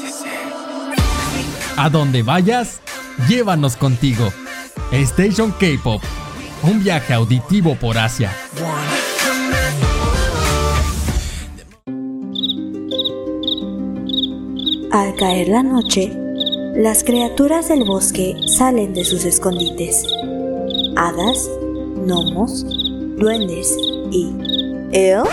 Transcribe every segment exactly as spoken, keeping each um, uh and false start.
A donde vayas, llévanos contigo. Station K-Pop, un viaje auditivo por Asia. Al caer la noche, las criaturas del bosque salen de sus escondites. Hadas, gnomos, duendes y... ¿Elf?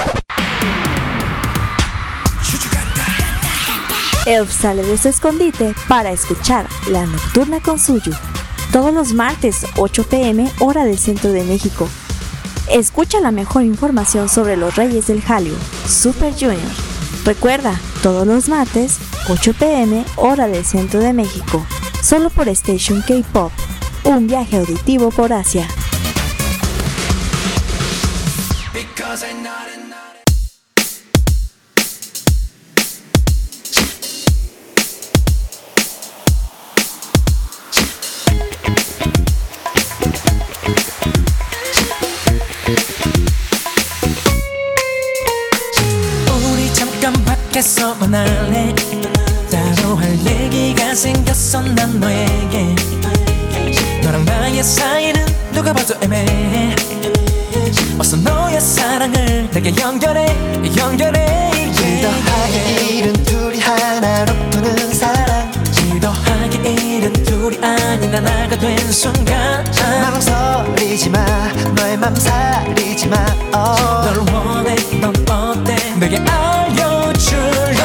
Elf sale de su escondite para escuchar La Nocturna con Suyu, todos los martes ocho pm hora del centro de México. Escucha la mejor información sobre los reyes del Hallyu, Super Junior. Recuerda, todos los martes ocho pm hora del centro de México, solo por Station K-Pop, un viaje auditivo por Asia. 밖에서 만날래 따로 할 얘기가 생겼어 난 너에게 너랑 나의 사이는 누가 봐도 애매해 어서 너의 사랑을 내게 연결해 연결해 일 더하기 일은 둘이 하나로 푸는 사랑 일 더하기 일은 둘이 아닌 하나가 된 순간 망설이지 마 너의 맘 사리지 마 oh. 널 원해 넌 어때 내게 알려줄래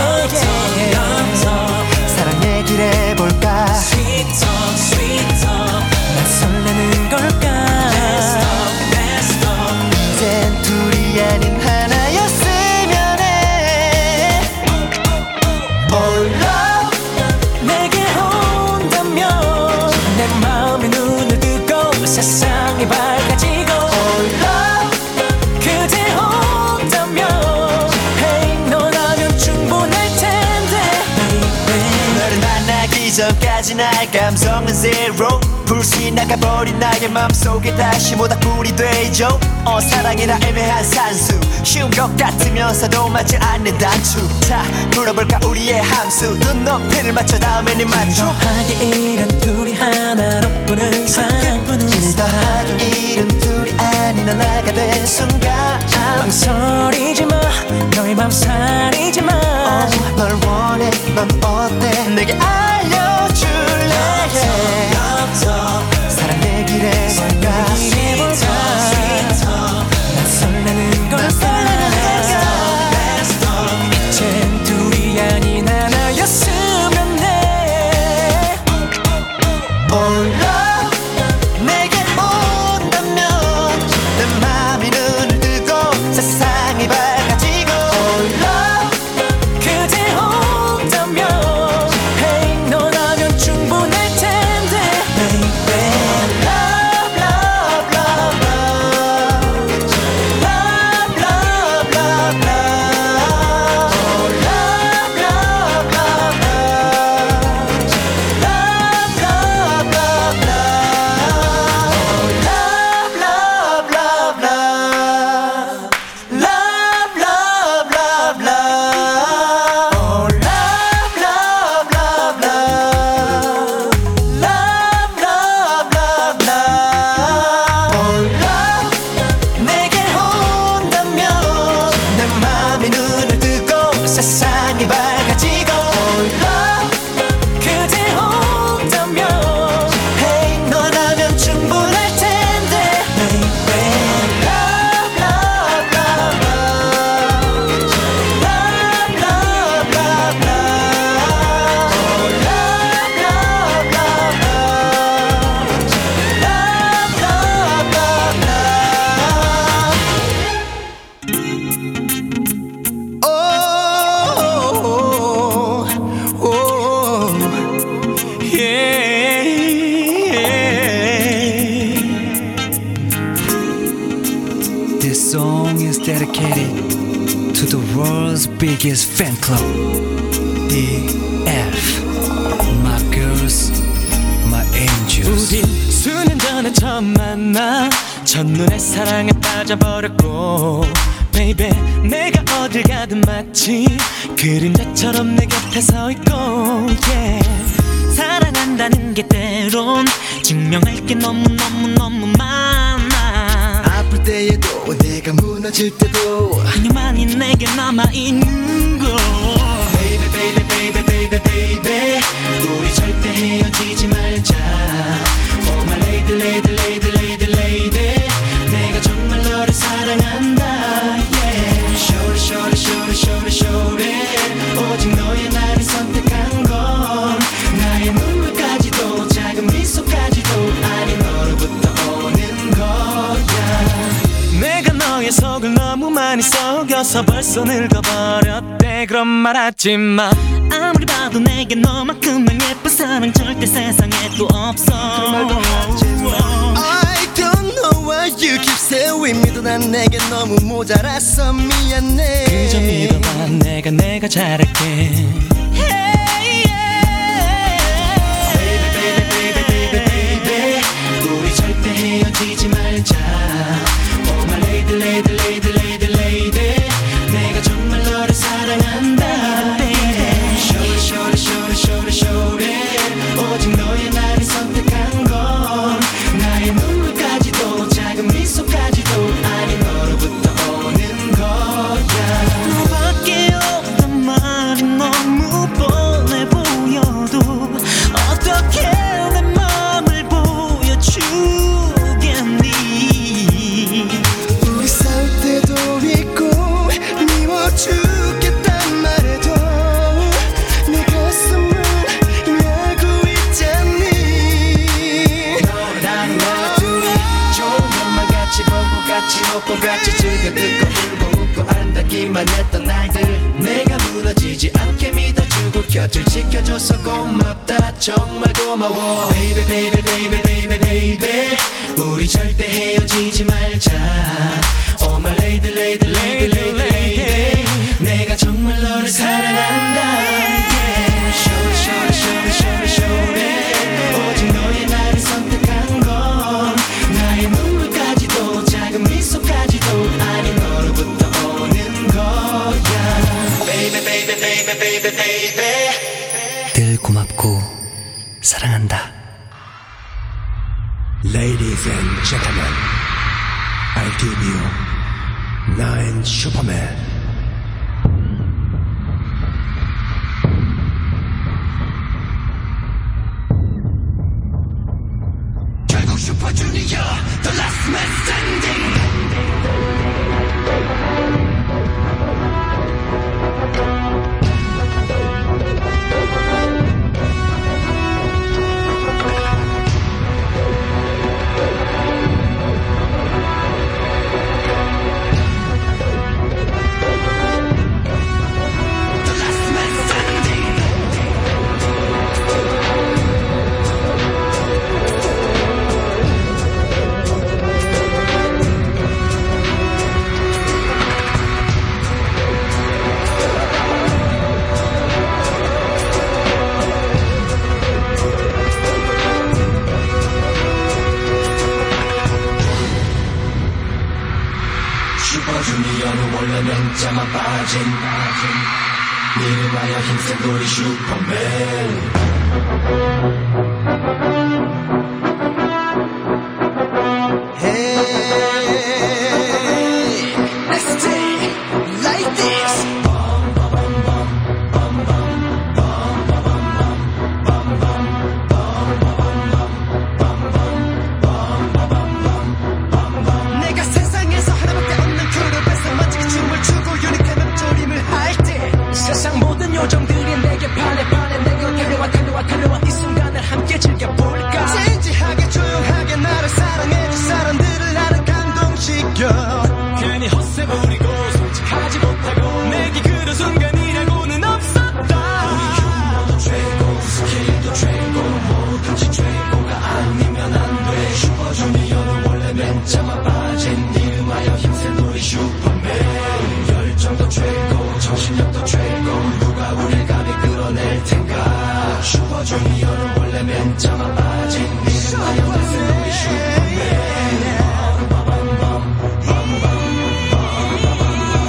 사랑 얘기를 해볼까 Sweet talk sweet talk 난 설레는 걸까 Let's talk let's talk 이젠 둘이 아닌 하나였으면 해 Oh love 내게 온다면 내 마음이 눈을 뜨고 세상이 밝아지고 Oh love 그대 온다면 Hey 너라면 충분할 텐데 baby 너를 만나기 전까지 나의 감성은 zero 불씨 나가버린 나의 맘속에 다시 모닥불이 되죠 어 사랑이라 애매한 산수 쉬운 것 같으면서도 맞지 않는 단추 자 풀어볼까 우리의 함수 눈높이를 맞춰 다음에는 맞춰 더하기 일은 둘이 하나로 부는 사랑 일 더하기 일은 둘이 아닌 하나가 된 순간 망설이지 마 너의 맘 사리지 마 oh, 널 원해 넌 어때 내게 알려줄래 yeah. 사랑 얘기를 해볼까 난 설레는 걸까 이젠 둘이 아닌 하나였으면 해 Oh love 내게 온다면 내 맘이 눈을 뜨고 세상이 밝아지고 Oh love 그대 온다면 Hey 너라면 충분할 텐데 baby Love love love love Love love love love Oh love love love love Love love love love Oh love love love love Love love love love Oh love love love love Love love love love Oh love 내게 온다면 내 맘이 눈을 뜨고 세상이 밝아지고 Oh love 그대 온다면 Hey 너라면 충분할 텐데 Baby Love love love love Love love love love Oh love love love love Love love love love Oh oh yeah This song is dedicated to the world's biggest fan club, the F. My girls, my angels. 우린 수년 전에 처음 만나 첫눈에 사랑에 빠져버렸고 baby 내가 어딜 가든 마치 그림자처럼 내 곁에 서 있고 yeah. 사랑한다는 게 때론 증명할 게 너무너무너무 많아. 아플 때에도 내가 무너질 때도 그녀만이 내게 남아있는 거. Baby baby baby baby baby 우리 절대 헤어지지 말자. Oh my lady lady lady lady lady 내가 정말 너를 사랑한다 yeah. Shorty shorty shorty shorty shorty 오직 너의 나를 선택한 건 나의 눈물까지도 작은 미소까지도 아니 너로부터 오는 거야. 내가 너의 속을 너무 많이 속여서 벌써 늙어버렸대. 그런 말 하지마. 아무리 봐도 내게 너만큼만 예쁜 사람 절대 세상에 또 없어. I don't know why you keep saying me. 난 내게 너무 모자랐어 미안해. 그저 믿어봐 내가 내가 잘할게. Baby baby baby baby baby 우리 절대 헤어지지 말자. Oh my lady lady lady lady lady 내가 정말 너를 사랑한다 yeah. Shorty shorty shorty shorty shorty 오직 너의 나를 선택한 건 나의 눈물까지도 작은 미소까지도 아니 너로부터 오는 거야. 너밖에 없단 말이 너무 뻔해 보여도 어떻게 내 맘을 보여주겠니. 우리 싸울 때도 있고 미워주겠단 말해도 내 가슴은 이미 알고 있잖니. 너랑 나 둘이 좋은 것만 같이 보고 같이 먹고 같이 즐겨 듣고 울고 웃고 아름답기만 했던 날들 내가 무너지지 않게 믿어주고 곁을 지켜줘서 고맙다 정말 고마워. Baby baby baby baby baby 우리 절대 헤어지지 말자. Oh my lady lady lady lady lady 내가 정말 너를 사랑한다 yeah. Shorty shorty shorty shorty shorty 오직 너의 나를 선택한 건 나의 눈물까지도 작은 미소까지도 아니 너로부터 오는 거야. Baby baby baby baby baby 늘 고맙고 사랑한다. Ladies and gentlemen, I give you nine Superman. 결국 슈퍼주니어 The Last Man Standing. 슈퍼주니어는 원래 명자만 빠진 이름하여 힘센 우리 슈퍼맨. 세상 모든 요정들이 내게 반해 반해 내가 달려와 달려와 달려와 이 순간을 함께 즐겨볼까. 진지하게 조용하게 나를 사랑해줄 사람들을 나는 감동시켜. 괜히 헛새 부리고 솔직하지 못하고 내게 그런 순간이라고는 없었다. 우리 유머도 최고 스킬도 최고 뭐든지 최고가 아니면 안 돼. 슈퍼주니어는 원래 맨자만 빠진 이름하여 힘센 우리 슈퍼맨. 열정도 최고 정신력도 최고 누가 우릴 감히 끌어낼 텐가. 슈퍼주니어는 원래 맨자만 빠진 이름하여 힘센 우리 슈퍼맨.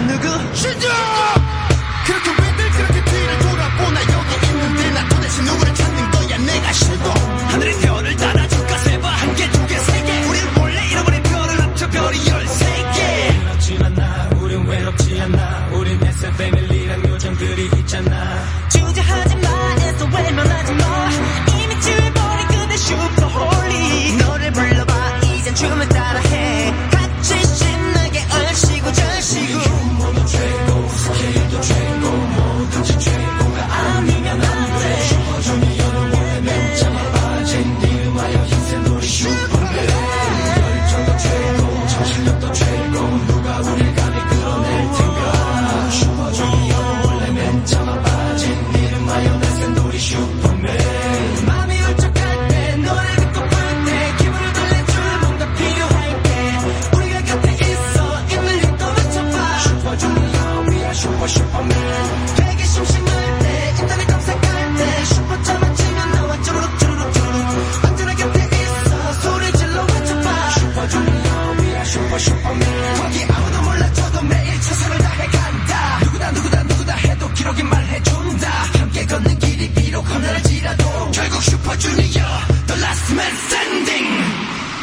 누구 신조 그렇게 왜들 그렇게 뒤를 돌아보나 여기 있는데 나 도대체 누구를 찾는 거야 내가 실도 하늘의 별을 따라줄까 세봐 한 개 두 개 세 개 우린 원래 잃어버린 별을 합쳐 별이 열세 개 외롭지 않아 우린 외롭지 않아 우린 에스에프 패밀리란 요정들이 있잖아 주저하지 마 애써 외면하지 마 이미 취해버린 그대 슈퍼홀리 너를 불러봐 이젠 춤을 따라해 같이 신나게 얼씨구 절씨구 모두 최고 스케일도 최고 뭐든지 최고가 아니면 안돼 슈퍼주니어는 원래 맨자만 빠진 네 음하여 흰색 놀이 슈퍼맨 열정도 최고 정신력도 최고 누가 우릴 감히 끌어낼 텐가 슈퍼주니어는 원래 맨자만 빠진 네 음하여 흰색 놀이 슈퍼맨 마음이 울적할 때 노래 듣고 볼 때 기분을 달래줄 뭔가 필요할 때 우리가 곁에 있어 있는 힘도 외쳐봐 슈퍼주니어 we are 슈퍼 슈퍼맨 되게 심심할 때 인터넷 검색할 때 슈퍼점을 치면 나와 쭈루룩 쭈루룩 쭈루룩 언제나 곁에 있어 소리 질러 외쳐봐 슈퍼주니어 we are 슈퍼 슈퍼맨 거기 아무도 몰라줘도 매일 최선을 다해 간다 누구다 누구다 누구다 해도 기록이 말해준다 함께 걷는 길이 비록 험난할지라도 결국 슈퍼주니어 the last man standing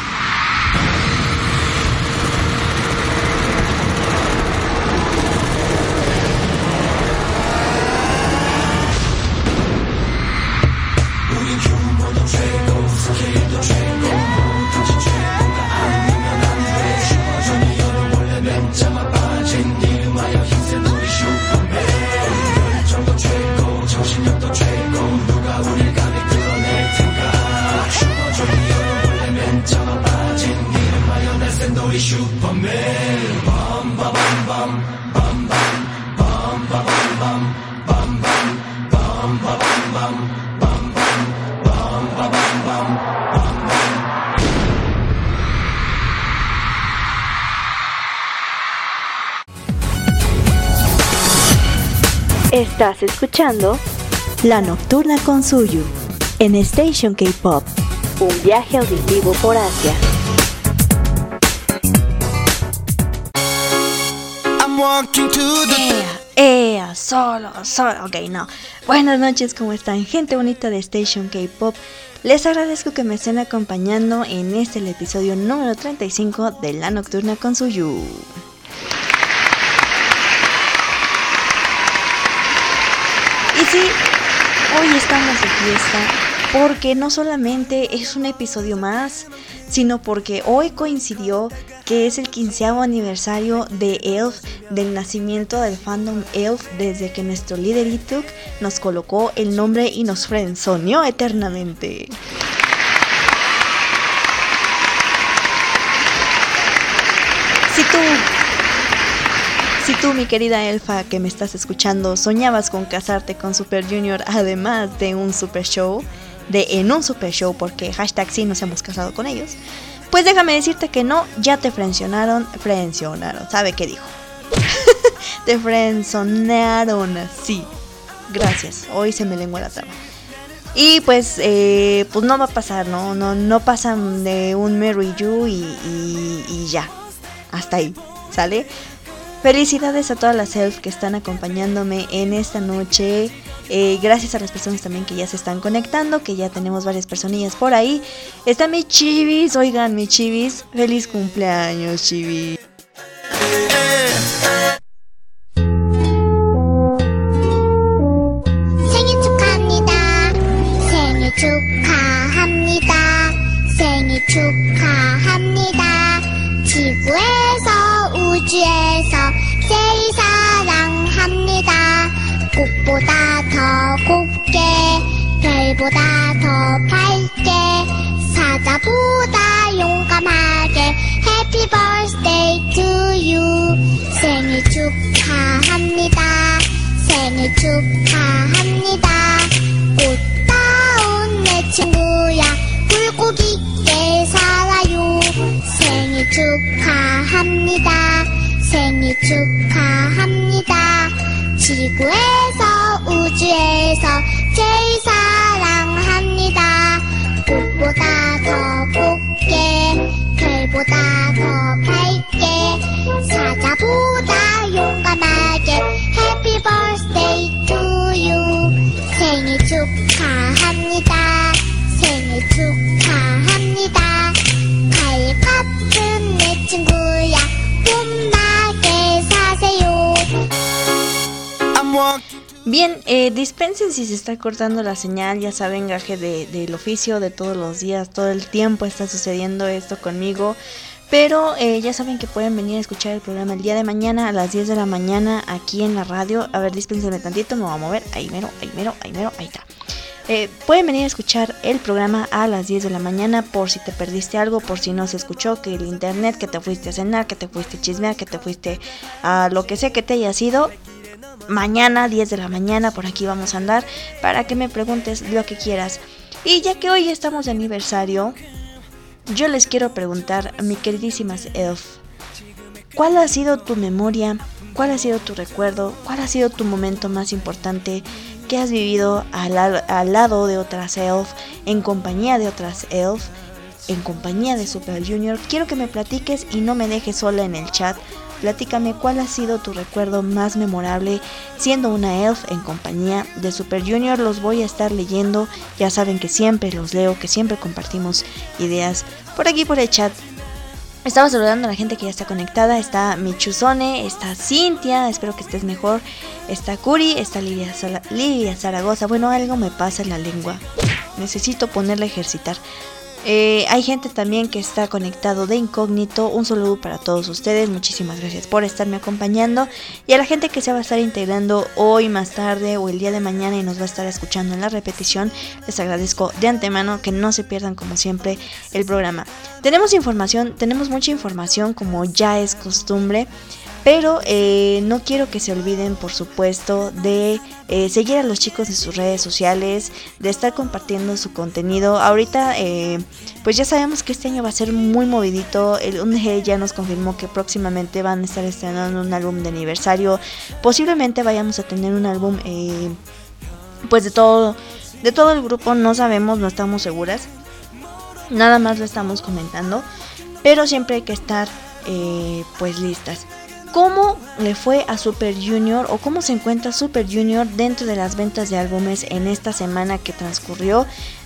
우린 규모도 최고 스케일도 최고 뭐든지 최고가 아니면 안돼 슈퍼주니어는 원래 맨자만 빠진 네 음하여 흰색 놀이 슈퍼맨 열정도 최고 정신력도 최고 누가 우릴 감히 끌어낼 텐가 슈퍼주니어는 원래 맨자만 빠진 네 음하여 흰색 놀이 슈퍼맨 밤바밤밤 밤밤 밤바밤밤 밤밤 밤바밤밤 Estás escuchando La Nocturna con Suyu en Station K-Pop, un viaje auditivo por Asia. I'm walking to the... ¡Ea! ¡Ea! Solo, solo. Ok, no. Buenas noches, ¿cómo están? Gente bonita de Station K-Pop. Les agradezco que me estén acompañando en este el episodio número treinta y cinco de La Nocturna con Suyu. Y sí, hoy estamos de fiesta porque no solamente es un episodio más, sino porque hoy coincidió que es el quinceavo aniversario de Elf, del nacimiento del fandom Elf, desde que nuestro líder Ituk nos colocó el nombre y nos friendzoneó eternamente. Si tú, si tú, mi querida elfa que me estás escuchando, soñabas con casarte con Super Junior, además de un super show, de en un super show, porque hashtag sí nos hemos casado con ellos, pues déjame decirte que no, ya te frencionaron, frencionaron, ¿sabe qué dijo? Te frenzonearon, sí, gracias, hoy se me lengua la traba. Y pues, eh, pues no va a pasar, no, no, no pasan de un Marry You y, y, y ya, hasta ahí, ¿sale? Felicidades a todas las elf que están acompañándome en esta noche. Eh, gracias a las personas también que ya se están conectando, que ya tenemos varias personillas por ahí. Está mi chivis, oigan mi chivis, feliz cumpleaños chivis. 생일 축하합니다. 생일 축하합니다. 생일 축하합니다. 지구에서 우주에서 제일 사랑합니다. 꽃보다 더 곱게 별보다 더 밝게 사자보다 용감하게 Happy birthday to you. 생일 축하합니다. 생일 축하합니다. 꽃다운 내 친구야 굴곡 있게 살아요. 생일 축하합니다. 생일 축하합니다. 지구에서 우주에서 제일 사랑합니다. 꽃보다 더 곱게 별보다 더 밝게 사자보다 용감하게 축하합니다. 생일 축하합니다. 달갑은 내 친구야 봄나게 사세요. Bien, eh, dispensen si se está cortando la señal, ya saben, gaje de, del oficio de todos los días, todo el tiempo está sucediendo esto conmigo, pero eh, ya saben que pueden venir a escuchar el programa el día de mañana a las diez de la mañana aquí en la radio. A ver, dispensenme tantito, me voy a mover, ahí mero, ahí mero, ahí mero, ahí está. Eh, pueden venir a escuchar el programa a las diez de la mañana por si te perdiste algo, por si no se escuchó, que el internet, que te fuiste a cenar, que te fuiste a chismear, que te fuiste a lo que sea que te haya sido. Mañana, diez de la mañana, por aquí vamos a andar para que me preguntes lo que quieras. Y ya que hoy estamos de aniversario, yo les quiero preguntar, mi queridísimas Elf, ¿cuál ha sido tu memoria? ¿Cuál ha sido tu recuerdo? ¿Cuál ha sido tu momento más importante que has vivido al, al lado de otras Elf, en compañía de otras Elf, en compañía de Super Junior? Quiero que me platiques y no me dejes sola en el chat. Platícame cuál ha sido tu recuerdo más memorable siendo una elf en compañía de Super Junior. Los voy a estar leyendo, ya saben que siempre los leo, que siempre compartimos ideas por aquí por el chat. Estaba saludando a la gente que ya está conectada. Está Michuzone, está Cintia, espero que estés mejor. Está Curi, está Lidia, Sala, Lidia Zaragoza. Bueno, algo me pasa en la lengua, necesito ponerla a ejercitar. Eh, hay gente también que está conectado de incógnito. Un saludo para todos ustedes, muchísimas gracias por estarme acompañando. Y a la gente que se va a estar integrando hoy más tarde o el día de mañana y nos va a estar escuchando en la repetición, les agradezco de antemano que no se pierdan como siempre el programa. Tenemos información, tenemos mucha información como ya es costumbre, pero eh, no quiero que se olviden, por supuesto, de eh, seguir a los chicos en sus redes sociales, de estar compartiendo su contenido. Ahorita, eh, pues ya sabemos que este año va a ser muy movidito. El U N G ya nos confirmó que próximamente van a estar estrenando un álbum de aniversario. Posiblemente vayamos a tener un álbum, eh, pues de todo, de todo el grupo. No sabemos, no estamos seguras. Nada más lo estamos comentando, pero siempre hay que estar, eh, pues listas. ¿Cómo le fue a Super Junior o cómo se encuentra Super Junior dentro de las ventas de álbumes en esta semana que transcurrió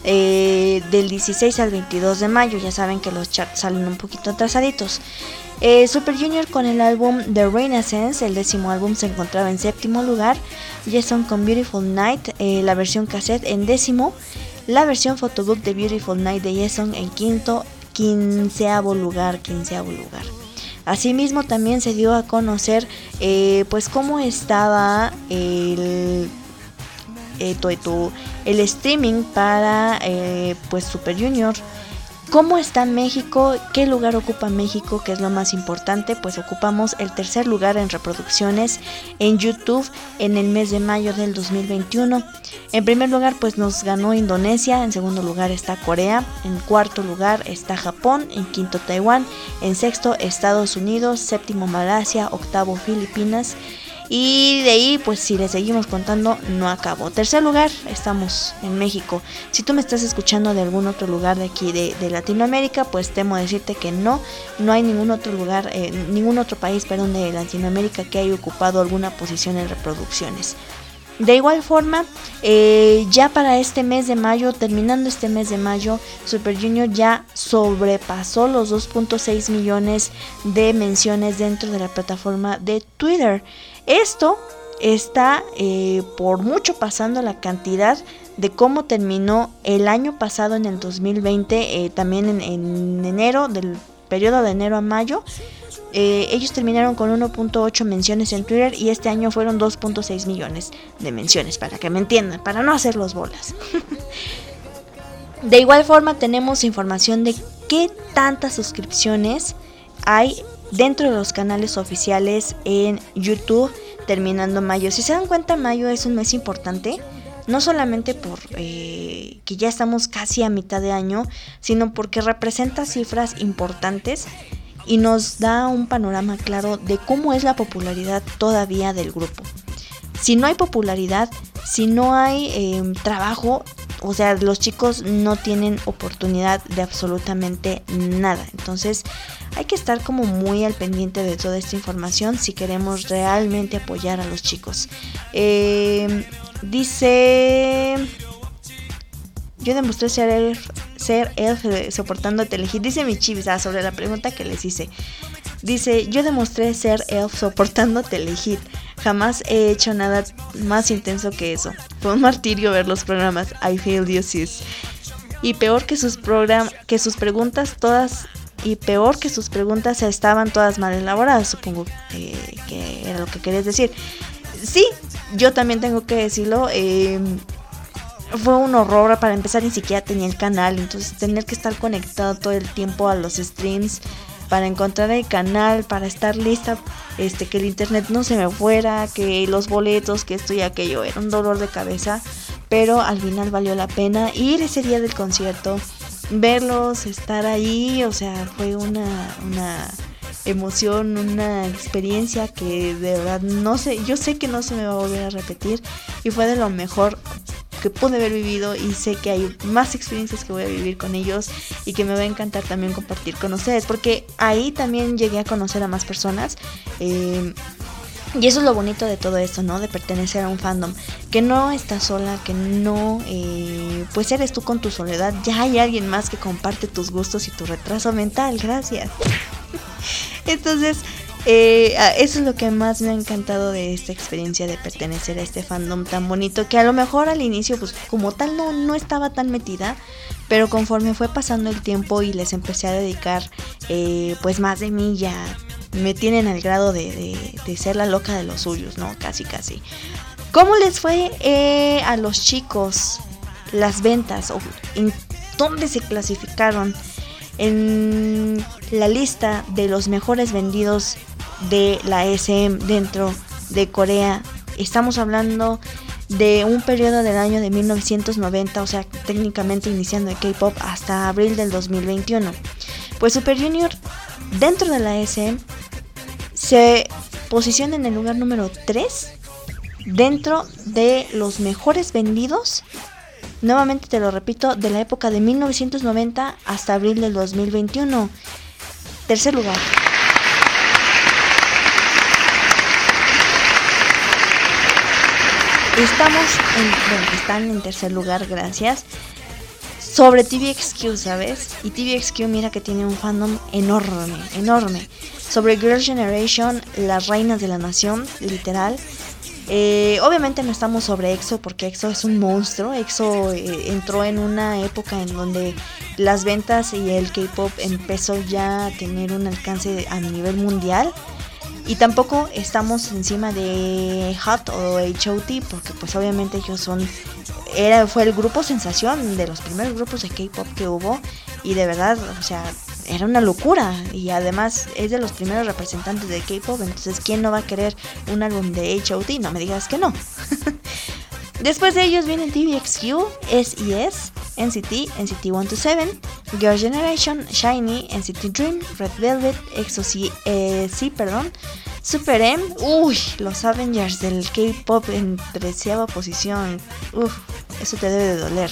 eh, del dieciséis al veintidós de mayo? Ya saben que los charts salen un poquito atrasaditos. Eh, Super Junior con el álbum The Renaissance, el décimo álbum, se encontraba en séptimo lugar. Jason con Beautiful Night, eh, la versión cassette, en décimo. La versión photobook de Beautiful Night de Jason en quinto, quinceavo lugar, quinceavo lugar. Asimismo también se dio a conocer eh, pues cómo estaba el, eh, tu, tu, el streaming para eh, pues Super Junior. ¿Cómo está México? ¿Qué lugar ocupa México? Que es lo más importante. Pues ocupamos el tercer lugar en reproducciones en YouTube en el mes de mayo del dos mil veintiuno. En primer lugar pues nos ganó Indonesia, en segundo lugar está Corea, en cuarto lugar está Japón, en quinto Taiwán, en sexto Estados Unidos, séptimo Malasia, octavo Filipinas. Y de ahí, pues si le seguimos contando, no acabo. Tercer lugar, estamos en México. Si tú me estás escuchando de algún otro lugar de aquí, de, de Latinoamérica, pues temo decirte que no. No hay ningún otro lugar, eh, ningún otro país, perdón, de Latinoamérica que haya ocupado alguna posición en reproducciones. De igual forma, eh, ya para este mes de mayo, terminando este mes de mayo, Super Junior ya sobrepasó los dos punto seis millones de menciones dentro de la plataforma de Twitter. Esto está eh, por mucho pasando la cantidad de cómo terminó el año pasado en el dos mil veinte, eh, también en, en enero, del periodo de enero a mayo. Eh, ellos terminaron con uno punto ocho menciones en Twitter y este año fueron dos punto seis millones de menciones, para que me entiendan, para no hacer los bolas. De igual forma tenemos información de qué tantas suscripciones hay dentro de los canales oficiales en YouTube terminando mayo. Si se dan cuenta, mayo es un mes importante, no solamente por eh, que ya estamos casi a mitad de año, sino porque representa cifras importantes y nos da un panorama claro de cómo es la popularidad todavía del grupo. Si no hay popularidad, si no hay eh, trabajo, o sea, los chicos no tienen oportunidad de absolutamente nada. Entonces hay que estar como muy al pendiente de toda esta información si queremos realmente apoyar a los chicos. Eh, dice yo demostré ser elf, ser elf soportando Telehit. Dice mi Chivis, ah, sobre la pregunta que les hice. Dice, yo demostré ser elf soportando Telehit. Jamás he hecho nada más intenso que eso. Fue un martirio ver los programas. I feel you, sis. Y peor que sus program que sus preguntas todas y peor que sus preguntas estaban todas mal elaboradas. Supongo que, que era lo que querías decir. Sí, yo también tengo que decirlo. Eh, fue un horror. Para empezar, ni siquiera tenía el canal. Entonces, tener que estar conectado todo el tiempo a los streams para encontrar el canal, para estar lista, este, que el internet no se me fuera, que los boletos, que esto y aquello, era un dolor de cabeza, pero al final valió la pena ir ese día del concierto, verlos, estar ahí, o sea, fue una, una emoción, una experiencia que de verdad no sé, yo sé que no se me va a volver a repetir y fue de lo mejor que pude haber vivido y sé que hay más experiencias que voy a vivir con ellos y que me va a encantar también compartir con ustedes, porque ahí también llegué a conocer a más personas eh, y eso es lo bonito de todo esto, ¿no? De pertenecer a un fandom, que no estás sola, que no eh, pues eres tú con tu soledad, ya hay alguien más que comparte tus gustos y tu retraso mental, gracias. Entonces Eh, eso es lo que más me ha encantado de esta experiencia de pertenecer a este fandom tan bonito, que a lo mejor al inicio pues como tal no, no estaba tan metida, pero conforme fue pasando el tiempo y les empecé a dedicar eh, pues más de mí, ya me tienen al grado de, de, de ser la loca de los suyos, ¿no? Casi casi. ¿Cómo les fue eh, a los chicos las ventas? ¿O en dónde se clasificaron en la lista de los mejores vendidos de la S M dentro de Corea? Estamos hablando de un periodo del año de mil novecientos noventa, o sea, técnicamente iniciando el K-pop hasta abril del dos mil veintiuno. Pues Super Junior dentro de la S M se posiciona en el lugar número tres dentro de los mejores vendidos. Nuevamente te lo repito, de la época de mil novecientos noventa hasta abril del dos mil veintiuno. Tercer lugar. Estamos en, bueno, están en tercer lugar, gracias. Sobre T V X Q, ¿sabes? Y T V X Q, mira que tiene un fandom enorme, enorme. Sobre Girl Generation, las reinas de la nación, literal. Eh, obviamente no estamos sobre EXO porque EXO es un monstruo. EXO eh, entró en una época en donde las ventas y el K-pop empezó ya a tener un alcance a nivel mundial. Y tampoco estamos encima de Hot o H O T porque pues obviamente ellos son era fue el grupo sensación de los primeros grupos de K-pop que hubo y de verdad, o sea, era una locura y además es de los primeros representantes de K-pop, entonces ¿quién no va a querer un álbum de H O T? No me digas que no. Después de ellos vienen T V X Q, S E S, N C T, N C T ciento veintisiete, Girl Generation, SHINee, N C T Dream, Red Velvet, EXO, eh, sí, perdón, Super M, uy, los Avengers del K-pop en treceava posición, uff, eso te debe de doler.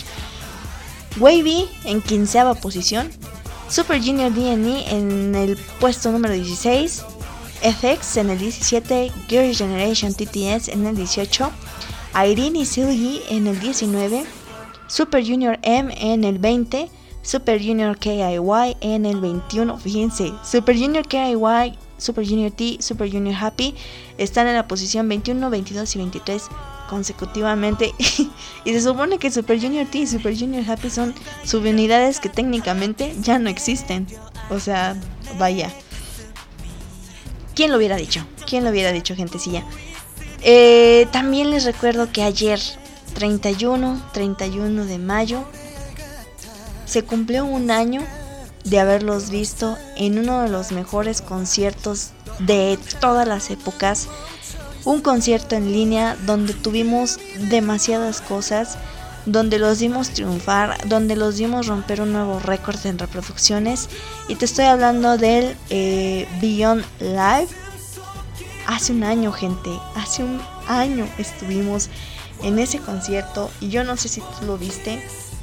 WayV en quinceava posición, Super Junior D N E en el puesto número dieciséis, F X en el diecisiete, Girl Generation T T S en el dieciocho, Irene y Seulgi en el diecinueve, Super Junior M en el veinte, Super Junior K I Y en el veintiuno, fíjense, Super Junior K I Y, Super Junior T, Super Junior Happy están en la posición veintiuno, veintidós y veintitrés consecutivamente y se supone que Super Junior T y Super Junior Happy son subunidades que técnicamente ya no existen, o sea, vaya, ¿quién lo hubiera dicho? ¿Quién lo hubiera dicho, gentecilla? Eh, también les recuerdo que ayer, treinta y uno de mayo, se cumplió un año de haberlos visto en uno de los mejores conciertos de todas las épocas. Un concierto en línea donde tuvimos demasiadas cosas, donde los dimos triunfar, donde los dimos romper un nuevo récord en reproducciones. Y te estoy hablando del eh, Beyond Live. Hace un año, gente, hace un año estuvimos en ese concierto y yo no sé si tú lo viste.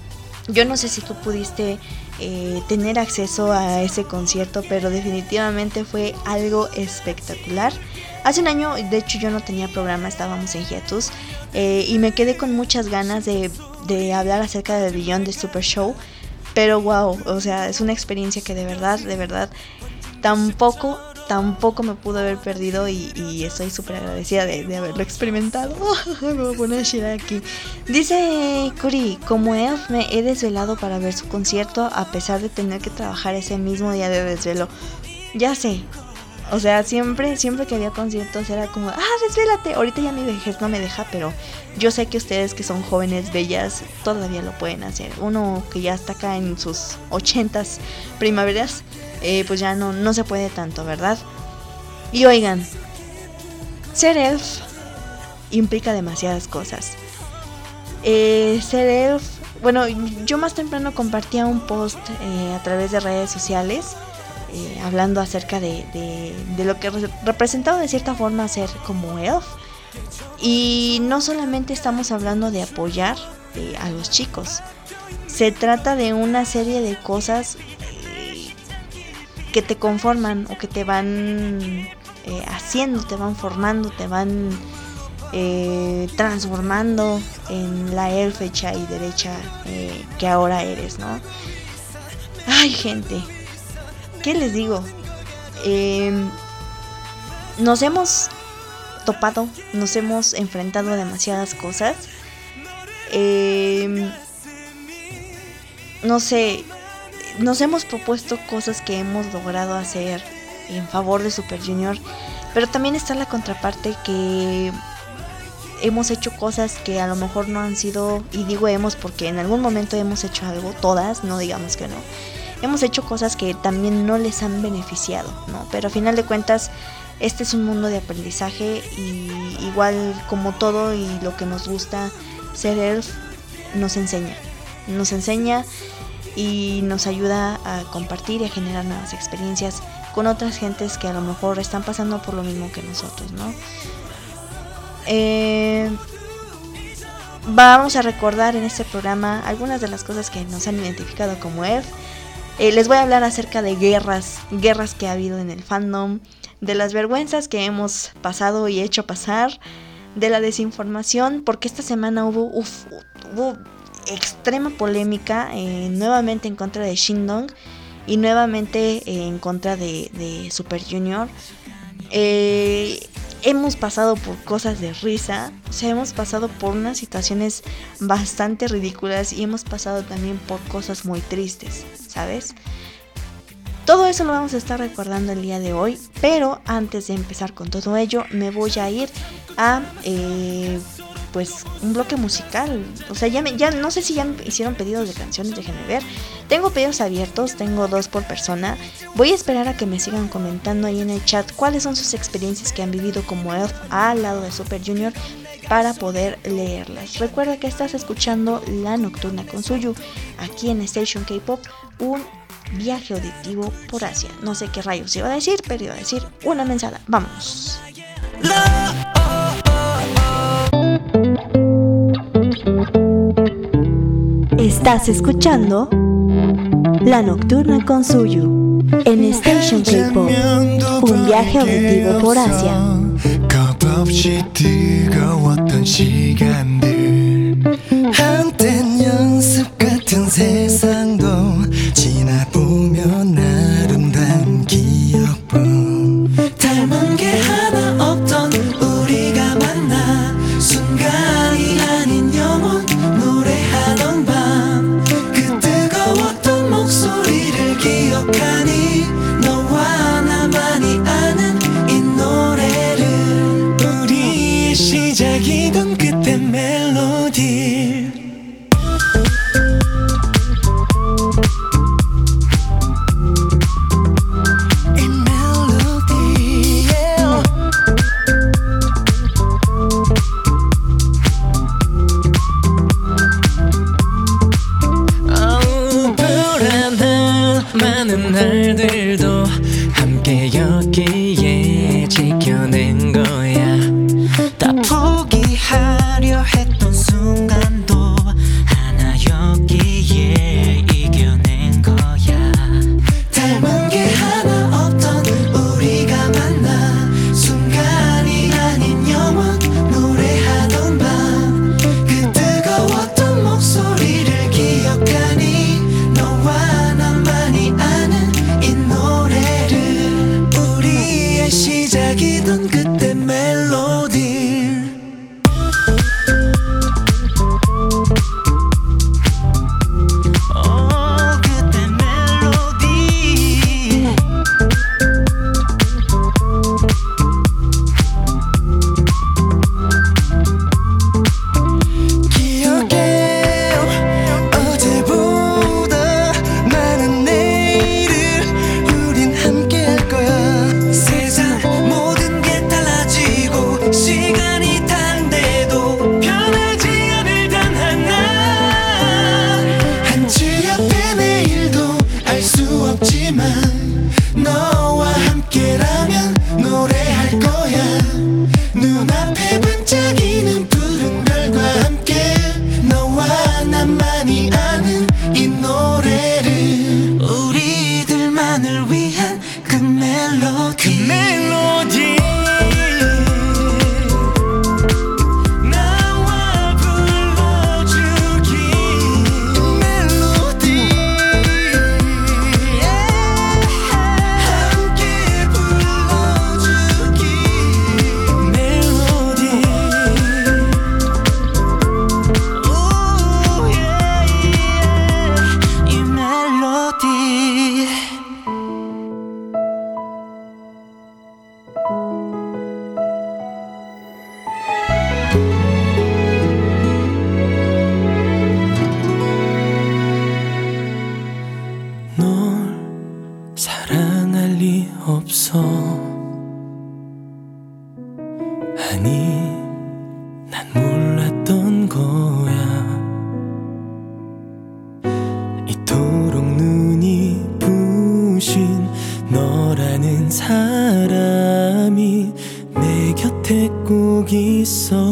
Yo no sé si tú pudiste eh, tener acceso a ese concierto, pero definitivamente fue algo espectacular. Hace un año, de hecho, yo no tenía programa, estábamos en hiatus, eh, y me quedé con muchas ganas de, de hablar acerca del Beyond the Super Show. Pero wow, o sea, es una experiencia que de verdad, de verdad, tampoco, tampoco me pudo haber perdido y, y estoy súper agradecida de, de haberlo experimentado. Me voy a poner a chillar aquí. Dice Curi, como Elf me he desvelado para ver su concierto a pesar de tener que trabajar ese mismo día de desvelo. Ya sé. O sea, siempre, siempre que había conciertos era como, ah, desvélate. Ahorita ya mi vejez no me deja, pero yo sé que ustedes que son jóvenes, bellas, todavía lo pueden hacer. Uno que ya está acá en sus ochentas primaveras, eh, pues ya no, no se puede tanto, ¿verdad? Y oigan, ser elf implica demasiadas cosas. Eh, ser elf, bueno, yo más temprano compartía un post eh, a través de redes sociales. Eh, hablando acerca de, de, de lo que re- representaba de cierta forma ser como elf. Y no solamente estamos hablando de apoyar eh, a los chicos, se trata de una serie de cosas eh, que te conforman o que te van eh, haciendo, te van formando, te van eh, transformando en la elf hecha y derecha eh, que ahora eres, ¿no? Ay, gente, ¿qué les digo? Eh, nos hemos topado, nos hemos enfrentado a demasiadas cosas. Eh, no sé, nos hemos propuesto cosas que hemos logrado hacer en favor de Super Junior, pero también está la contraparte que hemos hecho cosas que a lo mejor no han sido, y digo hemos porque en algún momento hemos hecho algo, todas, no digamos que no. Hemos hecho cosas que también no les han beneficiado, ¿no? Pero a final de cuentas, este es un mundo de aprendizaje y igual como todo y lo que nos gusta, ser elf nos enseña. Nos enseña y nos ayuda a compartir y a generar nuevas experiencias con otras gentes que a lo mejor están pasando por lo mismo que nosotros, ¿no? Eh... Vamos a recordar en este programa algunas de las cosas que nos han identificado como elf. Eh, les voy a hablar acerca de guerras, guerras que ha habido en el fandom, de las vergüenzas que hemos pasado y hecho pasar, de la desinformación, porque esta semana hubo, uf, hubo extrema polémica eh, nuevamente en contra de Shindong y nuevamente eh, en contra de, de Super Junior. Eh, hemos pasado por cosas de risa, o sea, hemos pasado por unas situaciones bastante ridículas y hemos pasado también por cosas muy tristes, ¿sabes? Todo eso lo vamos a estar recordando el día de hoy, pero antes de empezar con todo ello, me voy a ir a eh, pues un bloque musical. O sea, ya, me, ya no sé si ya me hicieron pedidos de canciones, déjenme ver. Tengo pedidos abiertos, tengo dos por persona. Voy a esperar a que me sigan comentando ahí en el chat cuáles son sus experiencias que han vivido como elf al lado de Super Junior para poder leerlas. Recuerda que estás escuchando La Nocturna con Suyu aquí en Station K-Pop, un viaje auditivo por Asia. No sé qué rayos iba a decir, pero iba a decir una mensada. Vamos. Estás escuchando La Nocturna con Suyu en Station K-Pop, un viaje auditivo por Asia. 겁없이 뜨거웠던 시간들 한땐 연습 같은 세상도 지나보면 아름다운 기억뿐 닮은 게 하나 없던 우리가 만나 순간이 아닌 영원 노래하던 밤 그 뜨거웠던 목소리를 기억하니 너와 나만이 아는 이 노래를 우리의 시작이던 그때 멜로디 많은 날들도 함께 여기에 지켜낸 거야 다 포기하려 했던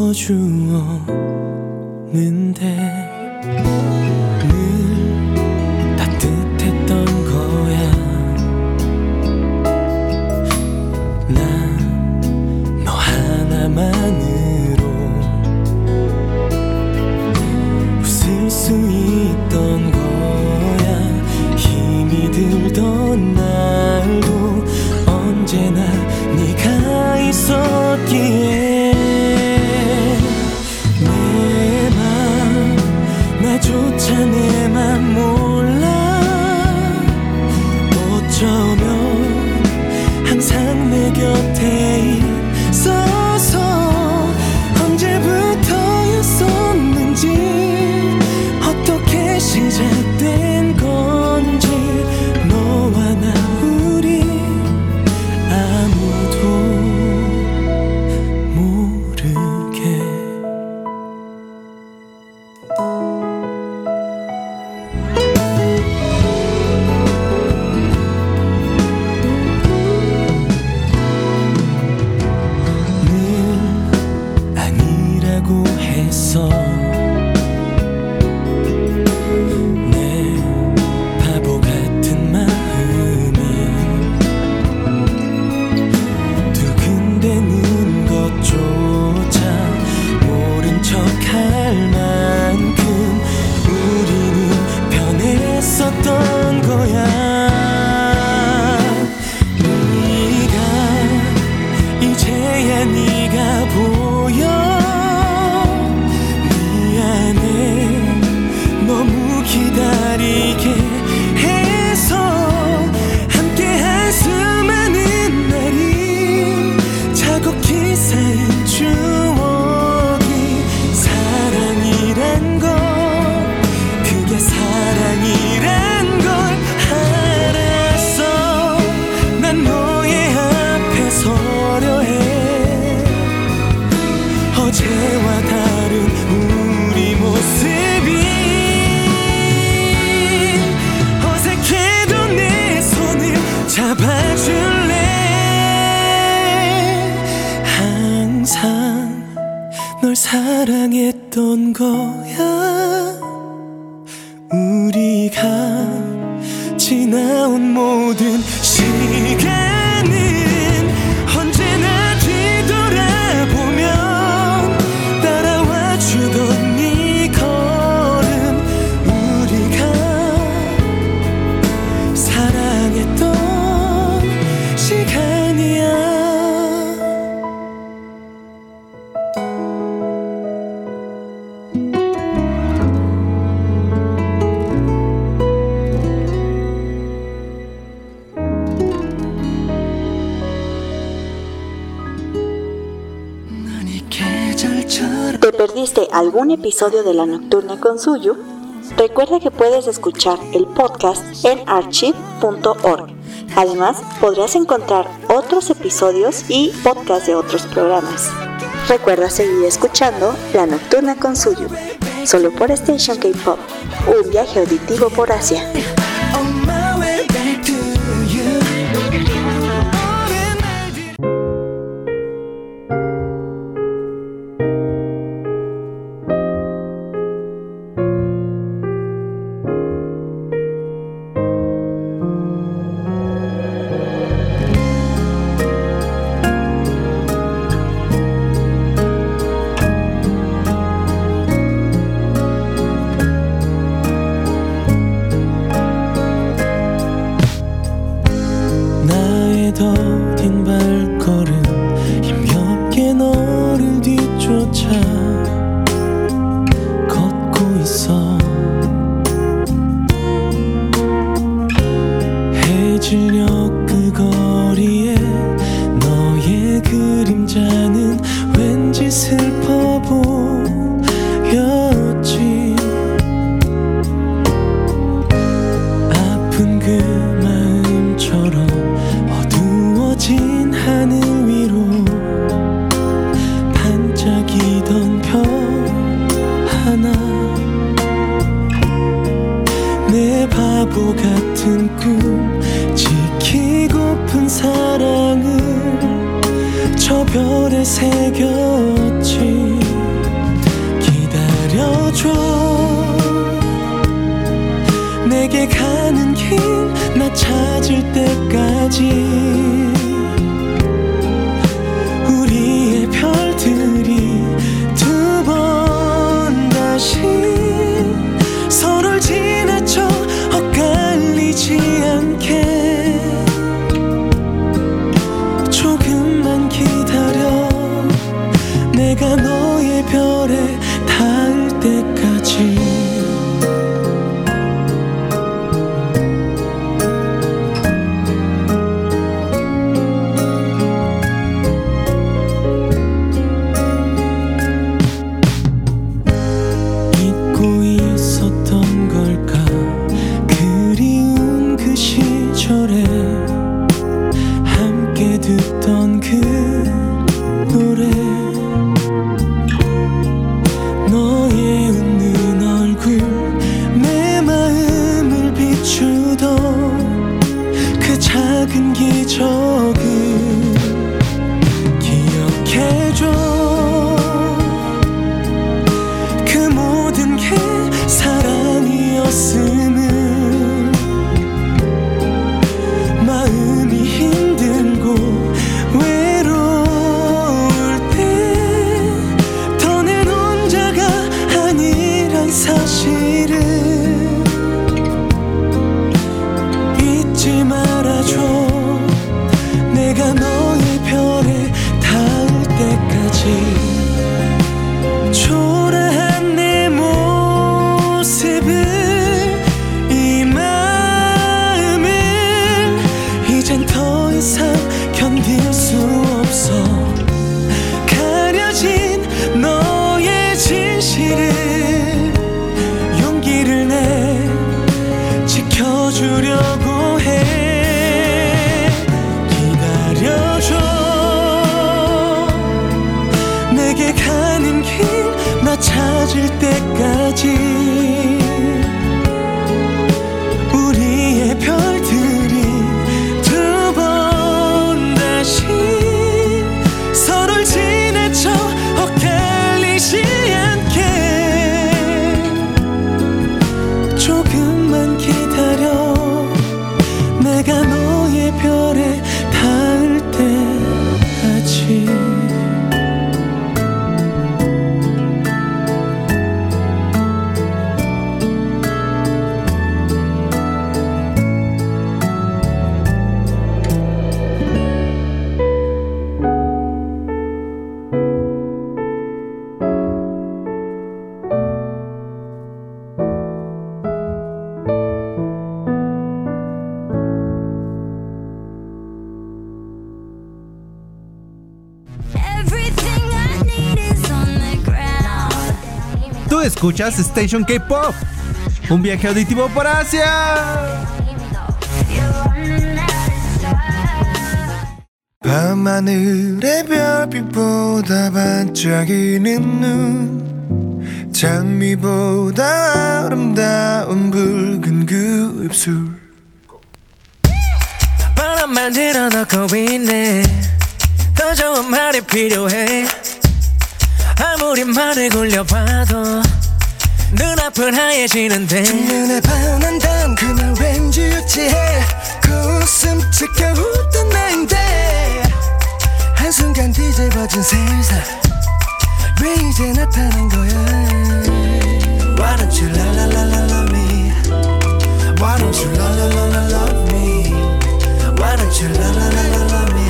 채워주었는데 늘 따뜻했던 거야. 난 너 하나만으로 웃을 수 있던 거야. 힘이 들던 날도 언제나 네가 있었기에 내 맘 나조차 내 맘 몰라. 어쩌면 항상 내 곁에 있어서 언제부터였었는지 어떻게 시작된 건지 너와 나 우리 아무도 모르게. 늘 아니라고 했어. 내 바보 같은 마음이 두근대는 것조차 모른 척할 만큼 우리는 변했었던 거야. 네가 이제야 네가 보여. 미안해 너무 기다리게 해서. 함께한 수많은 날이 차곡히 쌓인 추억이 사랑이란 걸, 그게 사랑이란 걸 알았어. 난 너의 앞에 서려 해. 어제와 다른 우리 모습이 어색해도 내 손을 잡아줄래. 항상 널 사랑했던 거야. 우리가 지나온 모든 시간은 언제나 뒤돌아보면 따라와 주던 네 걸음. 우리가 사랑했던 시간이야. ¿Te perdiste algún episodio de La Nocturna con Suyu? Recuerda que puedes escuchar el podcast en archive punto org. Además, podrás encontrar otros episodios y podcasts de otros programas. Recuerda seguir escuchando La Nocturna con Suyu, solo por Station K-Pop, un viaje auditivo por Asia. 더딘 발걸음 힘겹게 너를 뒤쫓아 걷고 있어. 해질녘 그 거리에 너의 그림자는 왠지 슬퍼 보였지. 아픈 그 마음처럼 어두워진 하늘 위로 반짝이던 별 하나. 내 바보 같은 꿈 지키고픈 사랑을 저 별에 새겼지. 해줘. 내게 가는 길 나 찾을 때까지 우리의 별들이 두 번 다시 서로를 지나쳐 엇갈리지 않게 조금만 기다려. 내가 너의 별에 닿을 때까지. 듣던 그 노래 너의 웃는 얼굴 내 마음을 비추던 그 작은 기적을 기억해줘. 그 모든 게 사랑이었음을 마음이 힘들고 외로울 때 더 낸 혼자가 아니란 사실을 잊지 말아줘. 내가 너의 별에 닿을 때까지. 초라한 내 모습을 이 마음을 이젠 더 이상 견딜 수 없어. 가려진 너의 진실을 용기를 내 지켜주려고 해. 기다려줘. 내게 가는 길 나 찾을 때까지 우리의 별들이 두 번 다시 서로를 지나쳐 엇갈리지 않게 조금만 기다려. 내가 너의 별에 닿을 때까지. Tú escuchas Station K-Pop, un viaje auditivo por Asia. 밤하늘의 별빛보다 반짝이는 눈, 장미보다 아름다운 붉은 그 입술. 바람만 들어놓고 있네. 더 좋은 말이 필요해. 아무리 말을 굴려봐도 눈앞은 하얘지는데 눈에 반한다는 그 말 왠지 유치해. 그 웃음 지켜 웃던 나인데 한순간 뒤집어진 세상 왜 이제 나타난 거야. Why don't you la la la la love me. Why don't you la la la la love me. Why don't you la la la la love me.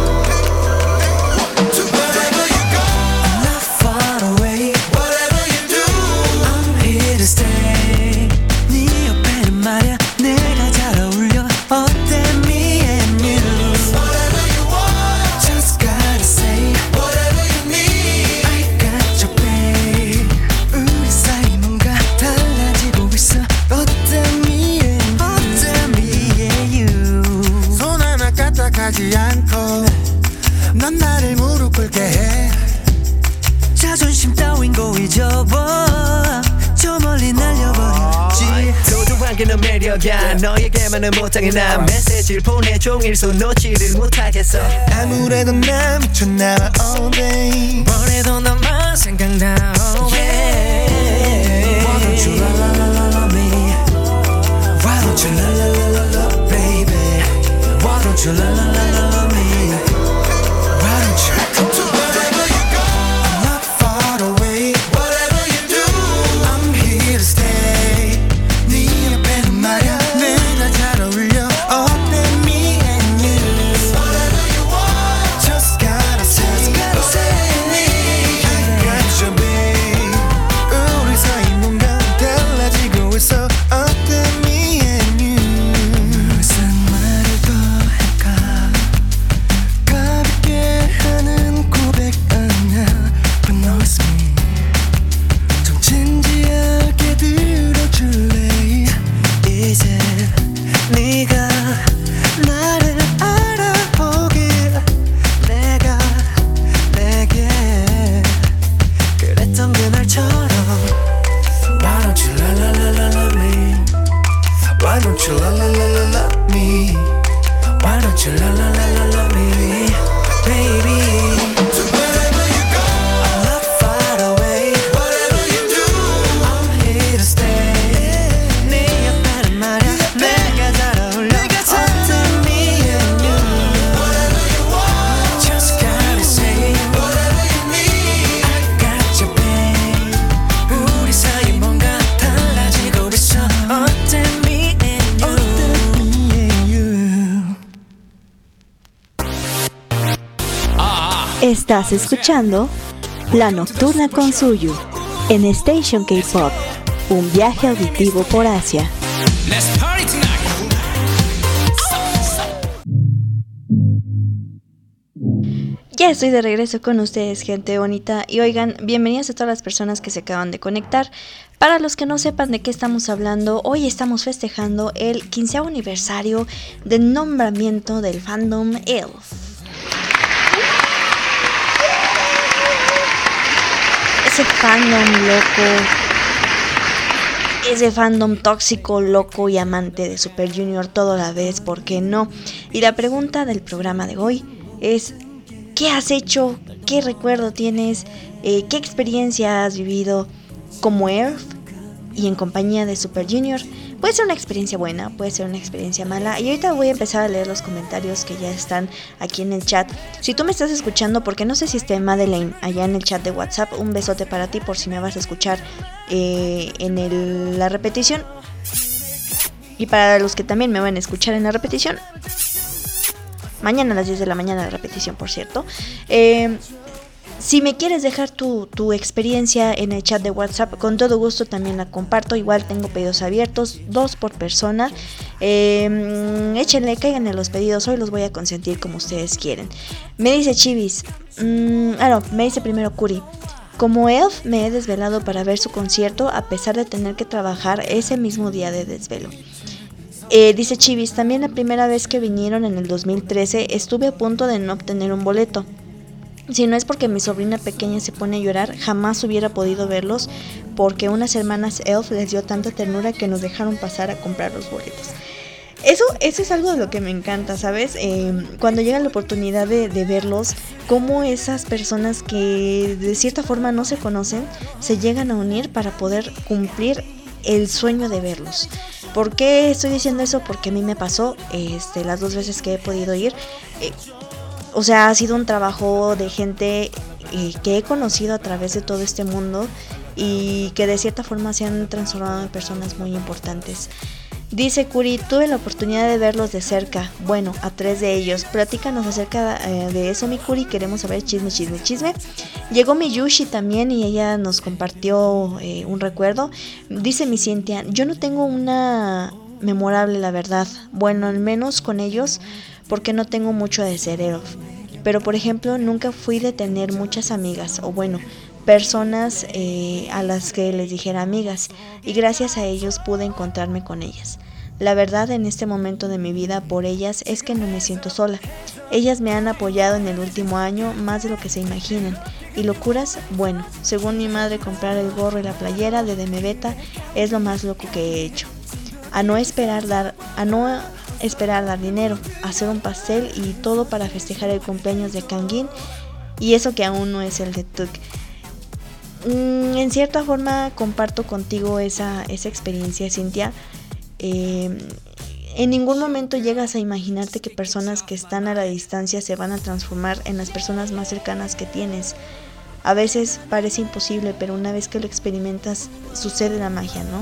하지 않고 넌 나를 무릎 꿇게 해. 자존심 따윈 고이 접어 저 멀리 날려버렸지. 도도한 게 너 매력이야. 너에게만은 못당해. 난 메시지를 보내 종일 손 놓지를 못하겠어. 아무래도 난 미쳤나봐 all day. 뭐래도 너만 생각나 oh yeah. don't you la la la la love me? Why don't you come to wherever you go? I'm not far away. Whatever you do, I'm here to stay. 네 옆에는 말야 내가 잘 어울려. 어때 me and you? Whatever you want, just gotta say, just gotta say me. I got you, babe. 우리 사이 뭔가 달라지고 있어. 어때 me and you? 무슨 말을 더 할까? 가볍게 하는 고백 아냐? But no it's me. 좀 진지하게 들어줄래? 이제 네가 나를 알아보길 내가 내게 그랬던 그날처럼. Why don't you la la la la love me? Why don't you la la la la love me? Why don't you la la la la love me, baby? Wherever you go, I'm not far away. Whatever you do, I'm here to stay. 네 옆에는 말야 내가 잘 어울려. 어때 me and you? Whatever you want, just gotta say whatever you need. I got you, babe. 우리 사이 뭔가 달라지고 있어. 어때 me and you? 어때 me and you? Estás escuchando La Nocturna con Suyu en Station K-Pop, un viaje auditivo por Asia. Let's party tonight. Ya estoy de regreso con ustedes, gente bonita. Y oigan, bienvenidos a todas las personas que se acaban de conectar. Para los que no sepan de qué estamos hablando, hoy estamos festejando el quinceavo aniversario del nombramiento del fandom E L F. Ese fandom loco, ese fandom tóxico, loco y amante de Super Junior todo a la vez, ¿por qué no? Y la pregunta del programa de hoy es: ¿qué has hecho? ¿Qué recuerdo tienes? Eh, ¿Qué experiencia has vivido como E L F y en compañía de Super Junior? Puede ser una experiencia buena, puede ser una experiencia mala. Y ahorita voy a empezar a leer los comentarios que ya están aquí en el chat. Si tú me estás escuchando, porque no sé si esté Madeleine allá en el chat de WhatsApp, un besote para ti por si me vas a escuchar eh, en el, la repetición. Y para los que también me van a escuchar en la repetición, mañana a las diez de la mañana la repetición, por cierto. Eh, si me quieres dejar tu, tu experiencia en el chat de WhatsApp, con todo gusto también la comparto. Igual tengo pedidos abiertos, dos por persona. Eh, échenle, caigan en los pedidos, hoy los voy a consentir como ustedes quieren. Me dice Chivis, mmm, ah no, me dice primero Curi. Como E L F me he desvelado para ver su concierto a pesar de tener que trabajar ese mismo día de desvelo. Eh, dice Chivis, también la primera vez que vinieron en el dos mil trece estuve a punto de no obtener un boleto. Si no es porque mi sobrina pequeña se pone a llorar, jamás hubiera podido verlos, porque unas hermanas E L F les dio tanta ternura que nos dejaron pasar a comprar los boletos. Eso, eso es algo de lo que me encanta, ¿sabes? Eh, cuando llega la oportunidad de, de verlos, cómo esas personas que de cierta forma no se conocen, se llegan a unir para poder cumplir el sueño de verlos. ¿Por qué estoy diciendo eso? Porque a mí me pasó este, las dos veces que he podido ir. Eh, o sea, ha sido un trabajo de gente eh, que he conocido a través de todo este mundo y que de cierta forma se han transformado en personas muy importantes. Dice Curi, tuve la oportunidad de verlos de cerca, bueno, a tres de ellos. Platícanos acerca eh, de eso, mi Curi, queremos saber chisme, chisme, chisme. Llegó mi Yushi también y ella nos compartió eh, un recuerdo. Dice mi Cintia, yo no tengo una memorable, la verdad. Bueno, al menos con ellos, porque no tengo mucho de ser E L F. Pero por ejemplo, nunca fui de tener muchas amigas, o bueno, personas eh, a las que les dijera amigas, y gracias a ellos pude encontrarme con ellas. La verdad, en este momento de mi vida por ellas es que no me siento sola. Ellas me han apoyado en el último año más de lo que se imaginan. Y locuras, bueno, según mi madre, comprar el gorro y la playera de Deme Beta es lo más loco que he hecho. A no esperar dar, a no esperar dar dinero, hacer un pastel y todo para festejar el cumpleaños de Kangin, y eso que aún no es el de Tuk. Mm, en cierta forma comparto contigo esa, esa experiencia, Cintia. Eh, En ningún momento llegas a imaginarte que personas que están a la distancia se van a transformar en las personas más cercanas que tienes. A veces parece imposible, pero una vez que lo experimentas sucede la magia, ¿no?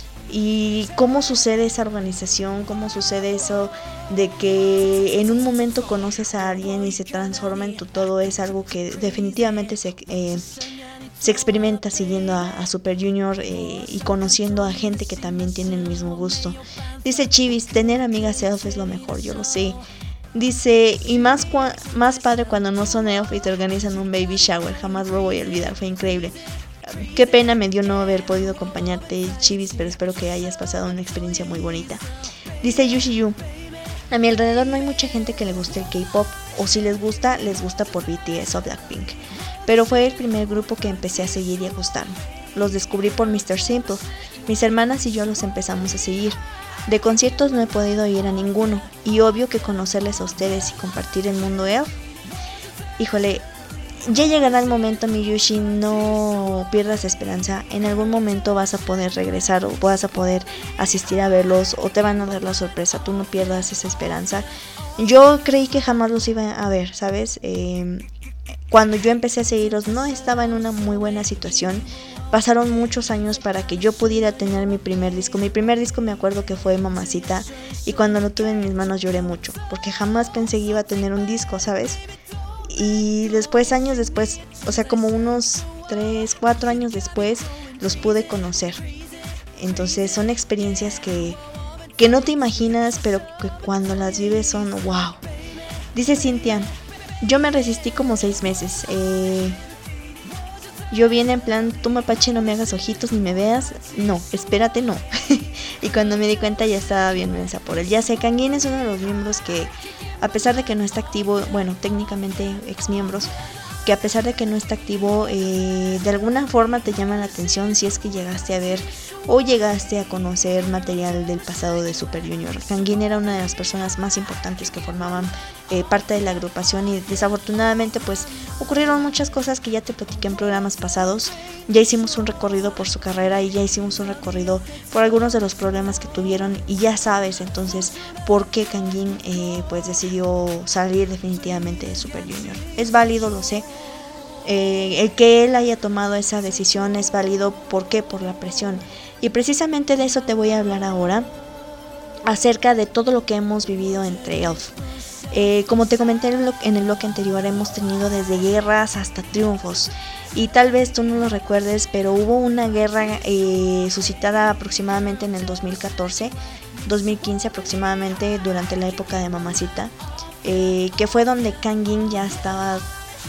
Y cómo sucede esa organización, cómo sucede eso de que en un momento conoces a alguien y se transforma en tu todo, es algo que definitivamente se, eh, se experimenta siguiendo a, a Super Junior eh, y conociendo a gente que también tiene el mismo gusto. Dice Chivis, tener amigas elf es lo mejor, yo lo sé. Dice, y más, cua- más padre cuando no son elf y te organizan un baby shower, jamás lo voy a olvidar, fue increíble. Qué pena me dio no haber podido acompañarte, Chivis, pero espero que hayas pasado una experiencia muy bonita. Dice Yushiyu, a mi alrededor no hay mucha gente que le guste el K-pop, o si les gusta, les gusta por B T S o Blackpink, pero fue el primer grupo que empecé a seguir y a gustarme. Los descubrí por mister Simple, mis hermanas y yo los empezamos a seguir. De conciertos no he podido ir a ninguno, y obvio que conocerles a ustedes y compartir el mundo elf. Híjole, ya llegará el momento, mi Yushi, no pierdas esperanza. En algún momento vas a poder regresar o vas a poder asistir a verlos o te van a dar la sorpresa. Tú no pierdas esa esperanza. Yo creí que jamás los iba a ver, ¿sabes? Eh, cuando yo empecé a seguirlos no estaba en una muy buena situación. Pasaron muchos años para que yo pudiera tener mi primer disco. Mi primer disco me acuerdo que fue Mamacita, y cuando lo tuve en mis manos lloré mucho porque jamás pensé que iba a tener un disco, ¿sabes? Y después, años después, o sea, como unos tres, cuatro años después, los pude conocer. Entonces son experiencias que, que no te imaginas, pero que cuando las vives son wow. Dice Cintia, yo me resistí como seis meses. Eh, yo vine en plan, tú mapache, no me hagas ojitos ni me veas. No, espérate, no. Y cuando me di cuenta ya estaba bien mensa por él. Ya sé, Kangin es uno de los miembros que, a pesar de que no está activo, bueno, técnicamente ex miembros, que a pesar de que no está activo, eh, de alguna forma te llama la atención si es que llegaste a ver o llegaste a conocer material del pasado de Super Junior. Kangin era una de las personas más importantes que formaban eh, parte de la agrupación, y desafortunadamente pues ocurrieron muchas cosas que ya te platiqué en programas pasados. Ya hicimos un recorrido por su carrera y ya hicimos un recorrido por algunos de los problemas que tuvieron, y ya sabes entonces por qué Kangin eh, pues decidió salir definitivamente de Super Junior. Es válido, lo sé. Eh, el que él haya tomado esa decisión es válido. ¿Por qué? Por la presión. Y precisamente de eso te voy a hablar ahora, acerca de todo lo que hemos vivido entre elf. Eh, como te comenté en el bloque anterior, hemos tenido desde guerras hasta triunfos. Y tal vez tú no lo recuerdes, pero hubo una guerra eh, suscitada aproximadamente en el dos mil catorce, dos mil quince aproximadamente, durante la época de Mamacita, eh, que fue donde Kangin ya estaba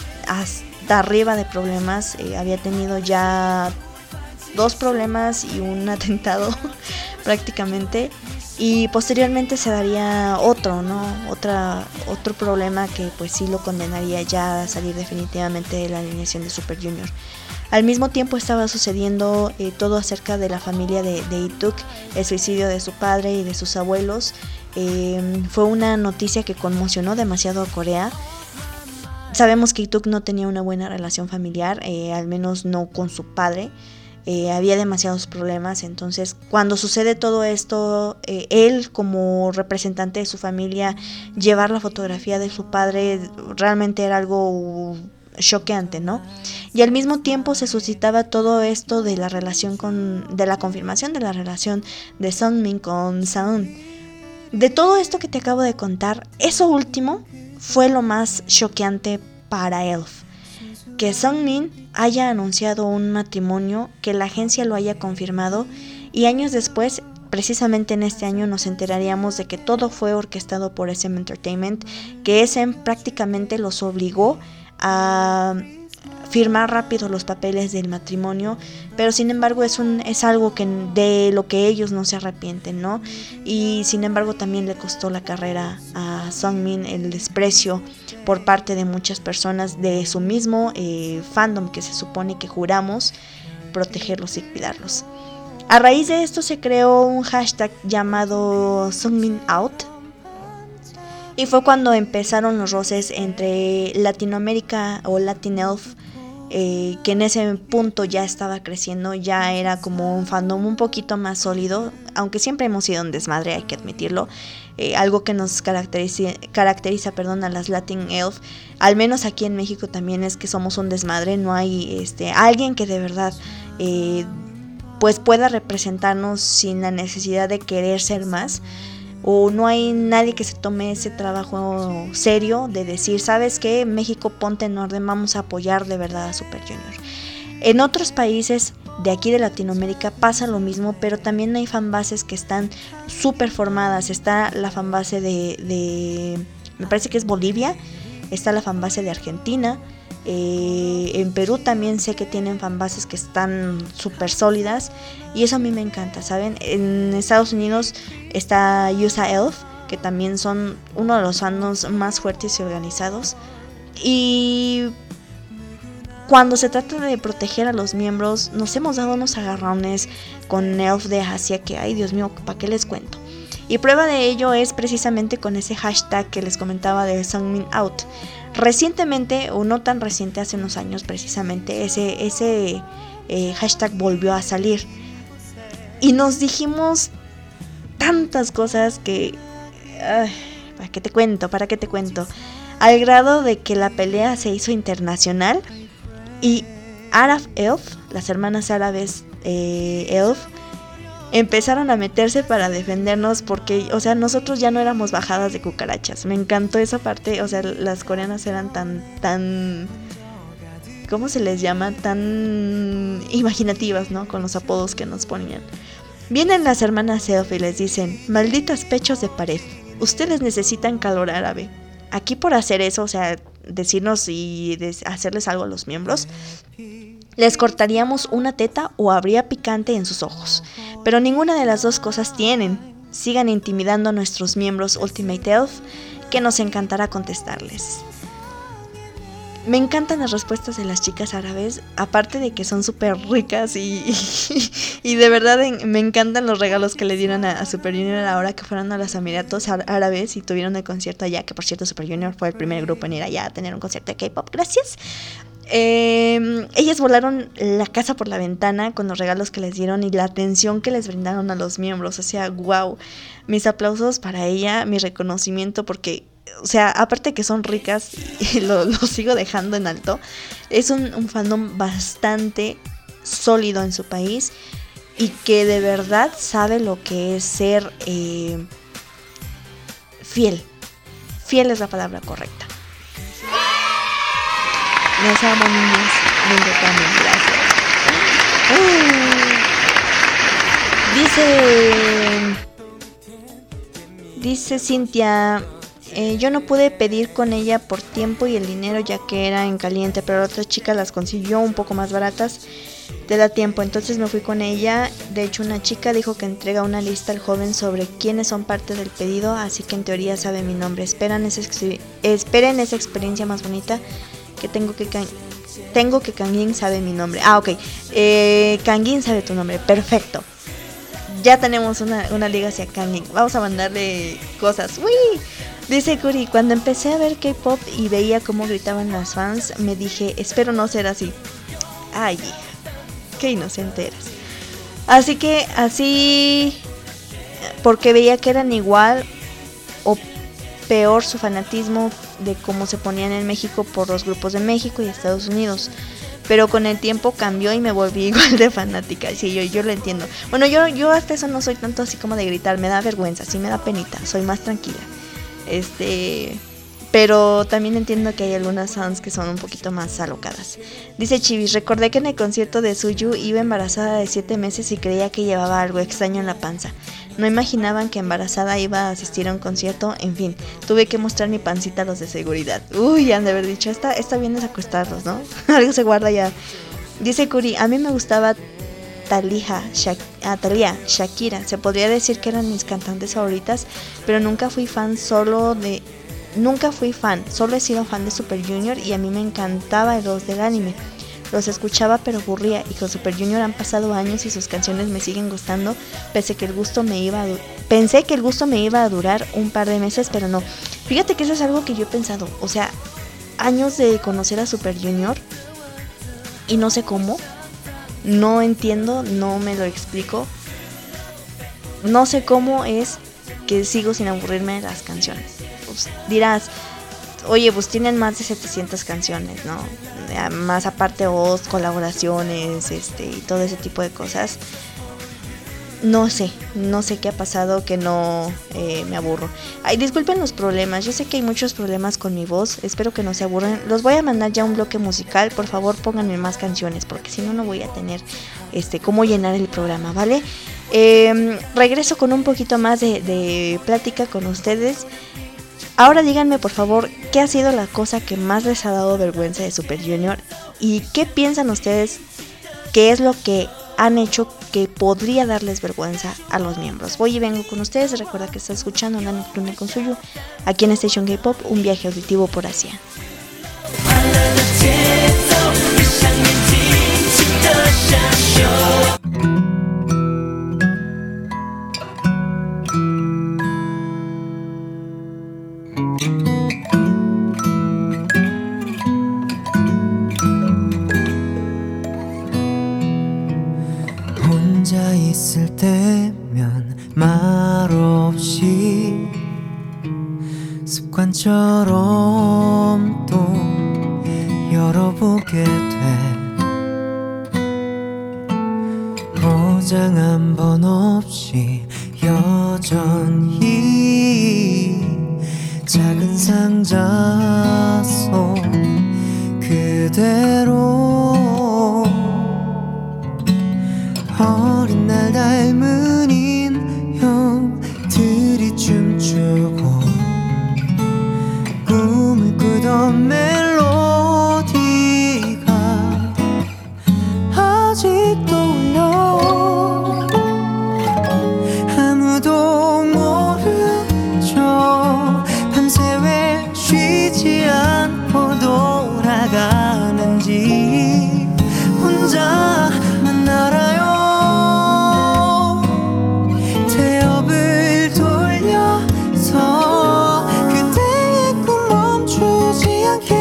hasta arriba de problemas. Eh, había tenido ya dos problemas y un atentado prácticamente, y posteriormente se daría otro, ¿no? Otra, otro problema que pues sí lo condenaría ya a salir definitivamente de la alineación de Super Junior. Al mismo tiempo estaba sucediendo eh, todo acerca de la familia de, de Ituk, el suicidio de su padre y de sus abuelos. Eh, fue una noticia que conmocionó demasiado a Corea. Sabemos que Ituk no tenía una buena relación familiar, eh, al menos no con su padre. Eh, había demasiados problemas. Entonces cuando sucede todo esto, eh, él como representante de su familia, llevar la fotografía de su padre realmente era algo choqueante, ¿no? Y al mismo tiempo se suscitaba todo esto de la relación con, de la confirmación de la relación de Sunmin con Saeun. De todo esto que te acabo de contar, eso último fue lo más choqueante para elf. Que Sunmin haya anunciado un matrimonio, que la agencia lo haya confirmado, y años después, precisamente en este año, nos enteraríamos de que todo fue orquestado por S M Entertainment, que S M prácticamente los obligó a firmar rápido los papeles del matrimonio, pero sin embargo es un es algo que de lo que ellos no se arrepienten, ¿no? Y sin embargo también le costó la carrera a Sunmin, el desprecio por parte de muchas personas de su mismo eh, fandom, que se supone que juramos protegerlos y cuidarlos. A raíz de esto se creó un hashtag llamado Sunmin Out, y fue cuando empezaron los roces entre Latinoamérica o Latin Elf eh, que en ese punto ya estaba creciendo, ya era como un fandom un poquito más sólido, aunque siempre hemos sido un desmadre, hay que admitirlo. Eh, algo que nos caracteriza, caracteriza perdón, a las Latin Elf, al menos aquí en México también, es que somos un desmadre. No hay este, alguien que de verdad eh, pues pueda representarnos sin la necesidad de querer ser más, o no hay nadie que se tome ese trabajo serio de decir, ¿sabes qué? México, ponte en orden, vamos a apoyar de verdad a Super Junior. En otros países de aquí de Latinoamérica pasa lo mismo, pero también hay fanbases que están súper formadas. Está la fanbase de, de, me parece que es Bolivia, está la fanbase de Argentina, eh, en Perú también sé que tienen fanbases que están súper sólidas, y eso a mí me encanta, ¿saben? En Estados Unidos está U S A Elf, que también son uno de los fandoms más fuertes y organizados, y cuando se trata de proteger a los miembros, nos hemos dado unos agarrones con Elf de Asia que, ay Dios mío, ¿para qué les cuento? Y prueba de ello es precisamente con ese hashtag que les comentaba de Sungmin Out. Recientemente, o no tan reciente, hace unos años precisamente, ese, ese eh, hashtag volvió a salir. Y nos dijimos tantas cosas que... Ay, ¿para qué te cuento? ¿Para qué te cuento? Al grado de que la pelea se hizo internacional y Arab Elf, las hermanas árabes eh, Elf, empezaron a meterse para defendernos porque, o sea, nosotros ya no éramos bajadas de cucarachas. Me encantó esa parte, o sea, las coreanas eran tan, tan, ¿cómo se les llama? Tan imaginativas, ¿no? Con los apodos que nos ponían. Vienen las hermanas Elf y les dicen, malditas pechos de pared, ustedes necesitan calor árabe. Aquí por hacer eso, o sea, decirnos y de hacerles algo a los miembros, les cortaríamos una teta o habría picante en sus ojos. Pero ninguna de las dos cosas tienen. Sigan intimidando a nuestros miembros Ultimate Elf, que nos encantará contestarles. Me encantan las respuestas de las chicas árabes, aparte de que son súper ricas y, y, y de verdad en, me encantan los regalos que le dieron a, a Super Junior ahora que fueron a los Emiratos Árabes y tuvieron el concierto allá, que por cierto Super Junior fue el primer grupo en ir allá a tener un concierto de K-pop, gracias. Eh, ellas volaron la casa por la ventana con los regalos que les dieron y la atención que les brindaron a los miembros, o sea, wow, mis aplausos para ella, mi reconocimiento porque... O sea, aparte que son ricas, y lo, lo sigo dejando en alto, es un, un fandom bastante sólido en su país y que de verdad sabe lo que es ser eh, fiel. Fiel es la palabra correcta. Nos amo, niños. Vengo también, gracias. Uh. Dice... Dice Cintia... Eh, yo no pude pedir con ella por tiempo y el dinero ya que era en caliente, pero la otra chica las consiguió un poco más baratas, te da tiempo, entonces me fui con ella. De hecho una chica dijo que entrega una lista al joven sobre quiénes son parte del pedido, así que en teoría sabe mi nombre. Esperan esa, esperen esa experiencia más bonita que tengo que can- tengo que Kangin sabe mi nombre. Ah, ok, eh, Kangin sabe tu nombre, perfecto. Ya tenemos una, una liga hacia Kangin, vamos a mandarle cosas. ¡Uy! Dice Curi, cuando empecé a ver K-pop y veía cómo gritaban las fans, me dije, espero no ser así. Ay, hija, qué inocente eras. Así que así, porque veía que eran igual o peor su fanatismo de cómo se ponían en México por los grupos de México y Estados Unidos. Pero con el tiempo cambió y me volví igual de fanática. Sí, yo, yo lo entiendo. Bueno, yo, yo hasta eso no soy tanto así como de gritar, me da vergüenza, sí me da penita, soy más tranquila. Este, pero también entiendo que hay algunas fans que son un poquito más alocadas. Dice Chivis, recordé que en el concierto de Suyu iba embarazada de siete meses y creía que llevaba algo extraño en la panza. No imaginaban que embarazada iba a asistir a un concierto, en fin, tuve que mostrar mi pancita a los de seguridad. Uy, han de haber dicho, esta, esta vienes a acostarlos, ¿no? Algo se guarda ya. Dice Curi, a mí me gustaba Talija, Shak- ah, Thalía, Shakira, se podría decir que eran mis cantantes favoritas, pero nunca fui fan solo de, nunca fui fan, solo he sido fan de Super Junior y a mí me encantaba el voz del anime, los escuchaba pero aburría y con Super Junior han pasado años y sus canciones me siguen gustando, pese que el gusto me iba a du- pensé que el gusto me iba a durar un par de meses, pero no, fíjate que eso es algo que yo he pensado, o sea, años de conocer a Super Junior y no sé cómo. No entiendo, no me lo explico. No sé cómo es que sigo sin aburrirme de las canciones. Pues dirás, oye, pues tienen más de setecientas canciones, ¿no? Más aparte voz, colaboraciones, este, y todo ese tipo de cosas. No sé, no sé qué ha pasado que no eh, me aburro. Ay, disculpen los problemas, yo sé que hay muchos problemas con mi voz, espero que no se aburren. Los voy a mandar ya un bloque musical, por favor pónganme más canciones, porque si no, no voy a tener este cómo llenar el programa, ¿vale? Eh, regreso con un poquito más de, de plática con ustedes. Ahora díganme por favor, ¿qué ha sido la cosa que más les ha dado vergüenza de Super Junior? ¿Y qué piensan ustedes que es lo que han hecho que podría darles vergüenza a los miembros? Voy y vengo con ustedes. Recuerda que está escuchando La Nocturna con Suyu aquí en Station K-Pop, un viaje auditivo por Asia. 혼자 있을 때면 말없이 습관처럼 또 열어보게 돼. 포장 한 번 없이 여전히 작은 상자 속 그대로 어린 날 닮은 인형들이 춤추고 꿈을 꾸던 멜로디가 아직도 울려. 아무도 모르죠. 밤새 왜 쉬지 않고 돌아가는지 혼자만 알아요. 태엽을 돌려서 그대의 꿈 멈추지 않게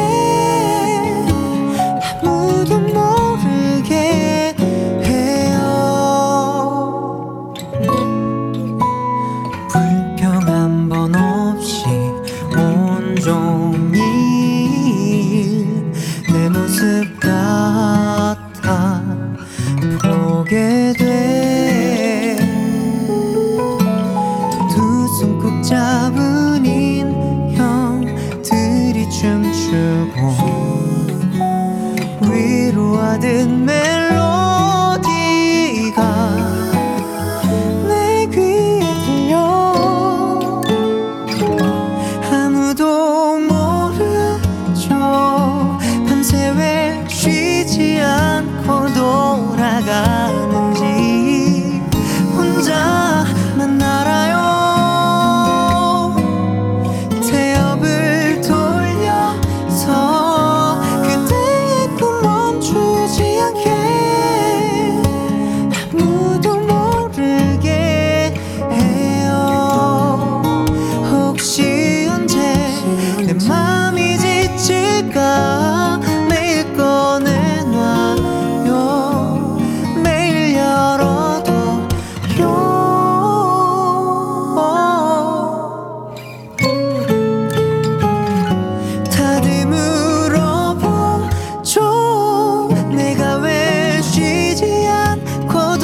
아무도 모르게 해요. 불평 한 번 없이 온종일 내 모습 같아 보게 돼. 두 손 꼭 잡은 인형들이 춤추고 위로하듯 멜로디가 내 귀에 들려. 아무도 모르죠. 밤새 왜 쉬지 않고 돌아가는지 혼자만 알아요. 태엽을 돌려서 그대의 꿈 멈추지 않게 아무도 모르게 해요. 혹시 언제 내 맘이 지칠까 매일 꺼내놔요. 매일 열어둬요. 다들 물어보죠. 내가 왜 쉬지 않고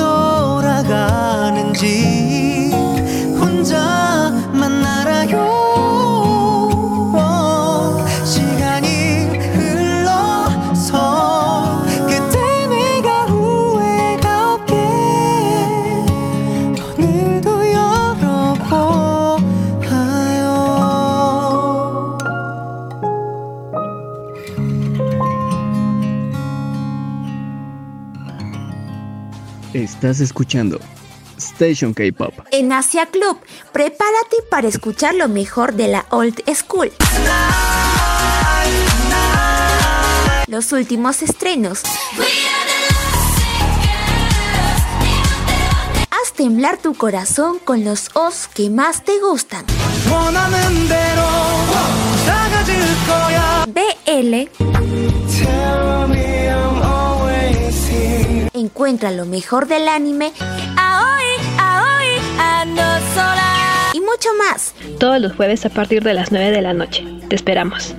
돌아가는지 혼자만 알아요. 시간이 흘러서 그때 내가 후회가 없게 오늘도 열어보아요. Estás escuchando Station K-Pop. En Asia Club, prepárate para escuchar lo mejor de la old school. Los últimos estrenos. Haz temblar tu corazón con los O's que más te gustan. 원하는 대로 사가질 거야. B L. Tell me I'm always encuentra lo mejor del anime, Aoi, Aoi, Anosora y mucho más. Todos los jueves a partir de las nueve de la noche. Te esperamos.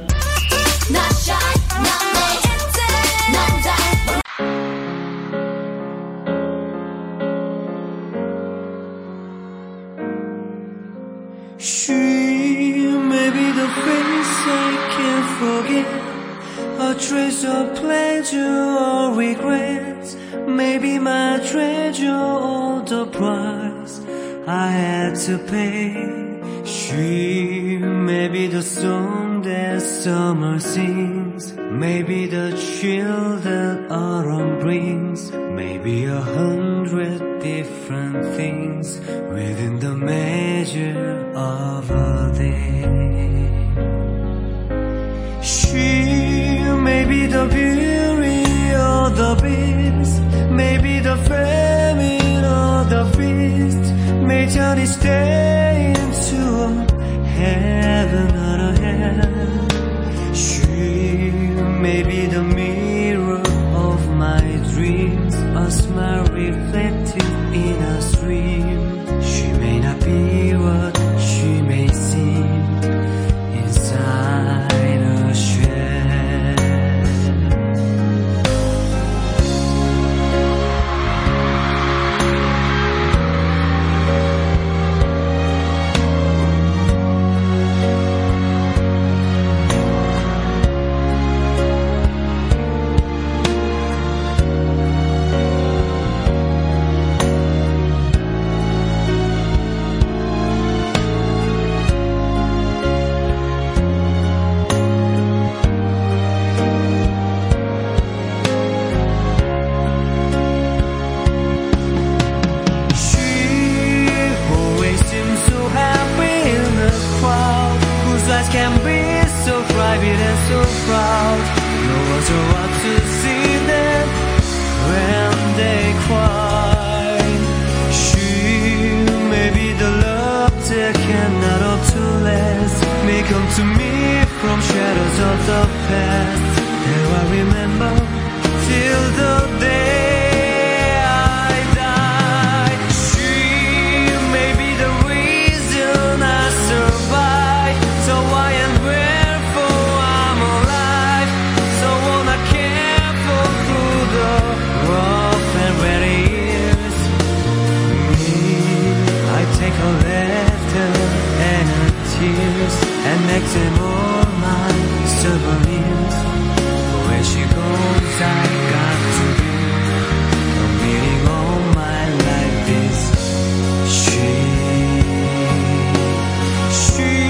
She may be the face I can't forget, a trace of pleasure or regret, maybe my treasure or the price I had to pay. She may be the song that summer sings, maybe the chill that autumn brings, maybe a hundred different things within the measure of a day. She may be the beauty or the beast, maybe the famine or the feast, may turn each day into a heaven or a hell. She may be the mirror of my dreams, a smile reflected in a stream. She may not be what she may seem inside a shell. Can be so private and so proud. No one's around to see them when they cry. She may be the love that cannot hope to last, may come to me from shadows of the past. Now I remember till the day I die. She may be the reason I survive. So why and wherefore I'm alive, so wanna care for through the rough and ready years. Me, I take a letter and a tears and make them all my souvenirs. Where she goes I got to be, a meaning all my life is she. She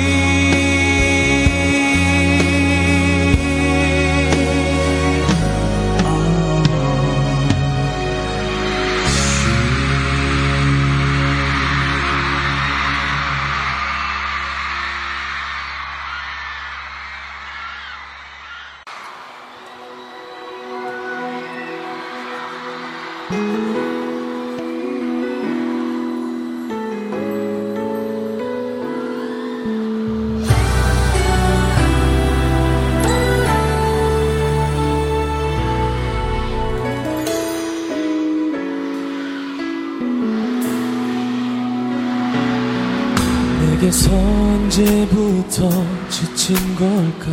내게서 언제부터 지친 걸까?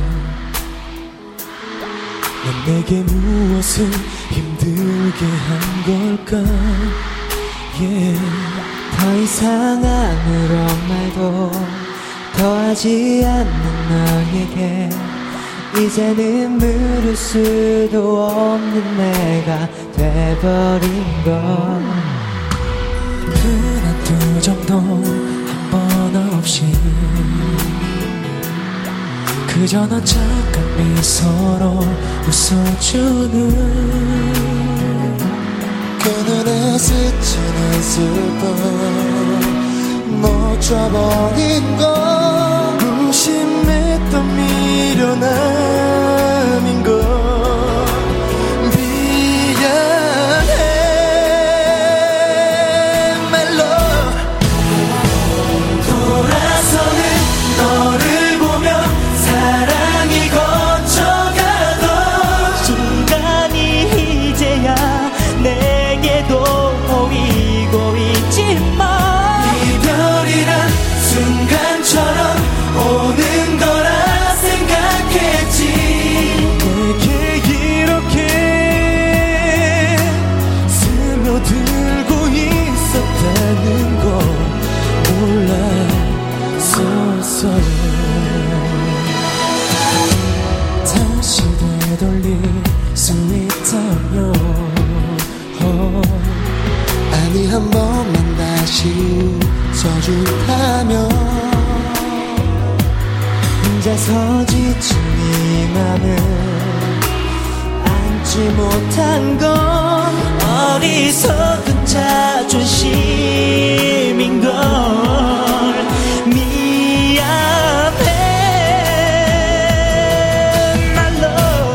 넌 내게 무엇을 힘들게 한 걸까? Yeah. 더 이상 아무런 말도 더하지 않는 너에게 이제는 물을 수도 없는 내가 돼버린 걸. 그 한두 정도 한 번 없이 그저 너 착한 미소로 웃어주는 그 눈에 스치는 슬픔 놓쳐버린 건 무심했던 미련함인 걸. 내 한 번만 다시 써준다면 혼자서 지친 이 맘을 안지 못한 건 어리석은 자존심인걸. 미안해 말로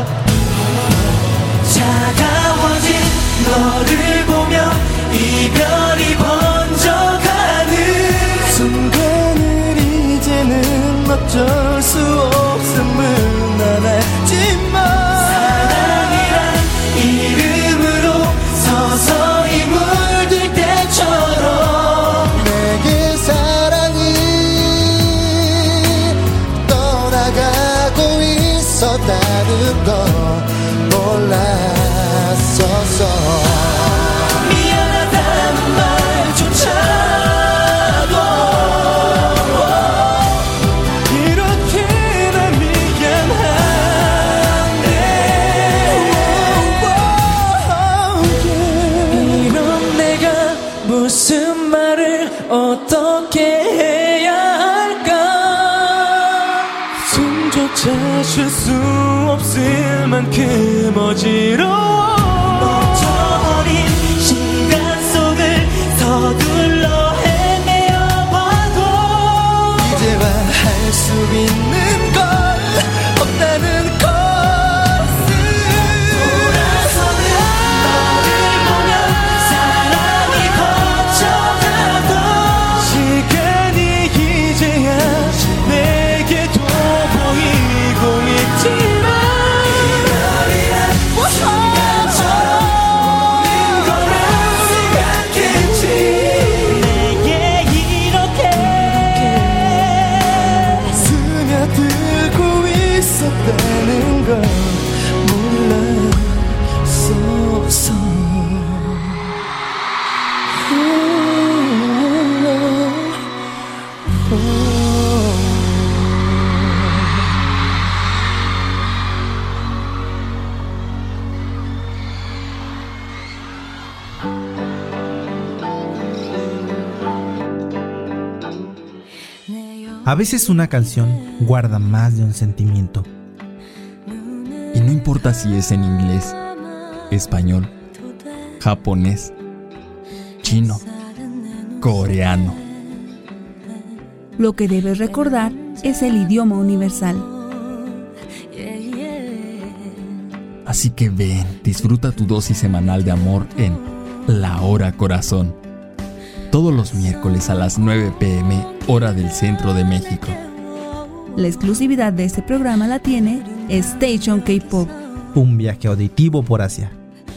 차가워진 너를 보며 이별이 번져가는 순간을 이제는 어쩔 수 없음을 난 알지만 사랑이란 이름으로 서서히 물들 때처럼 내게 사랑이 떠나가고 있었다는 걸 몰랐었어. 미안하다는 말조차도 이렇게 난 미안한데 이런 내가 무슨 말을 어떻게 해야 할까. 숨조차 쉴 수 없을 만큼 어지러워. 멈춰버린 시간 속을 서둘러 헤매어봐도 이제와 할 수 있는 건 없다는 것을 돌아서는 너를 보면 사랑이 거쳐가도 시간이 이제야 내게도 보이고 있지만 이별이란 순간처럼 오는 거라 생각했지. 내게 이렇게 스며들고 있었다는 걸 몰랐었어. A veces una canción guarda más de un sentimiento. Y no importa si es en inglés, español, japonés, chino, coreano. Lo que debes recordar es el idioma universal. Así que ven, disfruta tu dosis semanal de amor en La Hora Corazón. Todos los miércoles a las nueve pm, hora del centro de México. La exclusividad de este programa la tiene Station K-Pop. Un viaje auditivo por Asia.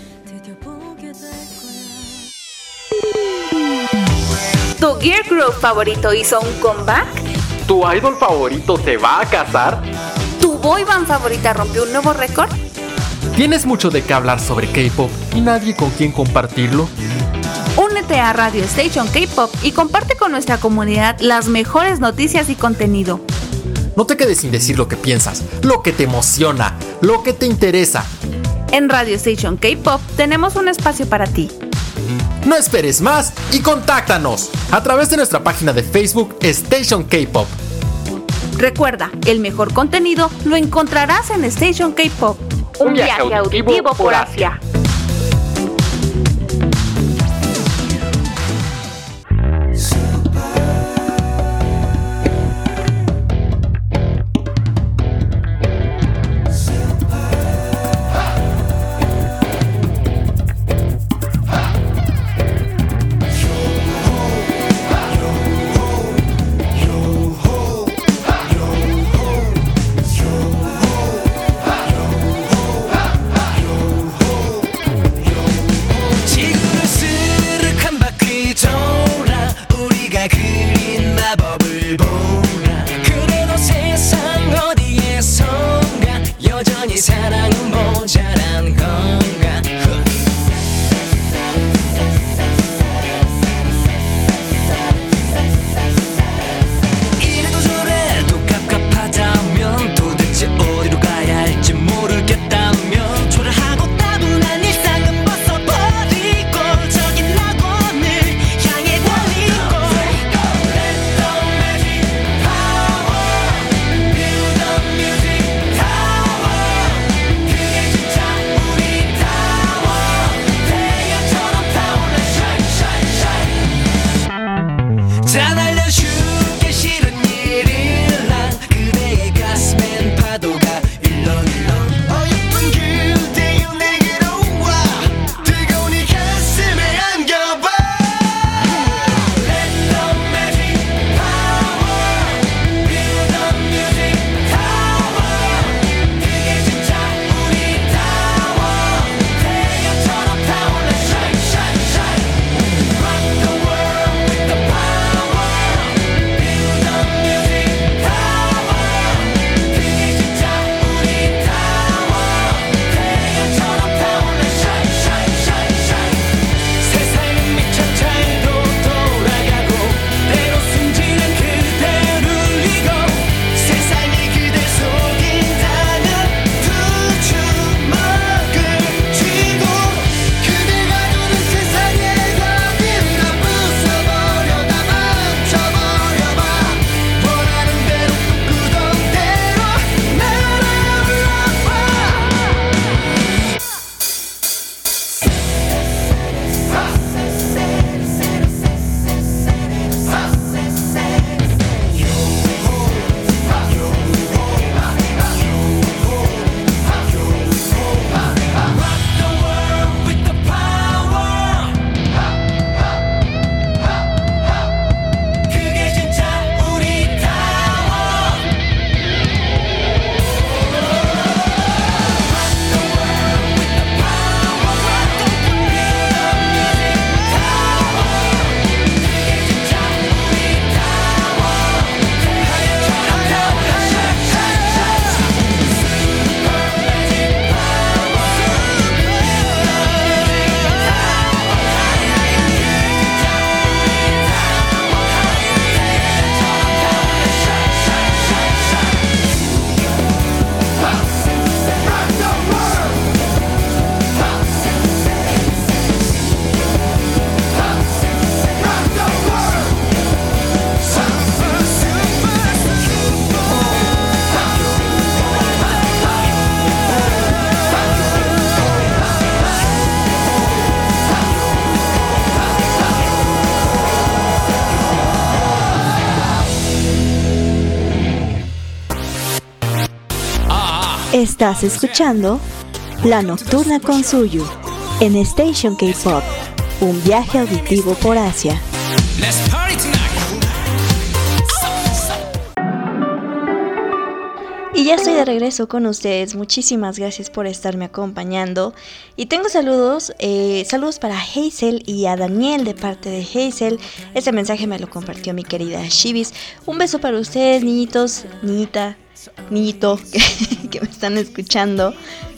¿Tu girl group favorito hizo un comeback? ¿Tu idol favorito se va a casar? ¿Tu boy band favorita rompió un nuevo récord? ¿Tienes mucho de qué hablar sobre K-pop y nadie con quien compartirlo? Únete a Radio Station K-Pop y comparte con nuestra comunidad las mejores noticias y contenido. No te quedes sin decir lo que piensas, lo que te emociona, lo que te interesa. En Radio Station K-Pop tenemos un espacio para ti. No esperes más y contáctanos a través de nuestra página de Facebook Station K-Pop. Recuerda, el mejor contenido lo encontrarás en Station K-Pop. Un, un viaje, viaje auditivo, auditivo por Asia. 다 날려주기 싫은 일이란 그대의 가슴엔 파도가 일렁일렁 어여쁜 그대여 내게로 와 뜨거운 이 가슴에 안겨봐 Let the magic power Feel the music tower 그게 진짜 우리 타워 태양처럼 타올라 shine shine shine Rock the world with the power Feel the music tower 그게 진짜 우리 타워 태양처럼 타올라 shine shine shine shine 세상은 미쳐 잘도 돌아가고 때로 숨지는 그대를 울리고 세상이 그대 속인다면 두 주먹을 쥐고 그대가 두는 세상의 어디나 부숴버려 다 망쳐버려봐 원하는 대로 꿈꾸던 대로 날아올라봐 Rock the world with the power 그게 진짜 우리 타워 Rock the world with the power Feel the music tower 그게 진짜 우리 타워 태양처럼 타올라 shine shine shine Super magic power Estás escuchando La Nocturna con Suyu en Station K-Pop, un viaje auditivo por Asia. Let's party tonight. Y ya estoy de regreso con ustedes. Muchísimas gracias por estarme acompañando. Y tengo saludos, eh, saludos para Hazel y a Daniel de parte de Hazel. Este mensaje me lo compartió mi querida Shibis. Un beso para ustedes, niñitos, niñita, niñito que, que me están escuchando.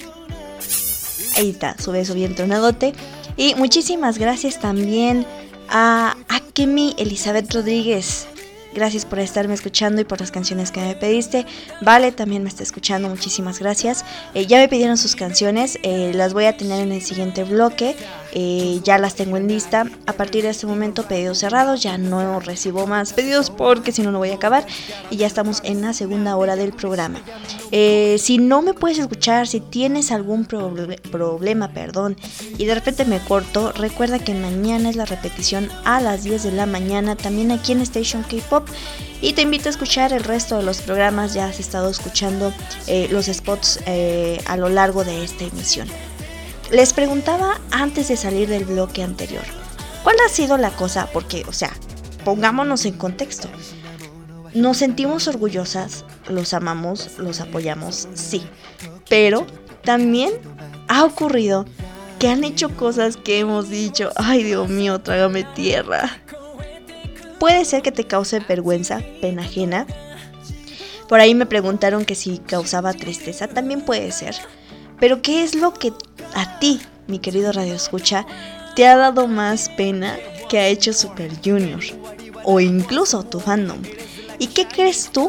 Ahí está, su beso bien tronadote. Y muchísimas gracias también a Akemi Elizabeth Rodríguez. Gracias por estarme escuchando y por las canciones que me pediste. Vale, también me está escuchando, muchísimas gracias. Eh, ya me pidieron sus canciones, eh, las voy a tener en el siguiente bloque. Eh, ya las tengo en lista. A partir de este momento, pedidos cerrados. Ya no recibo más pedidos porque si no, no voy a acabar. Y ya estamos en la segunda hora del programa. Eh, si no me puedes escuchar, si tienes algún proble- problema, perdón, y de repente me corto, recuerda que mañana es la repetición a las diez de la mañana, también aquí en Station K-Pop. Y te invito a escuchar el resto de los programas. Ya has estado escuchando eh, los spots eh, a lo largo de esta emisión. Les preguntaba antes de salir del bloque anterior, ¿cuál ha sido la cosa? Porque, o sea, pongámonos en contexto. Nos sentimos orgullosas, los amamos, los apoyamos, sí. Pero también ha ocurrido que han hecho cosas que hemos dicho, ay Dios mío, trágame tierra. Puede ser que te cause vergüenza, pena ajena. Por ahí me preguntaron que si causaba tristeza, también puede ser. Pero ¿qué es lo que a ti, mi querido Radio Escucha, te ha dado más pena que ha hecho Super Junior? O incluso tu fandom. ¿Y qué crees tú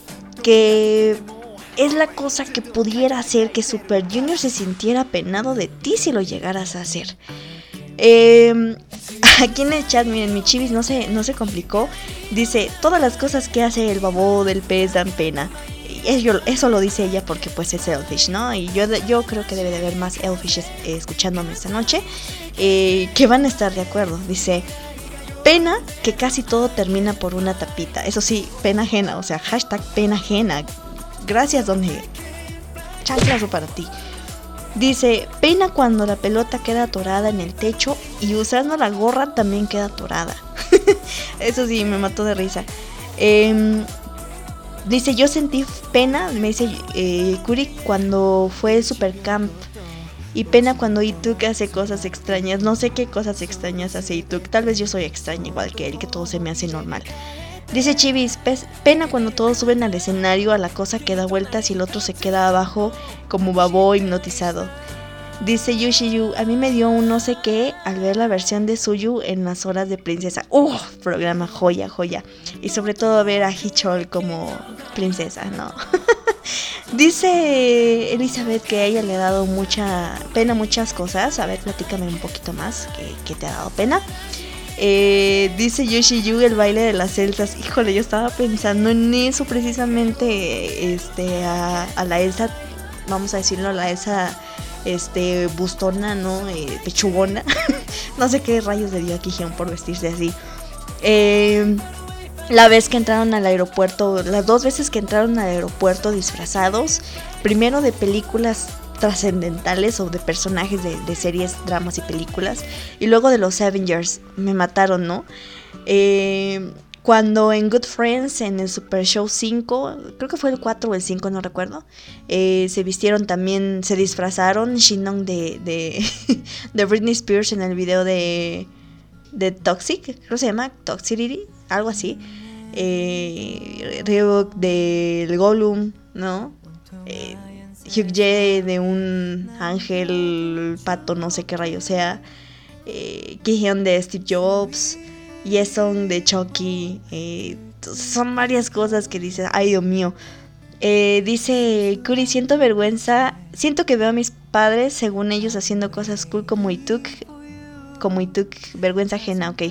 que es la cosa que pudiera hacer que Super Junior se sintiera penado de ti si lo llegaras a hacer? Eh, aquí en el chat, miren, mi chivis no se, no se complicó. Dice, todas las cosas que hace el babo del pez dan pena. Eso, eso lo dice ella porque pues es Elfish, ¿no? Y yo, yo creo que debe de haber más Elfish eh, escuchándome esta noche, eh, que van a estar de acuerdo. Dice, Pena que casi todo termina por una tapita. Eso sí, pena ajena, o sea, hashtag pena ajena. Gracias, don G. Chanclazo para ti. Dice, pena cuando la pelota queda atorada en el techo y usando la gorra también queda atorada. Eso sí, me mató de risa. Eh, dice, yo sentí pena, me dice eh, Kuri, cuando fue el Supercamp. Y pena cuando Ituk hace cosas extrañas. No sé qué cosas extrañas hace Ituk. Tal vez yo soy extraña igual que él, que todo se me hace normal. Dice Chivis, pena cuando todos suben al escenario a la cosa que da vueltas y el otro se queda abajo como babó hipnotizado. Dice Yushiyu, a mí me dio un no sé qué al ver la versión de Suyu en las horas de princesa. ¡Uh! Programa joya, joya. Y sobre todo ver a Hichol como princesa, ¿no? Dice Elizabeth que a ella le ha dado mucha pena muchas cosas. A ver, platícame un poquito más. ¿Qué, qué te ha dado pena? Eh, dice Yoshiyu, el baile de las Elsas. Híjole, yo estaba pensando en eso precisamente. Este, a, a la Elsa, vamos a decirlo, a la Elsa este, bustona, ¿no? Eh, pechugona. No sé qué rayos le dio a Kijeon por vestirse así. Eh... La vez que entraron al aeropuerto, las dos veces que entraron al aeropuerto disfrazados, primero de películas trascendentales o de personajes de, de series, dramas y películas, y luego de los Avengers, me mataron, ¿no? Eh, cuando en Good Friends, en el Super Show cinco, creo que fue el cuatro o el cinco, no recuerdo, eh, se vistieron también, se disfrazaron Shinnon de, de, de Britney Spears en el video de... de Toxic, creo que se llama Toxicity, algo así. Eh, Ryuk del Gollum, ¿no? Eh, Hyuk-jae de un ángel pato, no sé qué rayo sea. Eh, Kihyun de Steve Jobs. Yesong de Chucky. Eh, son varias cosas que dices, ay Dios mío. Eh, dice Kuri, siento vergüenza. Siento que veo a mis padres, según ellos, haciendo cosas cool como Ituk. Como Ituk, vergüenza ajena, ok.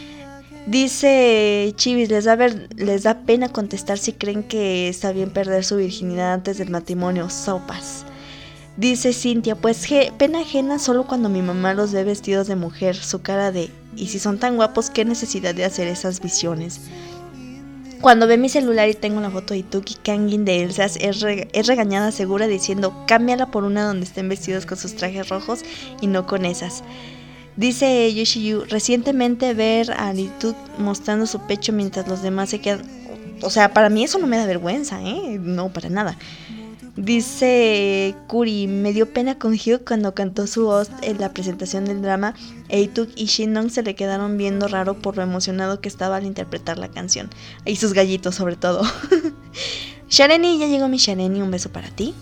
Dice Chivis, les da, ver, les da pena contestar si creen que está bien perder su virginidad antes del matrimonio. Sopas. Dice Cintia, pues je, pena ajena solo cuando mi mamá los ve vestidos de mujer. Su cara de, y si son tan guapos, ¿qué necesidad de hacer esas visiones? Cuando ve mi celular y tengo la foto de Ituk y Kangin de Elsas, es, re, es regañada segura diciendo, cámbiala por una donde estén vestidos con sus trajes rojos y no con esas. Dice Yoshiyu, recientemente ver a Ituk mostrando su pecho mientras los demás se quedan... O sea, para mí eso no me da vergüenza, ¿eh? No, para nada. Dice Kuri, me dio pena con Hyuk cuando cantó su voz en la presentación del drama. E Ituk y Shinnon se le quedaron viendo raro por lo emocionado que estaba al interpretar la canción. Y sus gallitos sobre todo. Shareni, ya llegó mi Shareni, un beso para ti.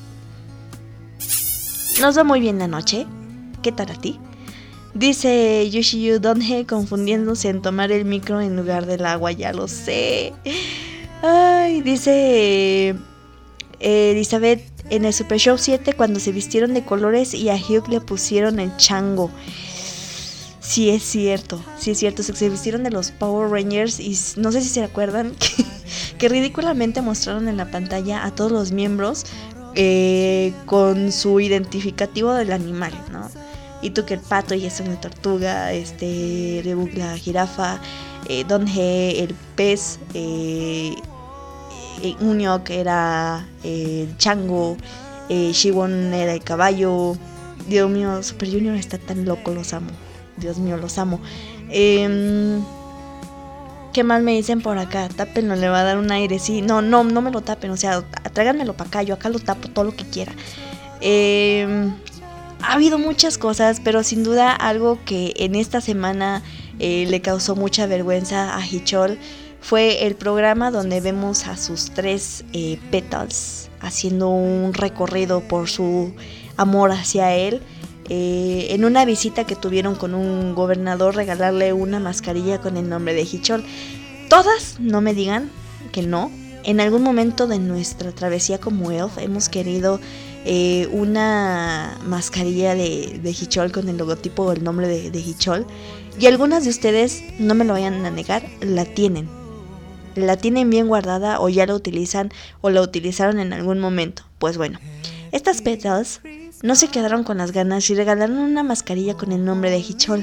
Nos va muy bien la noche. ¿Qué tal a ti? Dice Yoshiyu Donhe confundiéndose en tomar el micro en lugar del agua, ya lo sé. Ay, dice eh, Elizabeth, en el Super Show siete cuando se vistieron de colores y a Hyuk le pusieron el chango. Sí es cierto, sí es cierto, se, se vistieron de los Power Rangers y no sé si se acuerdan que, que ridículamente mostraron en la pantalla a todos los miembros eh, con su identificativo del animal, ¿no? Y tú que el pato y eso la tortuga, este, Ryuk la jirafa, eh, Donhe el pez, eh, eh, Unyok era eh, el chango, eh, Shiwon era el caballo. Dios mío, Super Junior está tan loco, los amo. Dios mío, los amo. Eh, ¿Qué más me dicen por acá? Tápenlo, le va a dar un aire. Sí, no, no, no me lo tapen, o sea, tráiganmelo para acá, yo acá lo tapo todo lo que quiera. Eh... Ha habido muchas cosas, pero sin duda algo que en esta semana eh, le causó mucha vergüenza a Hichol fue el programa donde vemos a sus tres eh, petals haciendo un recorrido por su amor hacia él. Eh, en una visita que tuvieron con un gobernador, regalarle una mascarilla con el nombre de Hichol. Todas, no me digan que no. En algún momento de nuestra travesía como Elf hemos querido eh, una mascarilla de, de Hichol con el logotipo o el nombre de, de Hichol. Y algunas de ustedes, no me lo vayan a negar, la tienen. La tienen bien guardada o ya la utilizan o la utilizaron en algún momento. Pues bueno, estas petals no se quedaron con las ganas y regalaron una mascarilla con el nombre de Hichol.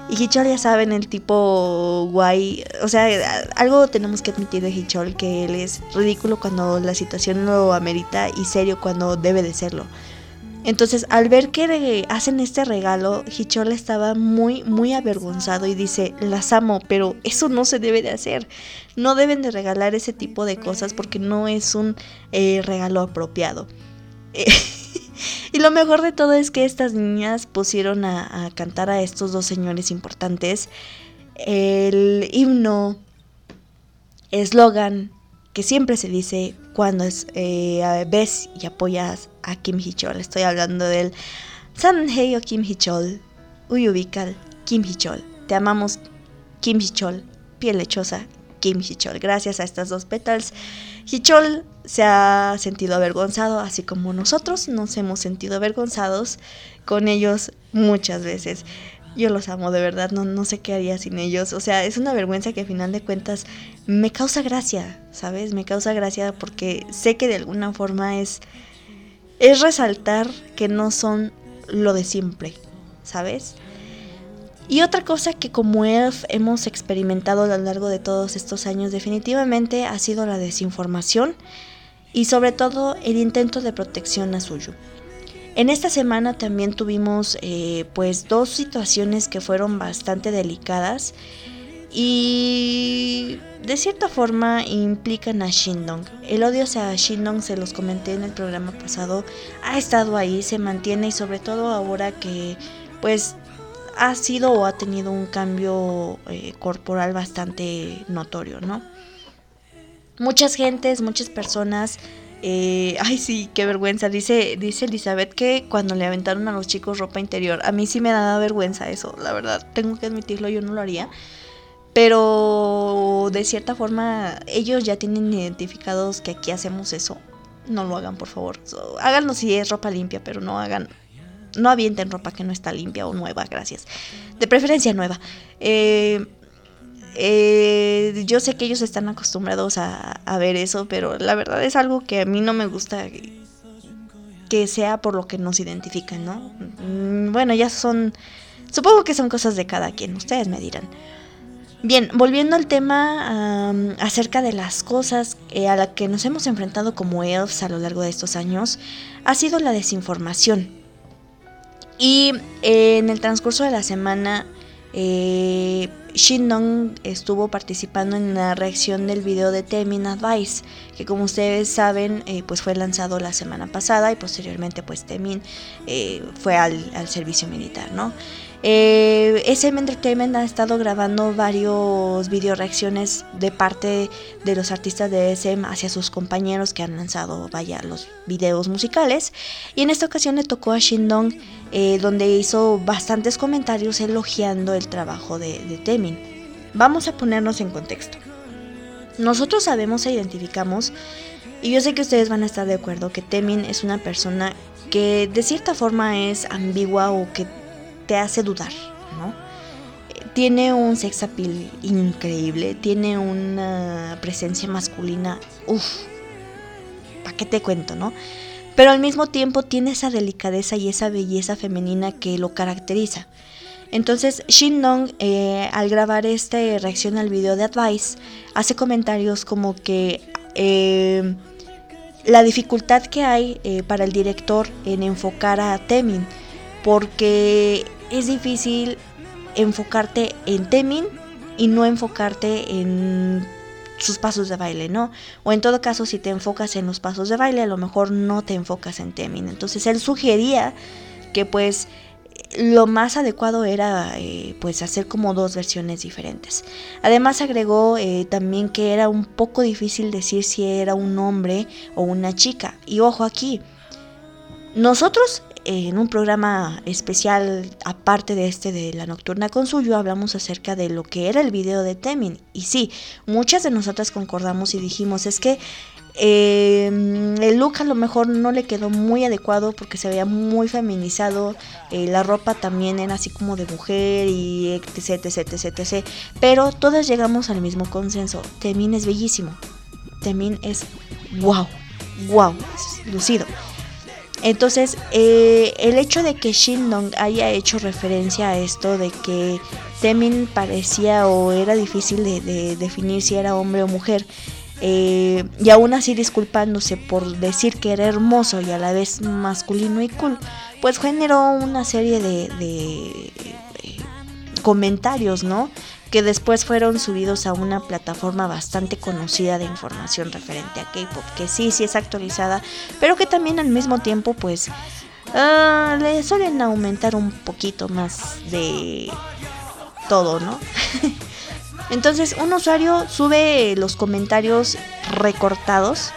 Y Hichol, ya saben, el tipo guay, o sea, algo tenemos que admitir de Hichol, que él es ridículo cuando la situación lo amerita y serio cuando debe de serlo. Entonces, al ver que hacen este regalo, Hichol estaba muy, muy avergonzado y dice, las amo, pero eso no se debe de hacer. No deben de regalar ese tipo de cosas porque no es un eh, regalo apropiado. Y lo mejor de todo es que estas niñas pusieron a, a cantar a estos dos señores importantes el himno, eslogan que siempre se dice cuando es, eh, ves y apoyas a Kim Hee-chol. Estoy hablando del Sanheyo Kim Hee-chol, Uyubikal Kim Hee-chol. Te amamos, Kim Hee-chol, piel lechosa Kim Hee-chol. Gracias a estas dos petals, Hee-chol se ha sentido avergonzado, así como nosotros nos hemos sentido avergonzados con ellos muchas veces. Yo los amo, de verdad, no, no sé qué haría sin ellos. O sea, es una vergüenza que a final de cuentas me causa gracia, ¿sabes? Me causa gracia porque sé que de alguna forma es, es resaltar que no son lo de siempre, ¿sabes? Y otra cosa que como E L F hemos experimentado a lo largo de todos estos años definitivamente ha sido la desinformación y sobre todo el intento de protección a Suyu. En esta semana también tuvimos eh, pues dos situaciones que fueron bastante delicadas y de cierta forma implican a Shindong. El odio hacia Shindong, se los comenté en el programa pasado, ha estado ahí, se mantiene y sobre todo ahora que pues ha sido o ha tenido un cambio eh, corporal bastante notorio, ¿no? Muchas gentes, muchas personas... Eh, ay sí, qué vergüenza. Dice, dice Elizabeth que cuando le aventaron a los chicos ropa interior, a mí sí me daba vergüenza eso, la verdad, tengo que admitirlo, yo no lo haría. Pero de cierta forma ellos ya tienen identificados que aquí hacemos eso. No lo hagan, por favor. So, háganlo si es ropa limpia, pero no hagan, no avienten ropa que no está limpia o nueva, gracias. De preferencia nueva. Eh... Eh, yo sé que ellos están acostumbrados a, a ver eso, pero la verdad es algo que a mí no me gusta que sea por lo que nos identifican, ¿no? Bueno, ya son, supongo que son cosas de cada quien, ustedes me dirán. Bien, volviendo al tema um, acerca de las cosas eh, a las que nos hemos enfrentado como E L Fs a lo largo de estos años, ha sido la desinformación. Y eh, en el transcurso de la semana... Eh, Shindong estuvo participando en la reacción del video de Taemin Advice, que como ustedes saben eh, pues fue lanzado la semana pasada y posteriormente pues Taemin eh, fue al, al servicio militar, ¿no? Eh, S M Entertainment ha estado grabando varios video reacciones de parte de los artistas de S M hacia sus compañeros que han lanzado, vaya, los videos musicales, y en esta ocasión le tocó a Shindong, eh, donde hizo bastantes comentarios elogiando el trabajo de, de Taemin. Vamos a ponernos en contexto. Nosotros sabemos e identificamos, y yo sé que ustedes van a estar de acuerdo, que Taemin es una persona que de cierta forma es ambigua o que te hace dudar, ¿no? Tiene un sex appeal increíble, tiene una presencia masculina, uff, ¿para qué te cuento, no? Pero al mismo tiempo tiene esa delicadeza y esa belleza femenina que lo caracteriza. Entonces Shindong, eh, al grabar esta reacción al video de Advice, hace comentarios como que eh, la dificultad que hay eh, para el director en enfocar a Taemin, porque es difícil enfocarte en Taemin y no enfocarte en sus pasos de baile, ¿no? O en todo caso, si te enfocas en los pasos de baile, a lo mejor no te enfocas en Taemin. Entonces él sugería que pues lo más adecuado era eh, pues hacer como dos versiones diferentes. Además agregó eh, también que era un poco difícil decir si era un hombre o una chica. Y ojo aquí, nosotros en un programa especial aparte de este de La Nocturna con Suyu hablamos acerca de lo que era el video de Taemin, y sí, muchas de nosotras concordamos y dijimos es que eh, el look a lo mejor no le quedó muy adecuado porque se veía muy feminizado, eh, la ropa también era así como de mujer y etc, etc, etc, etc, pero todas llegamos al mismo consenso: Taemin es bellísimo, Taemin es wow, wow, es lucido. Entonces, eh, el hecho de que Shin-dong haya hecho referencia a esto de que Taemin parecía o era difícil de, de definir si era hombre o mujer, eh, y aún así disculpándose por decir que era hermoso y a la vez masculino y cool, pues generó una serie de, de, de comentarios, ¿no? Que después fueron subidos a una plataforma bastante conocida de información referente a K-pop, que sí, sí es actualizada, pero que también al mismo tiempo pues uh, le suelen aumentar un poquito más de todo, ¿no? Entonces un usuario sube los comentarios recortados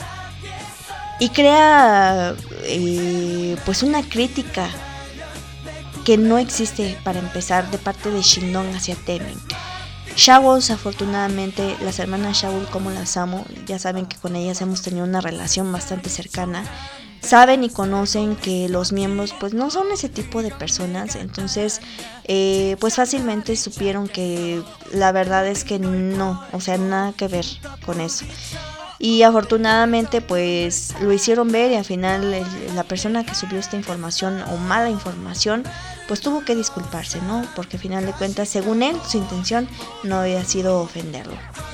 y crea eh, pues una crítica que no existe, para empezar, de parte de Shin-dong hacia Taemin. Shawols, afortunadamente, las hermanas Shawool, como las amo, ya saben que con ellas hemos tenido una relación bastante cercana, saben y conocen que los miembros pues no son ese tipo de personas, entonces eh, pues fácilmente supieron que la verdad es que no, o sea, nada que ver con eso. Y afortunadamente pues lo hicieron ver, y al final el, la persona que subió esta información o mala información pues tuvo que disculparse, ¿no? Porque al final de cuentas, según él, su intención no había sido ofenderlo.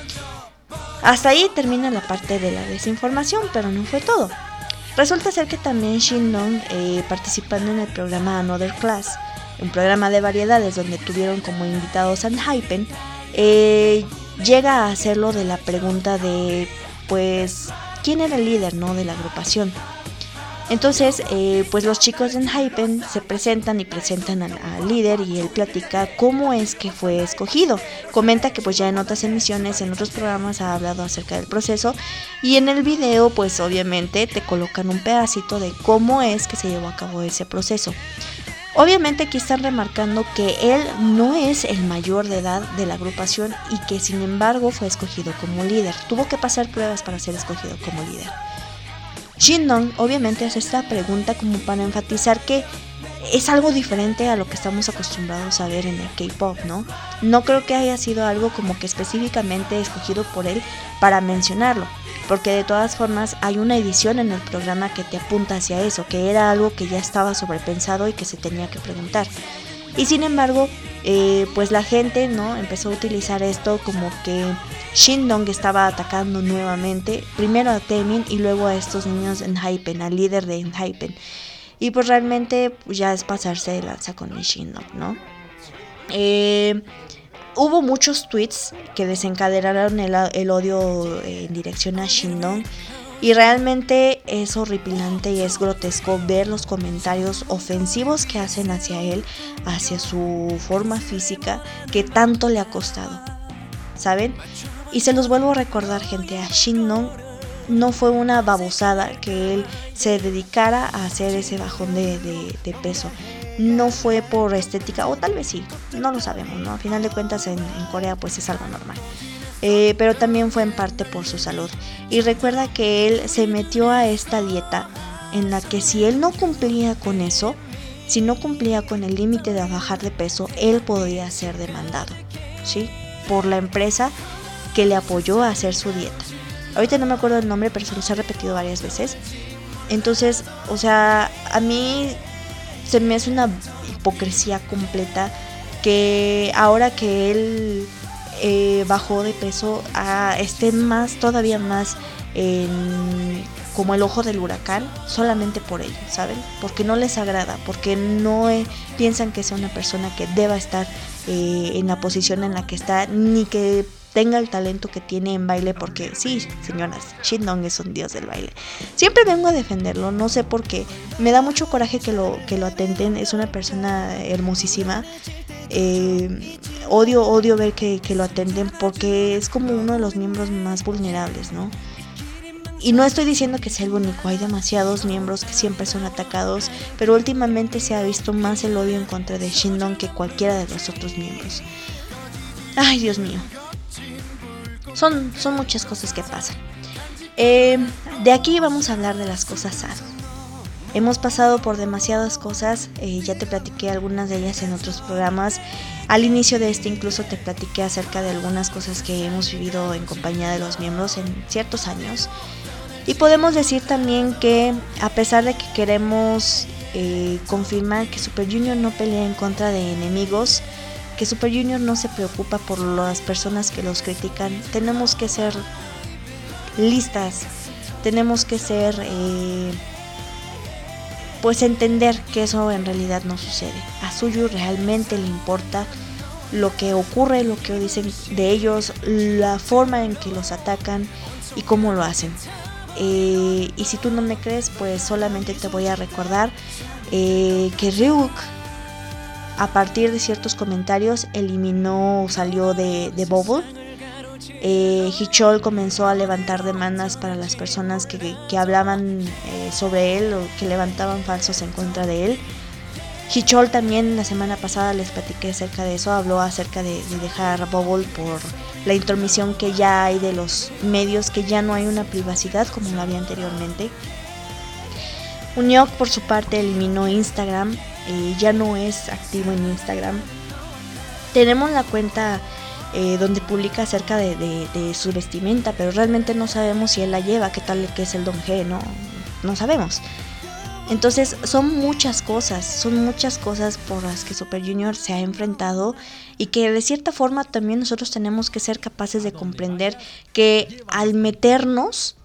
Hasta ahí termina la parte de la desinformación, pero no fue todo. Resulta ser que también Shin-dong, eh, participando en el programa Another Class, un programa de variedades donde tuvieron como invitados a ENHYPEN, eh, llega a hacerlo de la pregunta de pues quién era el líder, ¿no?, de la agrupación. Entonces eh, pues los chicos de ENHYPEN se presentan y presentan al, al líder, y él platica cómo es que fue escogido. Comenta que pues ya en otras emisiones, en otros programas ha hablado acerca del proceso, y en el video pues obviamente te colocan un pedacito de cómo es que se llevó a cabo ese proceso. Obviamente aquí están remarcando que él no es el mayor de edad de la agrupación y que sin embargo fue escogido como líder. Tuvo que pasar pruebas para ser escogido como líder. Shin-dong obviamente hace esta pregunta como para enfatizar que es algo diferente a lo que estamos acostumbrados a ver en el K-pop, ¿no? No creo que haya sido algo como que específicamente escogido por él para mencionarlo, porque de todas formas hay una edición en el programa que te apunta hacia eso, que era algo que ya estaba sobrepensado y que se tenía que preguntar. Y sin embargo, eh, pues la gente, ¿no?, empezó a utilizar esto como que Shin-dong estaba atacando nuevamente, primero a Taemin y luego a estos niños en ENHYPEN, al líder de ENHYPEN. Y pues realmente pues ya es pasarse de lanza con el Shin-dong, ¿no? Eh, hubo muchos tweets que desencadenaron el, el odio en dirección a Shin-dong. Y realmente es horripilante y es grotesco ver los comentarios ofensivos que hacen hacia él, hacia su forma física, que tanto le ha costado, ¿saben? Y se los vuelvo a recordar, gente, a Shin-dong no fue una babosada que él se dedicara a hacer ese bajón de, de, de peso. No fue por estética, o tal vez sí, no lo sabemos, ¿no? A final de cuentas en, en Corea pues es algo normal. Eh, pero también fue en parte por su salud. Y recuerda que él se metió a esta dieta en la que si él no cumplía con eso, si no cumplía con el límite de bajar de peso, él podía ser demandado, ¿sí?, por la empresa que le apoyó a hacer su dieta. Ahorita no me acuerdo el nombre, pero se los he repetido varias veces. Entonces, o sea, a mí se me hace una hipocresía completa que ahora que él Eh, bajó de peso, a, esté más, todavía más en, como el ojo del huracán, solamente por ello, ¿saben? Porque no les agrada, porque no eh, piensan que sea una persona que deba estar eh, en la posición en la que está, ni que tenga el talento que tiene en baile, porque sí, señoras, Shin-dong es un dios del baile. Siempre vengo a defenderlo, no sé por qué, me da mucho coraje que lo, que lo atenten, es una persona hermosísima. Eh, odio, odio ver que, que lo atenden, porque es como uno de los miembros más vulnerables, ¿no? Y no estoy diciendo que sea el único, hay demasiados miembros que siempre son atacados, pero últimamente se ha visto más el odio en contra de Shin-dong que cualquiera de los otros miembros. Ay, Dios mío. Son, son muchas cosas que pasan. Eh, de aquí vamos a hablar de las cosas sad. Hemos pasado por demasiadas cosas, eh, ya te platiqué algunas de ellas en otros programas. Al inicio de este incluso te platiqué acerca de algunas cosas que hemos vivido en compañía de los miembros en ciertos años. Y podemos decir también que a pesar de que queremos eh, confirmar que Super Junior no pelea en contra de enemigos, que Super Junior no se preocupa por las personas que los critican, tenemos que ser listas, tenemos que ser, eh, pues entender que eso en realidad no sucede. A Suyu realmente le importa lo que ocurre, lo que dicen de ellos, la forma en que los atacan y cómo lo hacen. Eh, y si tú no me crees, pues solamente te voy a recordar eh, que Ryuk, a partir de ciertos comentarios, eliminó, salió de, de Bubble. eh, Hichol comenzó a levantar demandas para las personas que, que hablaban eh, sobre él o que levantaban falsos en contra de él. Hichol también la semana pasada les platiqué acerca de eso, habló acerca de, de dejar Bubble por la intromisión que ya hay de los medios, que ya no hay una privacidad como lo había anteriormente. Unyok por su parte eliminó Instagram, eh, ya no es activo en Instagram. Tenemos la cuenta eh, donde publica acerca de, de, de su vestimenta, pero realmente no sabemos si él la lleva, qué tal que es el Don G, no, no sabemos. Entonces son muchas cosas, son muchas cosas por las que Super Junior se ha enfrentado y que de cierta forma también nosotros tenemos que ser capaces de comprender que al meternos,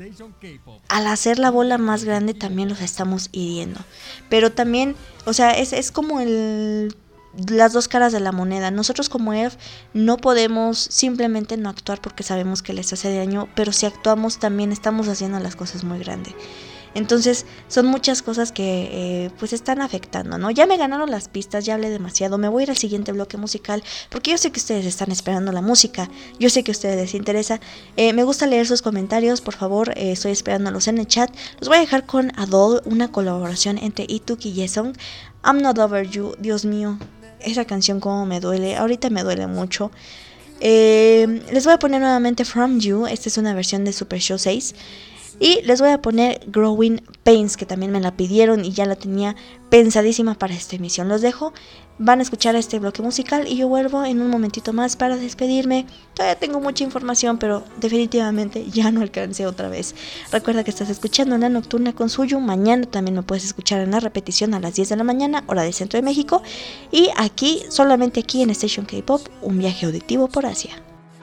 al hacer la bola más grande también los estamos hiriendo. Pero también, o sea, es, es como el, las dos caras de la moneda. Nosotros como E F no podemos simplemente no actuar porque sabemos que les hace daño, pero si actuamos también estamos haciendo las cosas muy grandes. Entonces son muchas cosas que eh, pues están afectando, ¿no? Ya me ganaron las pistas, ya hablé demasiado, me voy a ir al siguiente bloque musical porque yo sé que ustedes están esperando la música, yo sé que a ustedes les interesa. Eh, me gusta leer sus comentarios, por favor, eh, estoy esperándolos en el chat. Los voy a dejar con Adol, una colaboración entre Ituk y Yesong. I'm Not Over You, Dios mío, esa canción como me duele, ahorita me duele mucho. Eh, les voy a poner nuevamente From You, esta es una versión de Super Show seis. Y les voy a poner Growing Pains, que también me la pidieron y ya la tenía pensadísima para esta emisión. Los dejo, van a escuchar este bloque musical y yo vuelvo en un momentito más para despedirme. Todavía tengo mucha información, pero definitivamente ya no alcancé otra vez. Recuerda que estás escuchando La Nocturna con Suyu. Mañana también me puedes escuchar en la repetición a las diez de la mañana, hora del Centro de México. Y aquí, solamente aquí en Station K-Pop, un viaje auditivo por Asia.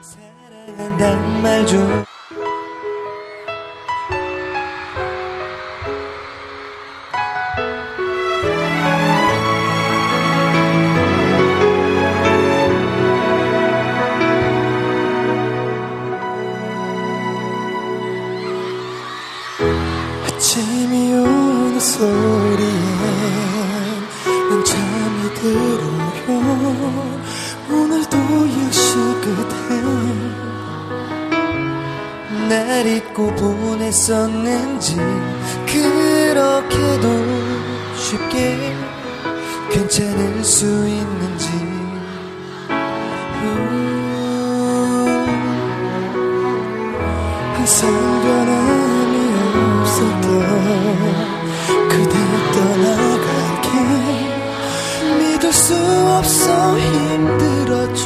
아침이 오는 소리에 난 잠이 들어요. 오늘도 역시 그대 날 잊고 보냈었는지 그렇게도 쉽게 괜찮을 수 있는지 음, 항상 변함이 그대 떠나가게 믿을 수 없어 힘들었죠.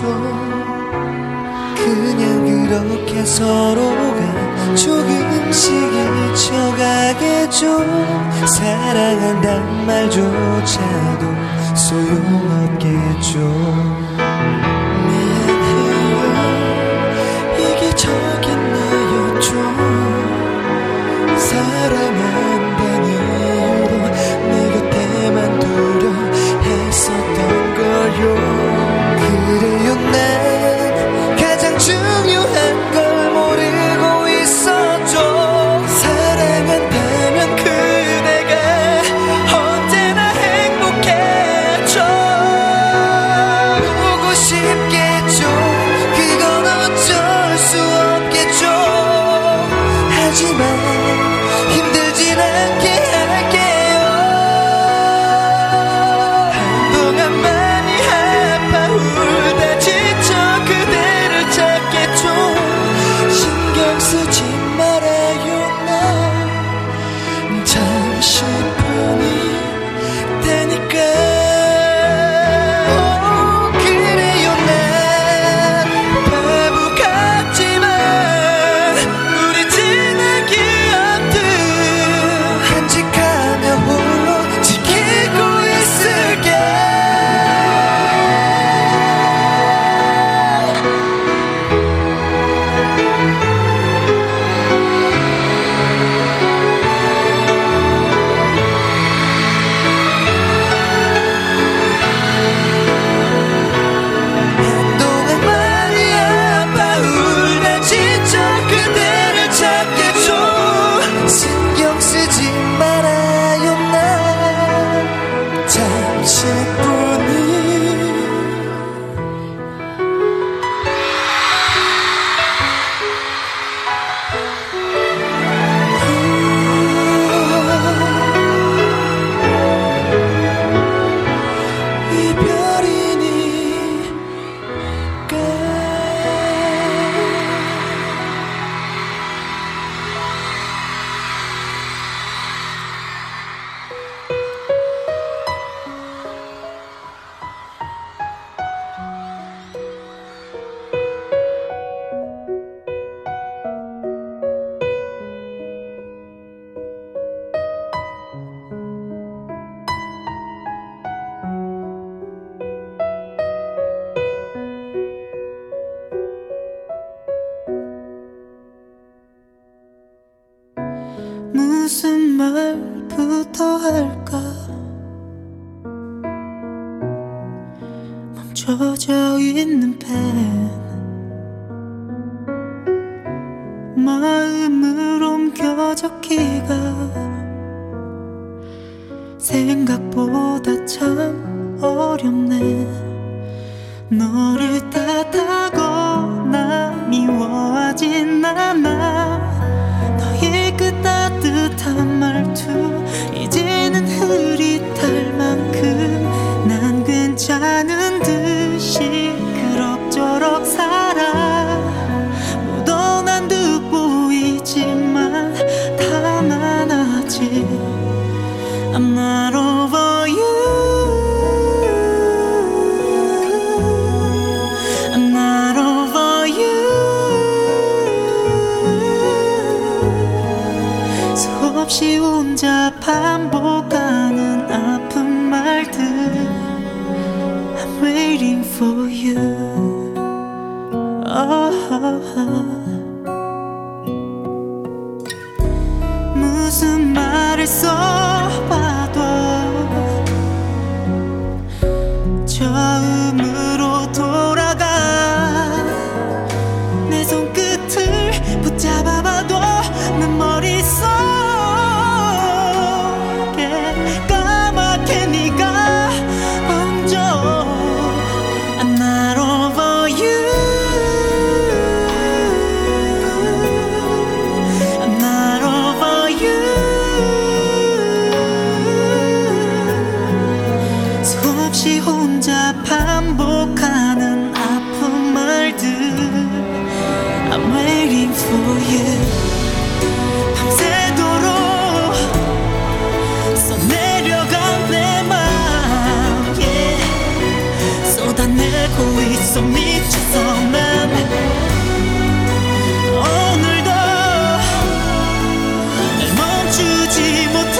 그냥 그렇게 서로가 조금씩 잊혀가겠죠. 사랑한단 말조차도 소용없겠죠. 미안해요 이기적인 나였죠. 사랑한다는 이유로 내 곁에만 두려 했었던 거요. 그래요 난 가장 중요한 걸 모르고 있었죠. 사랑한다면 그대가 언제나 행복했죠. 더 할까 멈춰져 있는 펜 마음을 옮겨 적기가 생각보다 참 어렵네 너를 탓하거나 미워하진 않아 너의 그 따뜻한 말투 이제는 흐릿할 만큼 난 괜찮은 듯이 그럭저럭 살아 묻어난 듯 보이지만 다만 아직 I'm not over you I'm not over you 수없이 혼자 반복하는 아픈 말들 I'm waiting for you oh. 무슨 말을 써봐도 처음으로 돌아가 내 손끝을 붙잡아봐도 내 머릿속에 까맣게 네가 번져 I'm not over you I'm not over you 수없이 혼자 반복하는 아픈 말들 I'm waiting for you 밤새도록 써내려간 내 맘 yeah. 쏟아내고 있어 미쳐서 난 오늘도 날 멈추지 못해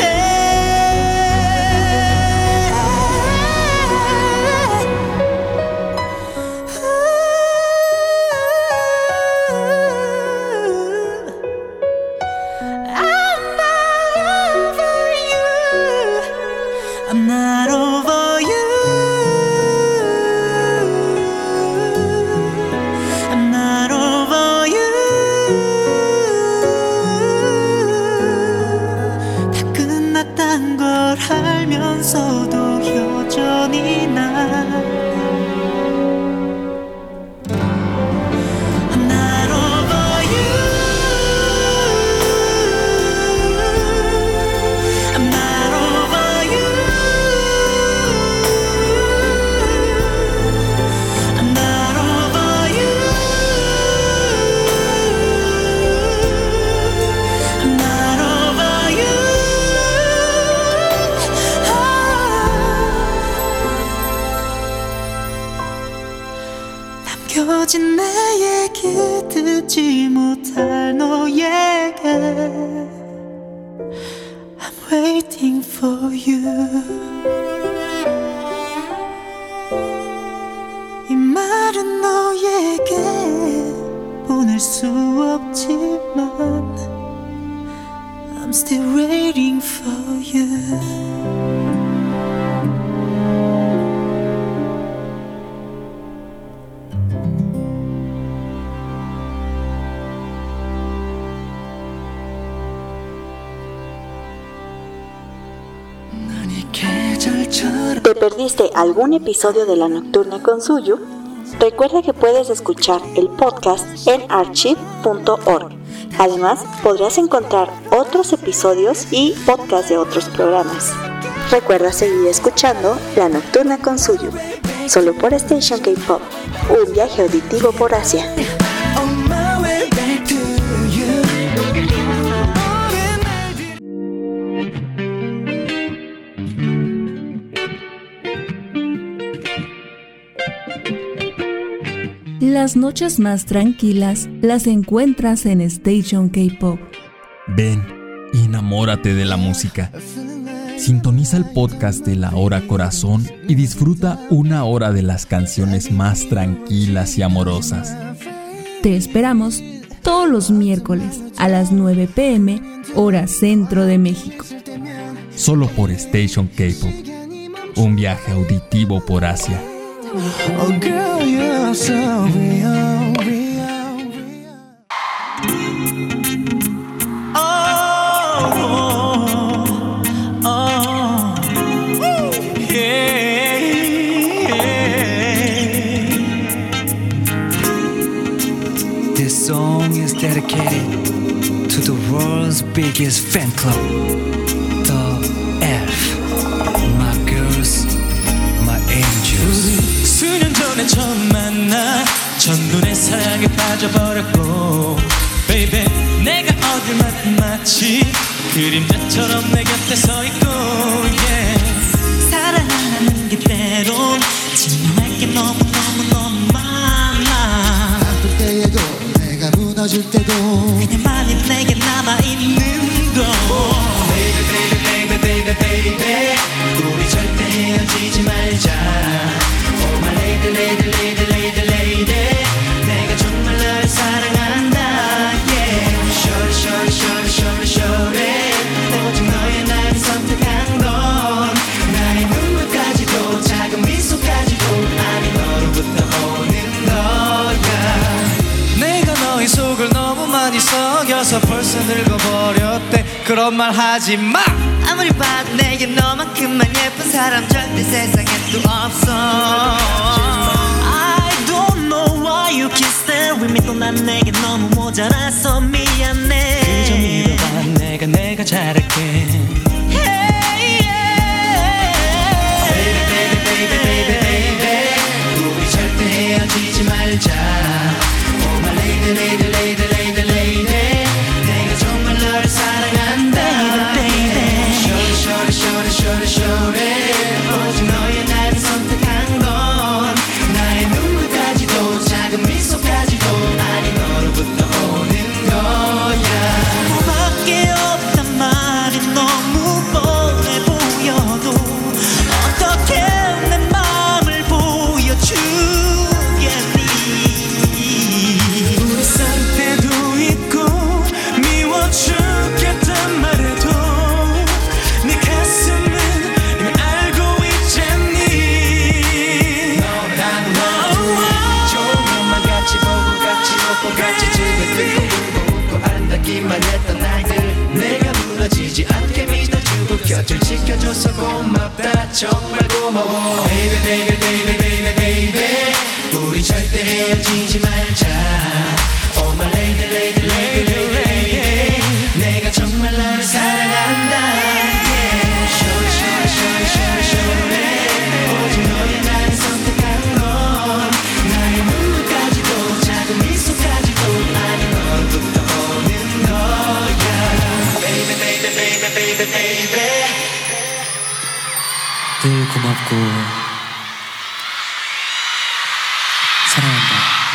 I'm not over you I'm not over you 다 끝났단 걸 알면서도 여전히 난 I'm not over you I'm not over you I'm not over you I'm not over you 남겨진 내 얘기 듣지 못할 너에게 I'm waiting for you 이 말은 너에게 보낼 수 없지만 I'm still waiting for you ¿Te perdiste algún episodio de La Nocturna con Suyu? Recuerda que puedes escuchar el podcast en archive punto org. Además, podrás encontrar otros episodios y podcasts de otros programas. Recuerda seguir escuchando La Nocturna con Suyu, solo por Station K-Pop, un viaje auditivo por Asia. Las noches más tranquilas las encuentras en Station K-Pop. Ven y enamórate de la música. Sintoniza el podcast de La Hora Corazón y disfruta una hora de las canciones más tranquilas y amorosas. Te esperamos todos los miércoles a las nueve p m hora Centro de México. solo por Station K-Pop. Un viaje auditivo por Asia. Oh girl, you're so real, real, real. Oh, oh, yeah, yeah. This song is dedicated to the world's biggest fan club, the F. My girls, my angels. 수년 전에 처음 만나 첫눈에 사랑에 빠져버렸고 Baby 내가 어딜 맡든 마치 그림자처럼 내 곁에 서있고 yeah. 사랑하는 게 때론 증명할 게 너무너무너무 많아 아플 때에도 내가 무너질 때도 그녀만이 내게 남아있는 거 Baby baby baby baby baby 우리 절대 헤어지지 말자 Oh my lady lady lady lady lady 내가 정말 너를 사랑한다 Yeah Shorty shorty shorty shorty shorty 오직 너의 나를 선택한 건 나의 눈물까지도 작은 미소까지도 아니 너로부터 오는 거야 내가 너의 속을 너무 많이 속여서 벌써 늙어버렸대 그런 말 하지 마 아무리 봐도 내게 너만큼만 예쁜 사람 절대 세상에 또 없어 I don't know why you keep stay with me 또 난 내게 너무 모자라서 미안해 그저 믿어봐 내가 내가 잘할게 Hey yeah Baby baby baby baby baby 우리 절대 헤어지지 말자 Oh my lady lady lady lady lady 내가 정말 너를 사랑한다 Shorty shorty shorty shorty 오직 너의 나를 선택한 건 나의 눈물까지도 작은 미소까지도 아니 너로부터 오는 거야 너밖에 없단 말이 너무 뻔해 보여도 어떻게 내 맘을 보여주겠니 우리 상태도 있고 미워 죽겠단 말해도 네 가슴은 이미 알고 있잖니 너랑 나 좋은 것만 같이 보고 같이 웃고 같이 즐겼고 웃고 아름답기만 했던 날들 내가 무너지지 않게 믿어주고 곁을 지켜줘서 고맙다 정말 고마워 Baby baby baby baby baby 우리 절대 헤어지지 말자 Oh my lady lady lady lady lady 내가 정말 너를 사랑한다 Yeah Shorty shorty shorty shorty shorty 오직 너의 나를 선택한 건 나의 눈물까지도 작은 미소까지도 아니 너로부터 오는 거야 Baby baby baby baby baby 늘 고맙고 사랑한다.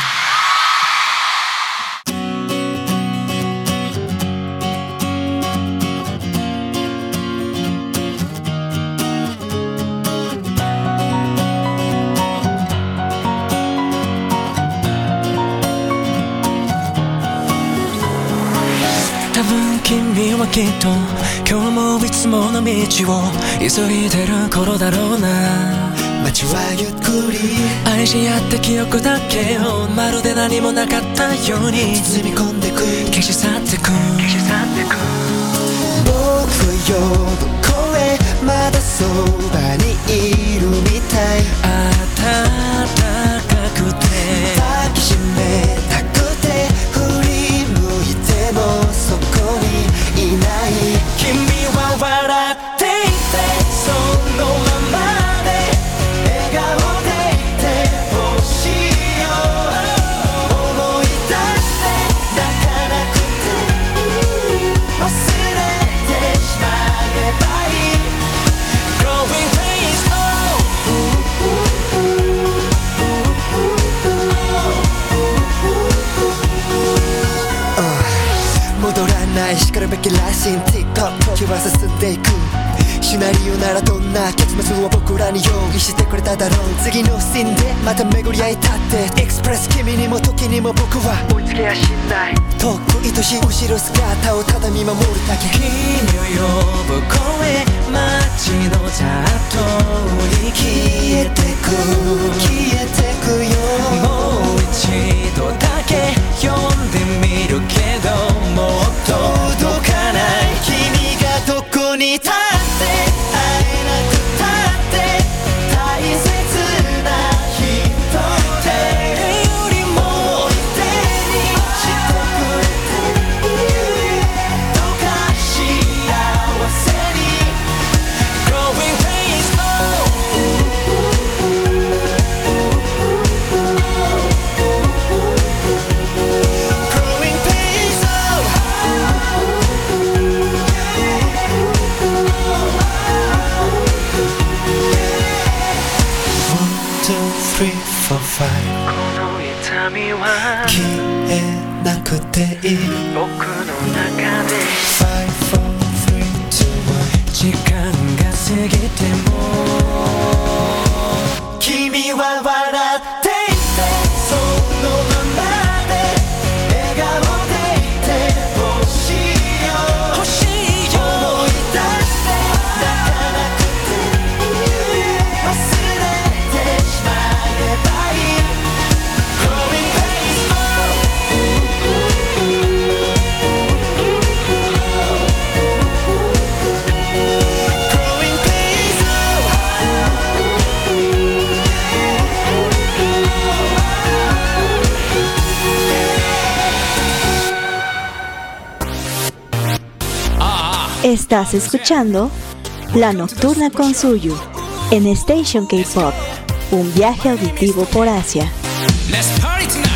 多分君はきっと今日もいつもの道を急いでる頃だろうな街はゆっくり愛し合った記憶だけをまるで何もなかったように包み込んでく消し去ってく消し去ってく僕を呼ぶ声まだそばにいるみたい暖かくて抱きしめたくて振り向いてもそこにいない君は笑っていてそのままで笑顔でいてほしいよ思い出して泣かなくて忘れてしまえばいい Growing pains oh 戻らないしかるべきらしい TikTok 時は進んでいくシナリオならどんな結末を僕らに用意してくれただろう次のシーンでまた巡り合いたってエクスプレス君にも時にも僕は追いつけやしない遠く愛しい後ろ姿をただ見守るだけ君を呼ぶ声街の雑踏に消えてく消えてくよもう一度だけ読んでみるけどもっと届かない君がどこに立って会えなくたって大切な人誰よりも手にしてくれてどうか幸せに Growing pains Growing pains One, two, three, four, five この痛みは消えなくていい僕の中で Five, four, three, two, one 時間が過ぎても君は笑っていてそのままで笑顔でいてほしいよ欲しいよ思い出して泣かなくていい忘れてしまえばいい Growing pains Growing pains Estás escuchando La Nocturna con Suyu en Station K-Pop, un viaje auditivo por Asia. Let's party tonight.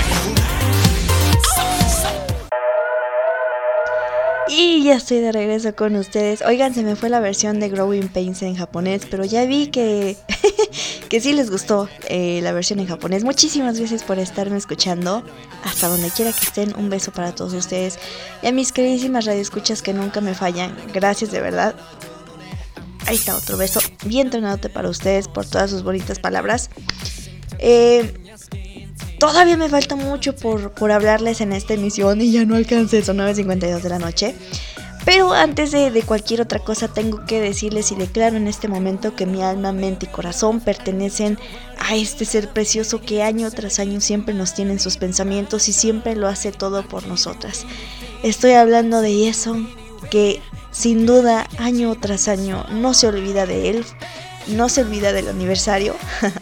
Y ya estoy de regreso con ustedes. Oigan, se me fue la versión de Growing Pains en japonés, pero ya vi que que sí les gustó eh, la versión en japonés. Muchísimas gracias por estarme escuchando. Hasta donde quiera que estén, un beso para todos ustedes. Y a mis queridísimas radioescuchas que nunca me fallan. Gracias de verdad. Ahí está otro beso bien tronadote para ustedes por todas sus bonitas palabras. Eh... Todavía me falta mucho por, por hablarles en esta emisión y ya no alcancé, son nueve cincuenta y dos de la noche. Pero antes de, de cualquier otra cosa tengo que decirles y declaro en este momento que mi alma, mente y corazón pertenecen a este ser precioso que año tras año siempre nos tiene en sus pensamientos y siempre lo hace todo por nosotras. Estoy hablando de Jason, que sin duda año tras año no se olvida de él. No se olvida del aniversario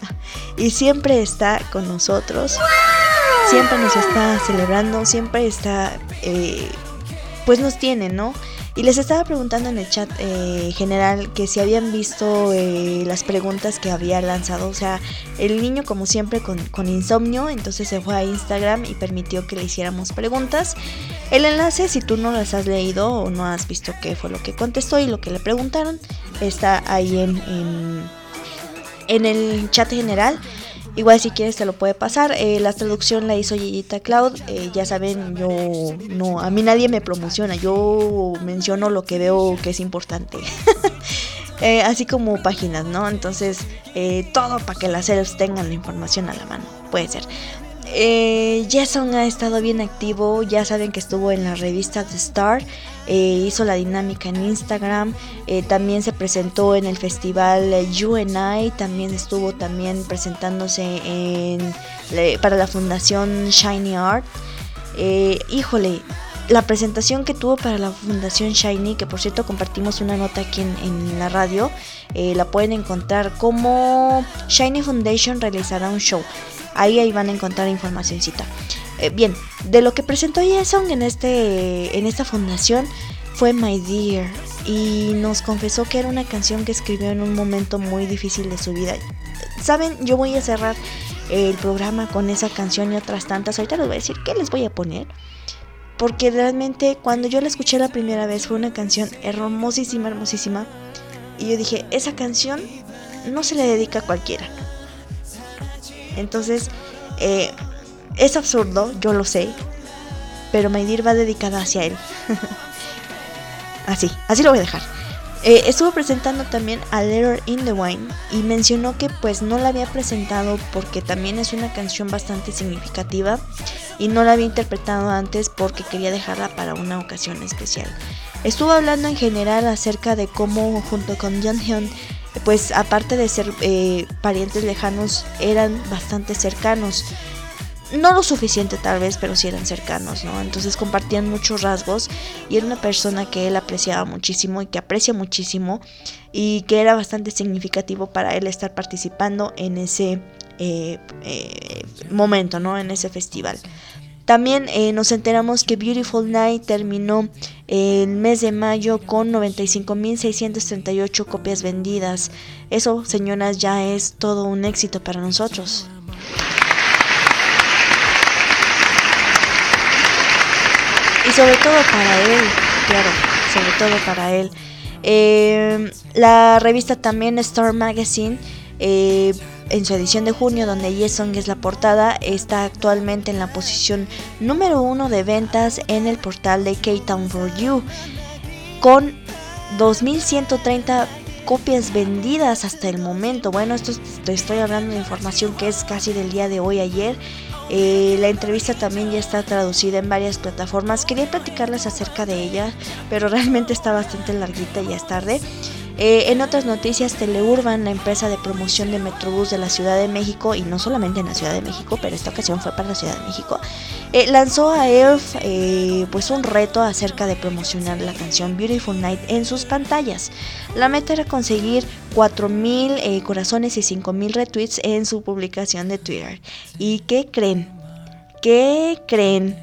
y siempre está con nosotros, siempre nos está celebrando, siempre está, eh, pues nos tiene, ¿no? Y les estaba preguntando en el chat eh, general que si habían visto eh, las preguntas que había lanzado. O sea, el niño como siempre con, con insomnio, entonces se fue a Instagram y permitió que le hiciéramos preguntas. El enlace, si tú no las has leído o no has visto qué fue lo que contestó y lo que le preguntaron, está ahí en, en, en el chat general. Igual si quieres te lo puede pasar. eh, La traducción la hizo Yeyita Cloud. eh, Ya saben, yo no, a mí nadie me promociona. Yo menciono lo que veo que es importante. eh, Así como páginas, ¿no? Entonces eh, todo para que las elfs tengan la información a la mano. Puede ser. Eh, Jason ha estado bien activo. Ya saben que estuvo en la revista The Star. Eh, hizo la dinámica en Instagram. eh, También se presentó en el festival eh, You and I. También estuvo también presentándose en, eh, para la fundación Shiny Art. eh, Híjole, la presentación que tuvo para la fundación Shiny, que por cierto compartimos una nota aquí en, en la radio, eh, la pueden encontrar como Shiny Foundation realizará un show. Ahí, ahí van a encontrar informacioncita. Eh, bien, de lo que presentó Jason en, este, en esta fundación fue My Dear. Y nos confesó que era una canción que escribió en un momento muy difícil de su vida. Saben, yo voy a cerrar el programa con esa canción y otras tantas. Ahorita les voy a decir qué les voy a poner, porque realmente cuando yo la escuché la primera vez fue una canción hermosísima, hermosísima. Y yo dije, esa canción no se le dedica a cualquiera. Entonces, eh, es absurdo, yo lo sé, pero My Dear va dedicada hacia él. Así, así lo voy a dejar. Eh, estuvo presentando también a Letter in the Wine y mencionó que pues no la había presentado porque también es una canción bastante significativa y no la había interpretado antes porque quería dejarla para una ocasión especial. Estuvo hablando en general acerca de cómo junto con Jonghyun, pues aparte de ser eh, parientes lejanos, eran bastante cercanos. No lo suficiente tal vez, pero sí eran cercanos, ¿no? Entonces compartían muchos rasgos y era una persona que él apreciaba muchísimo y que aprecia muchísimo y que era bastante significativo para él estar participando en ese eh, eh, momento, ¿no? En ese festival. También eh, nos enteramos que Beautiful Night terminó el mes de mayo con noventa y cinco mil seiscientas treinta y ocho copias vendidas. Eso, señoras, ya es todo un éxito para nosotros. Y sobre todo para él, claro, sobre todo para él. Eh, la revista también Star Magazine, eh, en su edición de junio, donde Yesong es la portada, está actualmente en la posición número uno de ventas en el portal de K-Town for You, con dos mil ciento treinta copias vendidas hasta el momento. Bueno, esto te estoy hablando de información que es casi del día de hoy, ayer. Eh, la entrevista también ya está traducida en varias plataformas. Quería platicarles acerca de ella, pero realmente está bastante larguita y ya es tarde. Eh, en otras noticias, Teleurban, la empresa de promoción de Metrobús de la Ciudad de México, y no solamente en la Ciudad de México, pero esta ocasión fue para la Ciudad de México, eh, lanzó a E L F eh, pues un reto acerca de promocionar la canción Beautiful Night en sus pantallas. La meta era conseguir cuatro mil eh, corazones y cinco mil retweets en su publicación de Twitter. ¿Y qué creen? ¿Qué creen?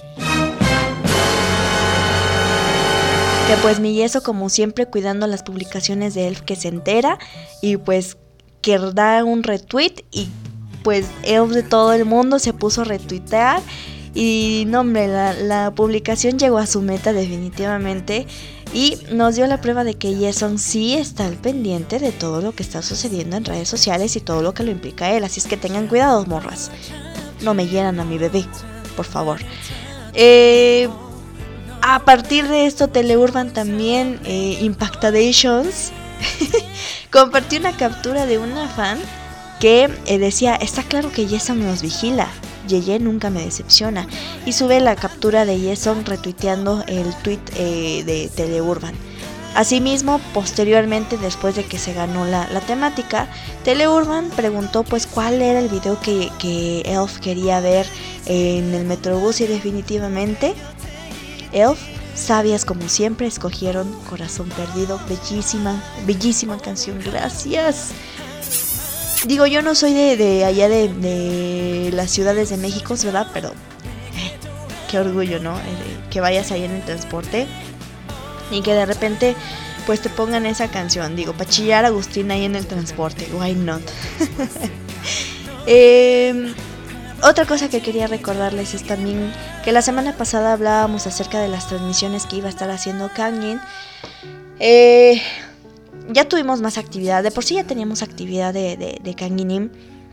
Que pues mi Yeso, como siempre, cuidando las publicaciones de E L F, que se entera y pues que da un retweet, y pues E L F de todo el mundo se puso a retuitear y no hombre, la, la publicación llegó a su meta definitivamente y nos dio la prueba de que Yesong sí está al pendiente de todo lo que está sucediendo en redes sociales y todo lo que lo implica él, así es que tengan cuidado, morras, no me hieran a mi bebé, por favor. Eh... A partir de esto, Teleurban también, eh, Impactadations, compartió una captura de una fan que eh, decía: está claro que Yesong nos vigila, Yeye nunca me decepciona, y sube la captura de Yesong retuiteando el tweet eh, de Teleurban. Asimismo, posteriormente, después de que se ganó la, la temática, Teleurban preguntó pues cuál era el video que, que E L F quería ver en el Metrobús, y definitivamente E L F, sabias como siempre, escogieron Corazón Perdido. Bellísima, bellísima canción, gracias. Digo, yo no soy de, de allá de, de las ciudades de México, ¿verdad? Pero eh, qué orgullo, ¿no? Eh, que vayas ahí en el transporte y que de repente pues te pongan esa canción. Digo, para chillar a Agustín ahí en el transporte, why not? eh... Otra cosa que quería recordarles es también que la semana pasada hablábamos acerca de las transmisiones que iba a estar haciendo Kangin. Eh, ya tuvimos más actividad, de por sí ya teníamos actividad de, de, de Kanginim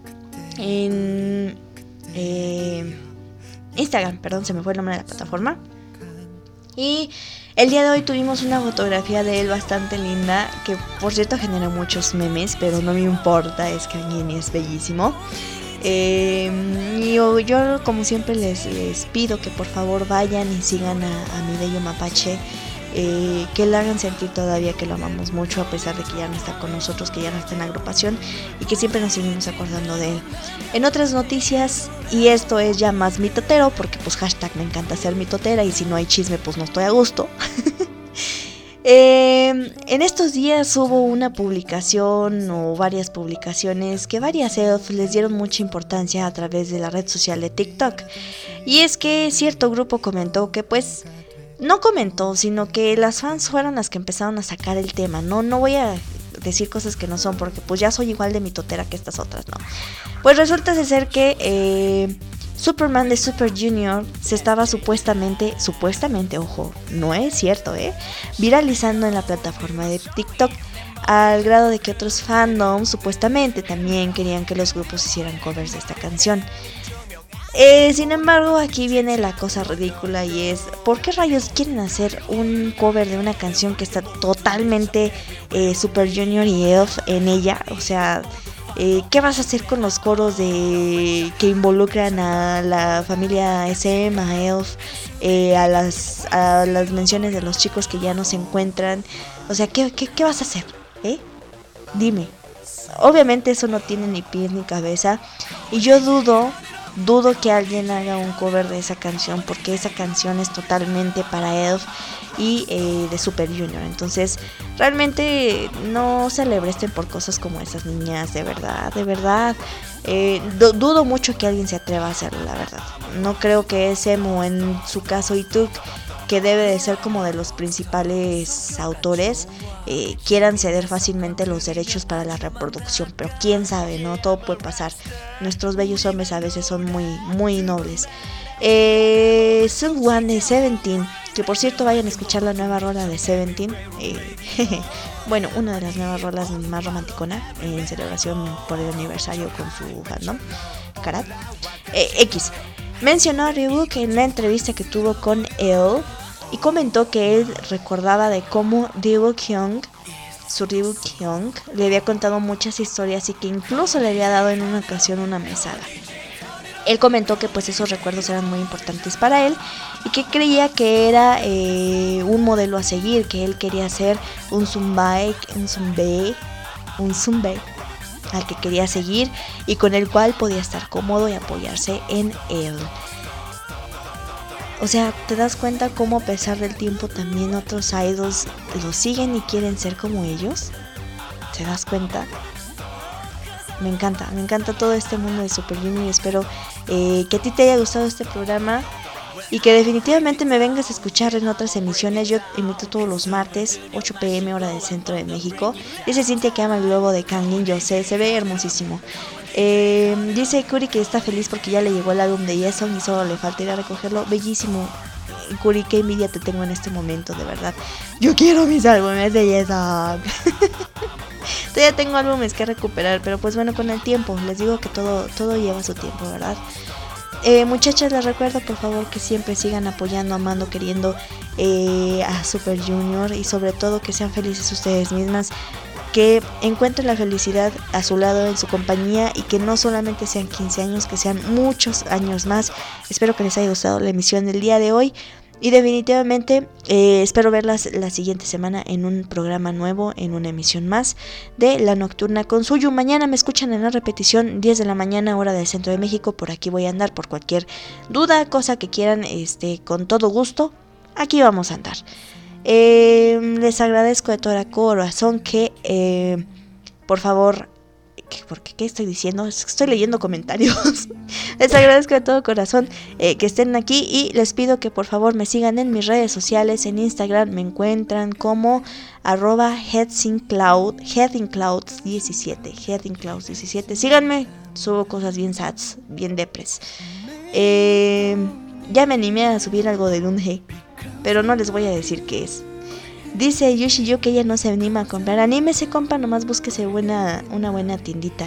en eh, Instagram, perdón, se me fue el nombre de la plataforma. Y el día de hoy tuvimos una fotografía de él bastante linda, que por cierto generó muchos memes, pero no me importa, es Kangin y es bellísimo. Eh, yo, yo como siempre les, les pido que por favor vayan y sigan a, a mi bello mapache, eh, que le hagan sentir todavía que lo amamos mucho, a pesar de que ya no está con nosotros, que ya no está en la agrupación, y que siempre nos seguimos acordando de él. En otras noticias, y esto es ya más mitotero, porque pues hashtag me encanta ser mitotera, y si no hay chisme pues no estoy a gusto. Eh, en estos días hubo una publicación o varias publicaciones que varias E L F les dieron mucha importancia a través de la red social de TikTok. Y es que cierto grupo comentó que pues, no comentó, sino que las fans fueron las que empezaron a sacar el tema. No, no voy a decir cosas que no son, porque pues ya soy igual de mitotera que estas otras, ¿no? Pues resulta de ser que eh, Superman de Super Junior se estaba supuestamente, supuestamente, ojo, no es cierto, ¿eh? viralizando en la plataforma de TikTok, al grado de que otros fandoms supuestamente también querían que los grupos hicieran covers de esta canción. Eh, sin embargo, aquí viene la cosa ridícula y es, ¿por qué rayos quieren hacer un cover de una canción que está totalmente eh, Super Junior y Elf en ella? O sea, eh, ¿qué vas a hacer con los coros de que involucran a la familia S M, a Elf, eh, a, las, a las menciones de los chicos que ya no se encuentran? O sea, ¿qué, qué, qué vas a hacer? ¿Eh? Dime. Obviamente eso no tiene ni pies ni cabeza y yo dudo... Dudo que alguien haga un cover de esa canción porque esa canción es totalmente para Elf y eh, de Super Junior. Entonces, realmente no se celebren por cosas como esas, niñas, de verdad, de verdad. Eh, dudo mucho que alguien se atreva a hacerlo, la verdad. No creo que es Emo, en su caso Ituk, que debe de ser como de los principales autores, eh, quieran ceder fácilmente los derechos para la reproducción, pero quién sabe, ¿no? Todo puede pasar. Nuestros bellos hombres a veces son muy, muy nobles. Eh, Sungwan de Seventeen, que por cierto vayan a escuchar la nueva rola de Seventeen. Eh, bueno, una de las nuevas rolas más romanticona en celebración por el aniversario con su fandom, Karat. Eh, X. Mencionó a Ryuk en la entrevista que tuvo con él y comentó que él recordaba de cómo Ryuk Hyung, su Ryuk Hyung, le había contado muchas historias y que incluso le había dado en una ocasión una mesada. Él comentó que pues esos recuerdos eran muy importantes para él y que creía que era eh, un modelo a seguir, que él quería ser un Sunbae, un Sunbae, un Sunbae al que quería seguir y con el cual podía estar cómodo y apoyarse en él. O sea, ¿te das cuenta cómo a pesar del tiempo también otros idols lo siguen y quieren ser como ellos? ¿Te das cuenta? Me encanta, me encanta todo este mundo de Super Junior y espero eh, que a ti te haya gustado este programa y que definitivamente me vengas a escuchar en otras emisiones. Yo emito todos los martes, ocho pm hora del centro de México. Dice Cintia que ama el globo de Kangin, yo sé, se ve hermosísimo. Eh, dice Curi que está feliz porque ya le llegó el álbum de Yeson y solo le falta ir a recogerlo. Bellísimo, Curi, qué envidia te tengo en este momento, de verdad. Yo quiero mis álbumes de Yeson. Todavía tengo álbumes que recuperar, pero pues bueno, con el tiempo, les digo que todo, todo lleva su tiempo, ¿verdad? Eh, muchachas, les recuerdo por favor que siempre sigan apoyando, amando, queriendo eh, a Super Junior y sobre todo que sean felices ustedes mismas, que encuentren la felicidad a su lado, en su compañía y que no solamente sean quince años, que sean muchos años más. Espero que les haya gustado la emisión del día de hoy y definitivamente eh, espero verlas la siguiente semana en un programa nuevo, en una emisión más de La Nocturna con Suyu. Mañana me escuchan en la repetición, diez de la mañana, hora del centro de México. Por aquí voy a andar por cualquier duda, cosa que quieran, este, con todo gusto, aquí vamos a andar. Eh, les agradezco de todo corazón que, eh, por favor, ¿qué, por qué, ¿qué estoy diciendo? Estoy leyendo comentarios. Les agradezco de todo corazón eh, que estén aquí y les pido que por favor me sigan en mis redes sociales. En Instagram me encuentran como arroba headsincloud, headincloud diecisiete, headincloud diecisiete. Síganme, subo cosas bien sats, bien depres. Eh, ya me animé a subir algo de Lunge, pero no les voy a decir qué es. Dice Yushiyo que ella no se anima a comprar. Anímese, compa, nomás búsquese buena, una buena tiendita.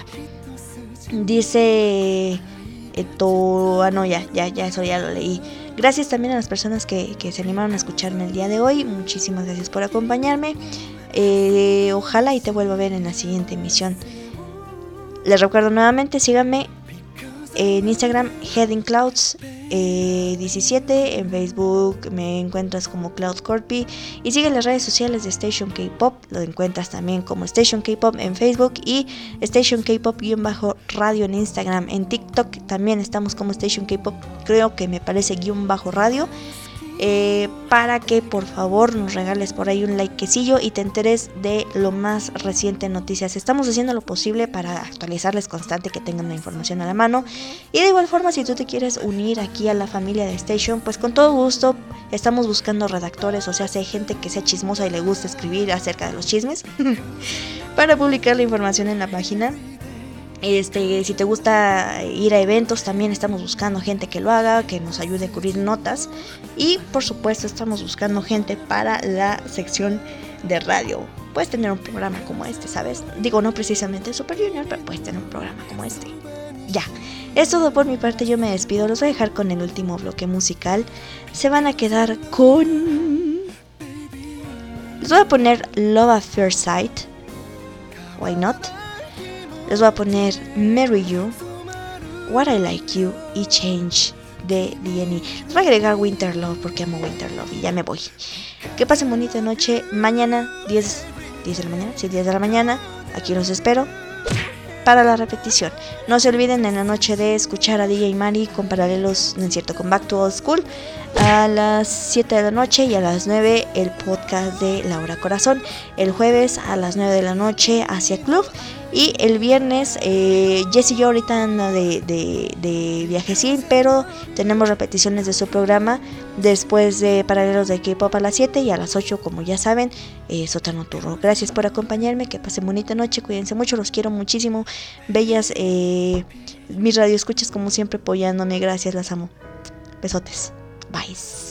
Dice esto, ah no, ya, ya, ya, eso ya lo leí. Gracias también a las personas que, que se animaron a escucharme el día de hoy. Muchísimas gracias por acompañarme. Eh, ojalá y te vuelva a ver en la siguiente emisión. Les recuerdo nuevamente, síganme en Instagram, headinclouds eh, diecisiete, en Facebook me encuentras como CloudCorpi y sigue las redes sociales de Station K-Pop, lo encuentras también como Station K-Pop en Facebook y Station K-Pop-radio en Instagram. En TikTok también estamos como Station K-Pop, creo que me parece guión bajo radio. Eh, para que por favor nos regales por ahí un likecillo y te enteres de lo más reciente en noticias. Estamos haciendo lo posible para actualizarles constante, que tengan la información a la mano. Y de igual forma, si tú te quieres unir aquí a la familia de Station, pues con todo gusto. Estamos buscando redactores, o sea, hay gente que sea chismosa y le gusta escribir acerca de los chismes para publicar la información en la página. Este, si te gusta ir a eventos, también estamos buscando gente que lo haga, que nos ayude a cubrir notas. Y por supuesto estamos buscando gente para la sección de radio. Puedes tener un programa como este, ¿sabes? Digo, no precisamente Super Junior, pero puedes tener un programa como este. Ya. Es todo por mi parte, yo me despido. Los voy a dejar con el último bloque musical. Se van a quedar con... Les voy a poner Love at First Sight. Why not? Les voy a poner Marry You, What I Like You y Change de D N E. Les voy a agregar Winter Love porque amo Winter Love y ya me voy. Que pasen bonita noche. Mañana diez, diez de la mañana, sí, diez de la mañana. Aquí los espero para la repetición. No se olviden en la noche de escuchar a D J Mari con Paralelos, no es cierto, con Back to Old School a las siete de la noche, y a las nueve el podcast de La Hora Corazón. El jueves a las nueve de la noche hacia Club. Y el viernes, eh, Jess y yo ahorita anda de, de, de viajecín, pero tenemos repeticiones de su programa después de Paralelos de K-Pop a las siete, y a las ocho, como ya saben, eh, Sótano Turro. Gracias por acompañarme, que pasen bonita noche, cuídense mucho, los quiero muchísimo. Bellas, eh, mis radioescuchas como siempre apoyándome, gracias, las amo. Besotes, bye.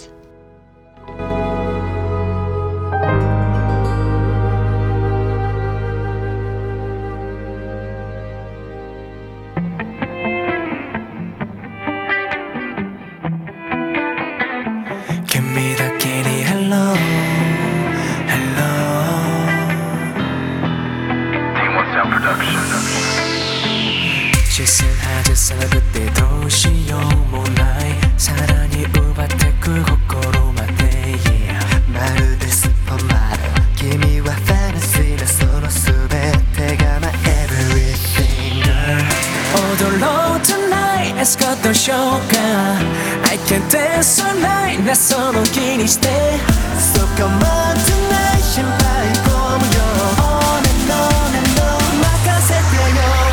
그때 도시요 몰라이 사랑이 우바테 그心まで yeah. まるでスーパーマリオ君はファンタジーなその全てが my everything girl 踊ろう tonight エスコットしようか I can't dance all night なその気にして So come on tonight 心配込むよ On and on and on 任せてよ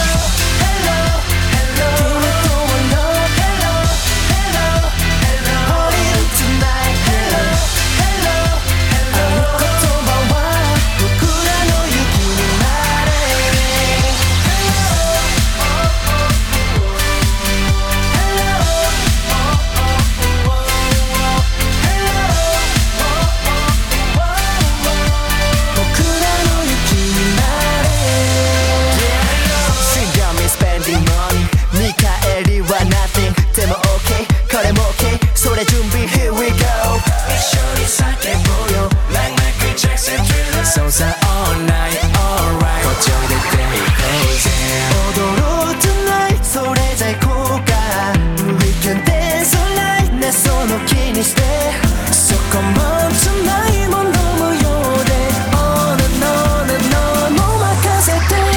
でも OK これも OK それ準備 Here we go 一緒に叫ぼうよ Like Michael Jackson Thriller そうさ All night alright こっちおいで There it goes 踊ろう tonight それじゃ行こうか We can dance all night ねその気にして So come on tonight もう飲むようで On and on and on もう任せてよ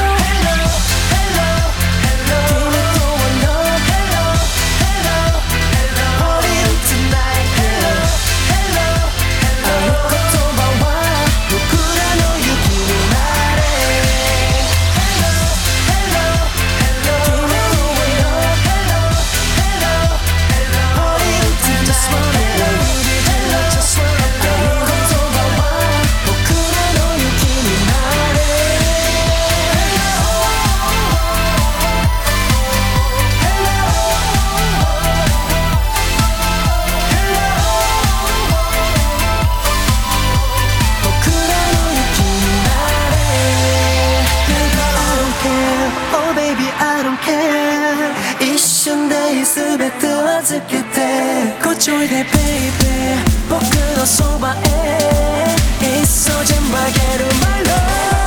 全て預けてこっちおいで Baby 僕のそばへいっそ全部あげる My love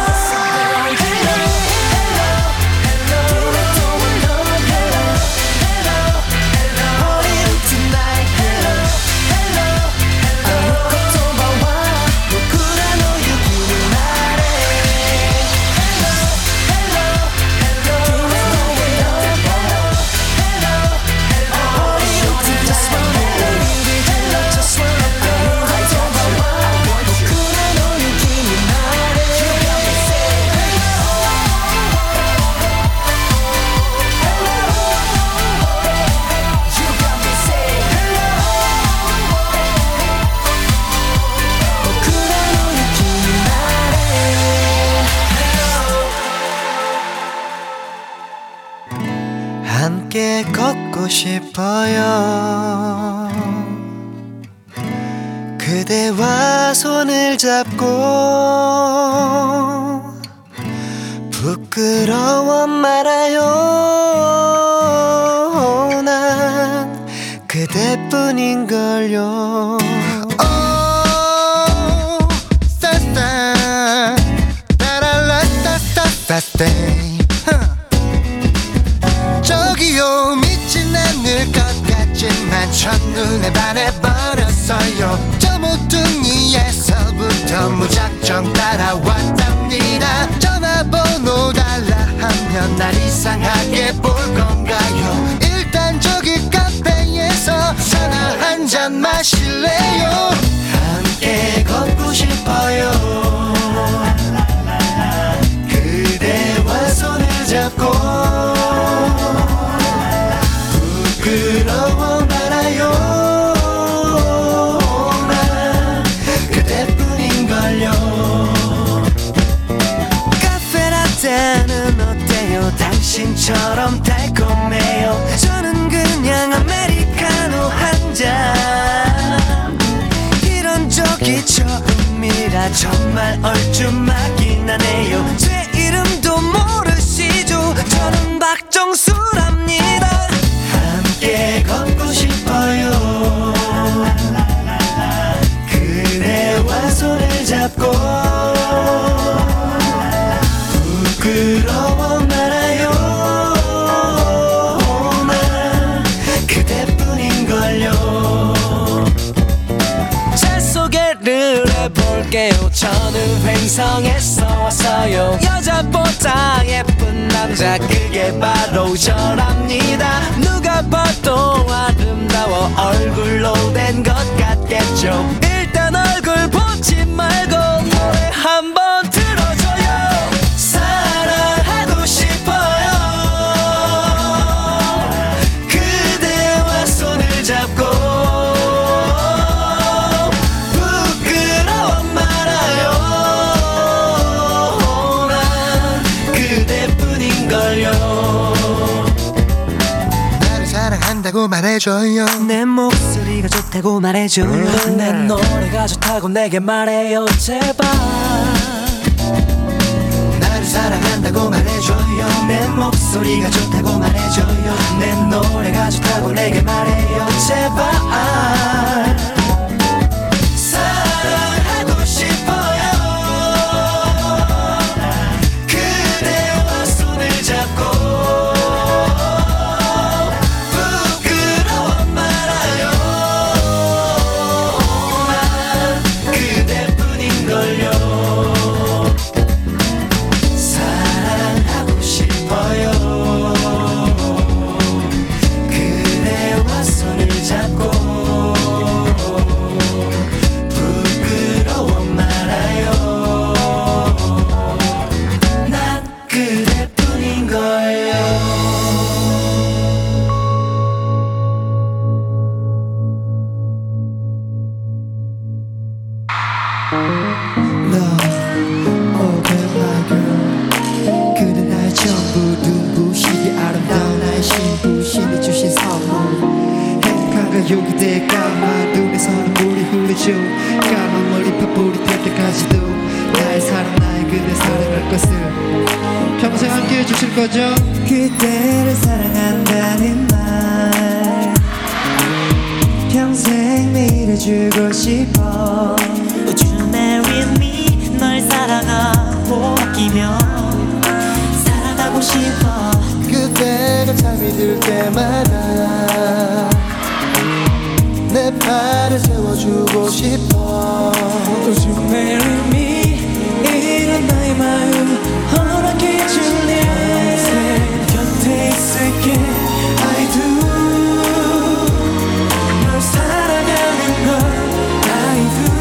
함께 걷고 싶어요 그대와 손을 잡고 부끄러워 말아요 그대뿐인걸요. 저기요 믿진 않을 것 같지만 첫눈에 반해버렸어요. 저 모퉁이에서부터 무작정 따라왔답니다. 전화번호 달라 하면 날 이상하게 볼 건가요? 일단 저기 카페에서 사나 한잔 마실래요? 함께 걷고 싶어요. 그대와 손을 잡고 부끄러워 말아요. 난 그대뿐인걸요. 카페라떼는 어때요? 당신처럼 달콤해요. 저는 그냥 아메리카노 한 잔. 이런 적이 처음이라 정말 얼주막이 나네요. 제 이름도 모르시죠? 저는 박정수랍니다. 함께 걷고 싶어요. 그대와 손을 잡고 부끄러워 말아요. 난 그대뿐인걸요. 제 소개를 해볼게요. 저는 횡성에서 왔어요. 여자보다 예쁜 남자 그게 바로 저랍니다. 누가 봐도 아름다워 얼굴로 된 것 같겠죠. 일단 얼굴 보지 말고 노래 한번 들어줘요. 사랑하고 싶어요. 그대와 손을 잡고 부끄러워 말아요. 난 그대뿐인걸요. 나를 사랑한다고 말해줘요. 내 목소리가 좋다고 말해줘요. 내 노래가 좋다고 내게 말해요. 제발 나를 사랑한다고 말해줘요. 내 목소리가 좋다고 말해줘요. 내 노래가 좋다고 내게 말해요. 제발 사랑하고 싶어요. 그대와 손을 잡고 부끄러워 말아요. 난 그대뿐인걸요. 사랑하고 싶어요. 그대와 손을 잡고 부끄러워 말아요. 난 그대뿐인걸요. 그대 나의 전부 눈부시게 아름다운 나의 신부 신이 주신 선물. 행복한가요 그대의 까만 눈에서는 물이 흐르죠. 까만 머리 파뿌리 될 때까지도 나의 사랑 나의 그대 사랑할 것을 평생 함께 해주실 거죠? 그대를 사랑한다는 말 평생 밀어주고 싶어. Would you marry me? 널 사랑하고 아끼며 살아가고 싶어. 그대가 잠이 들 때마다 내 팔을 세워주고 싶어. Would you marry me? 이런 나의 마음 허락해줄래? 곁에 있을게 I do. 널 사랑하는 걸 I do.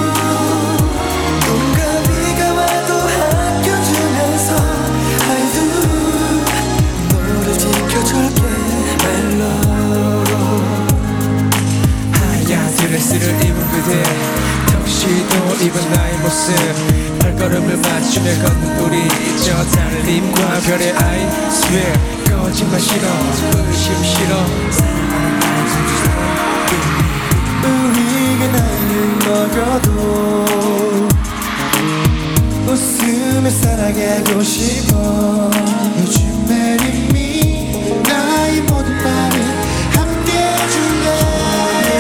뭔가 비가 와도 아껴주면서 I do. 너를 지켜줄게 my love. 하얀 드레스를 입은 그대 턱시도 입은 나의 모습 발걸음을 맞추며 걷는 우리 저 달림과 별의 I swear 거짓말 싫어 의심 싫어 우리가 나이를 먹여도 웃으며 살아가고 싶어. Would you marry me? 나의 모든 말을 함께 해줄래?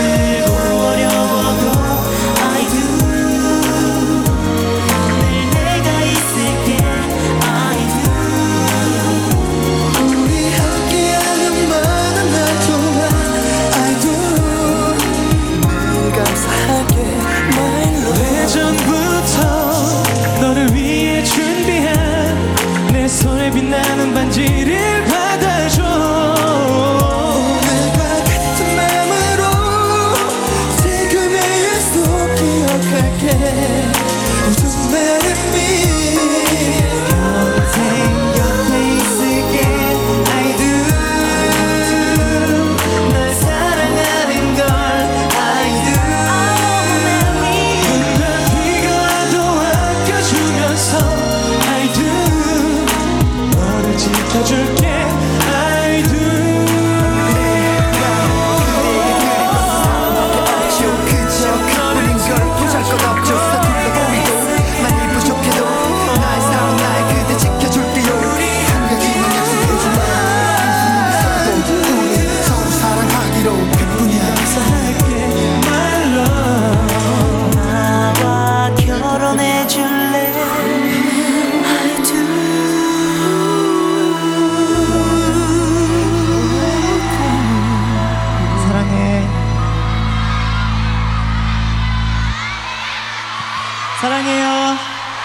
사랑해요.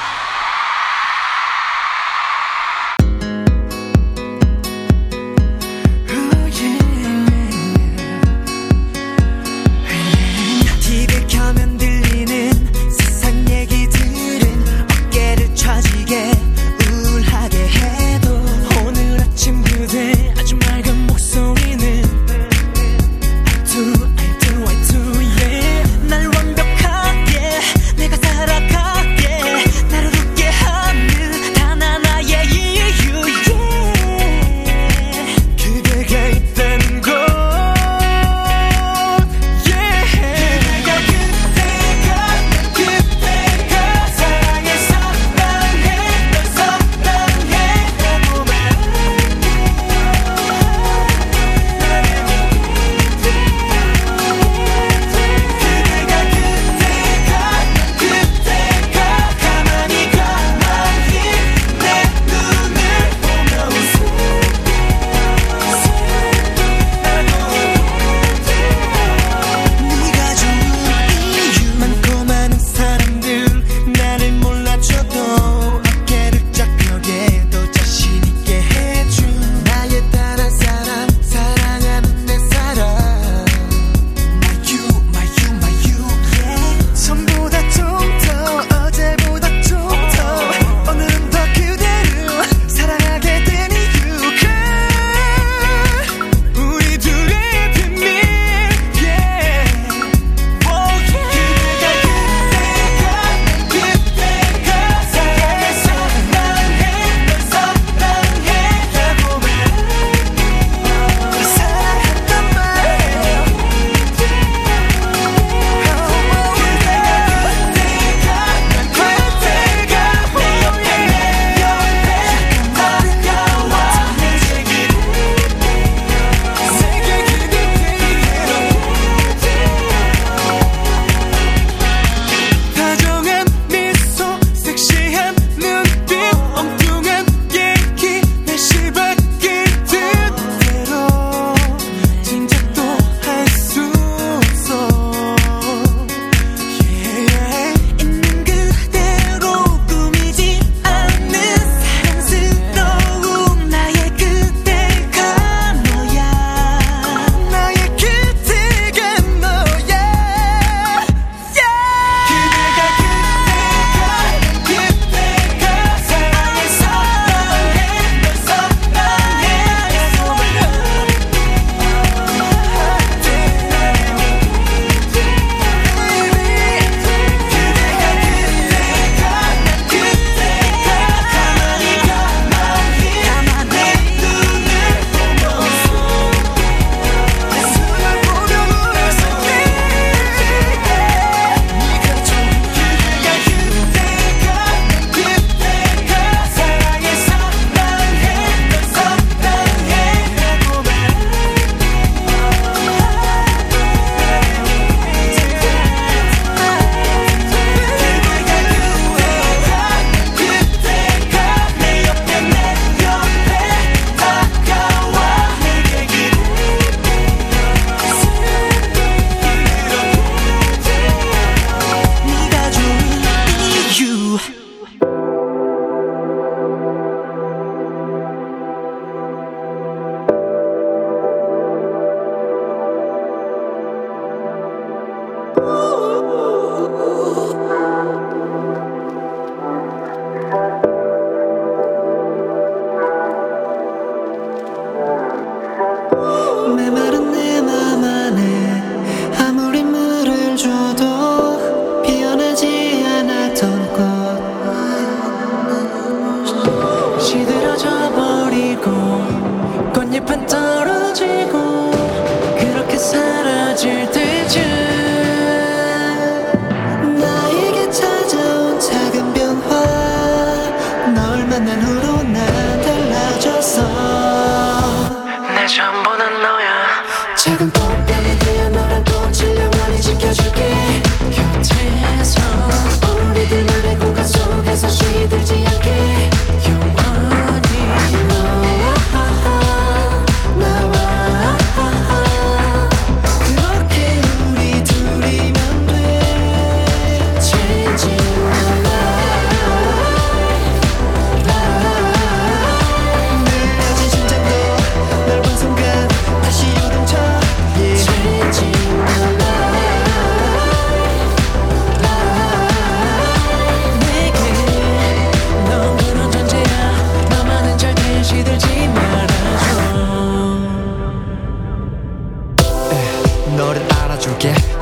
티비 켜면 들리는 세상 얘기들은 어깨를 차지게 우울하게 해도 오늘 아침 그대 아주 맑은 목소리는 I do, I do, I do, yeah. 날 완벽하게 내가 살아가게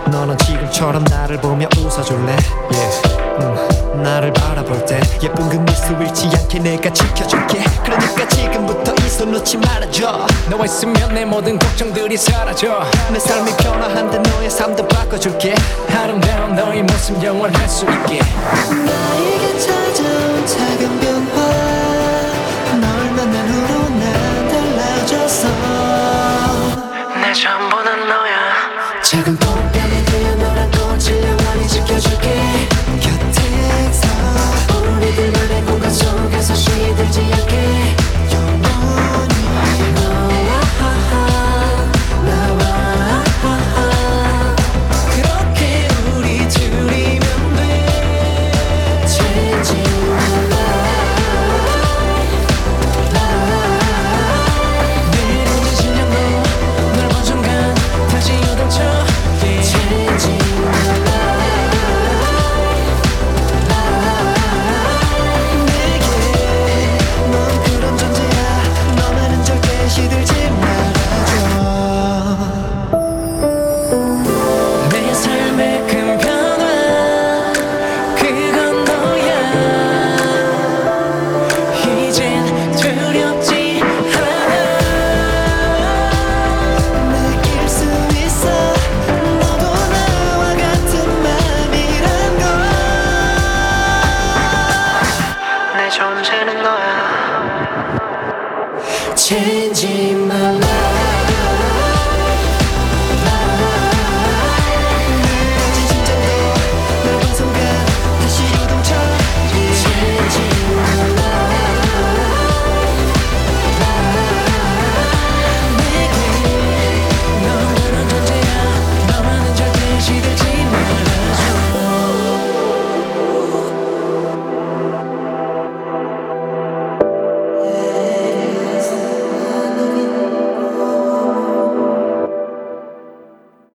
너는 지금처럼 나를 보며 웃어줄래 yeah. 음, 나를 바라볼 때 예쁜 그 미소 잃지 않게 내가 지켜줄게 그러니까 지금부터 이 손 놓지 말아줘 너와 있으면 내 모든 걱정들이 사라져 내 삶이 변화한데 너의 삶도 바꿔줄게 아름다운 너의 모습 영원할 수 있게 나에게 찾아온 작은 변화 널 만난 후로 난 달라졌어 내 전부는 너야 작은 꿈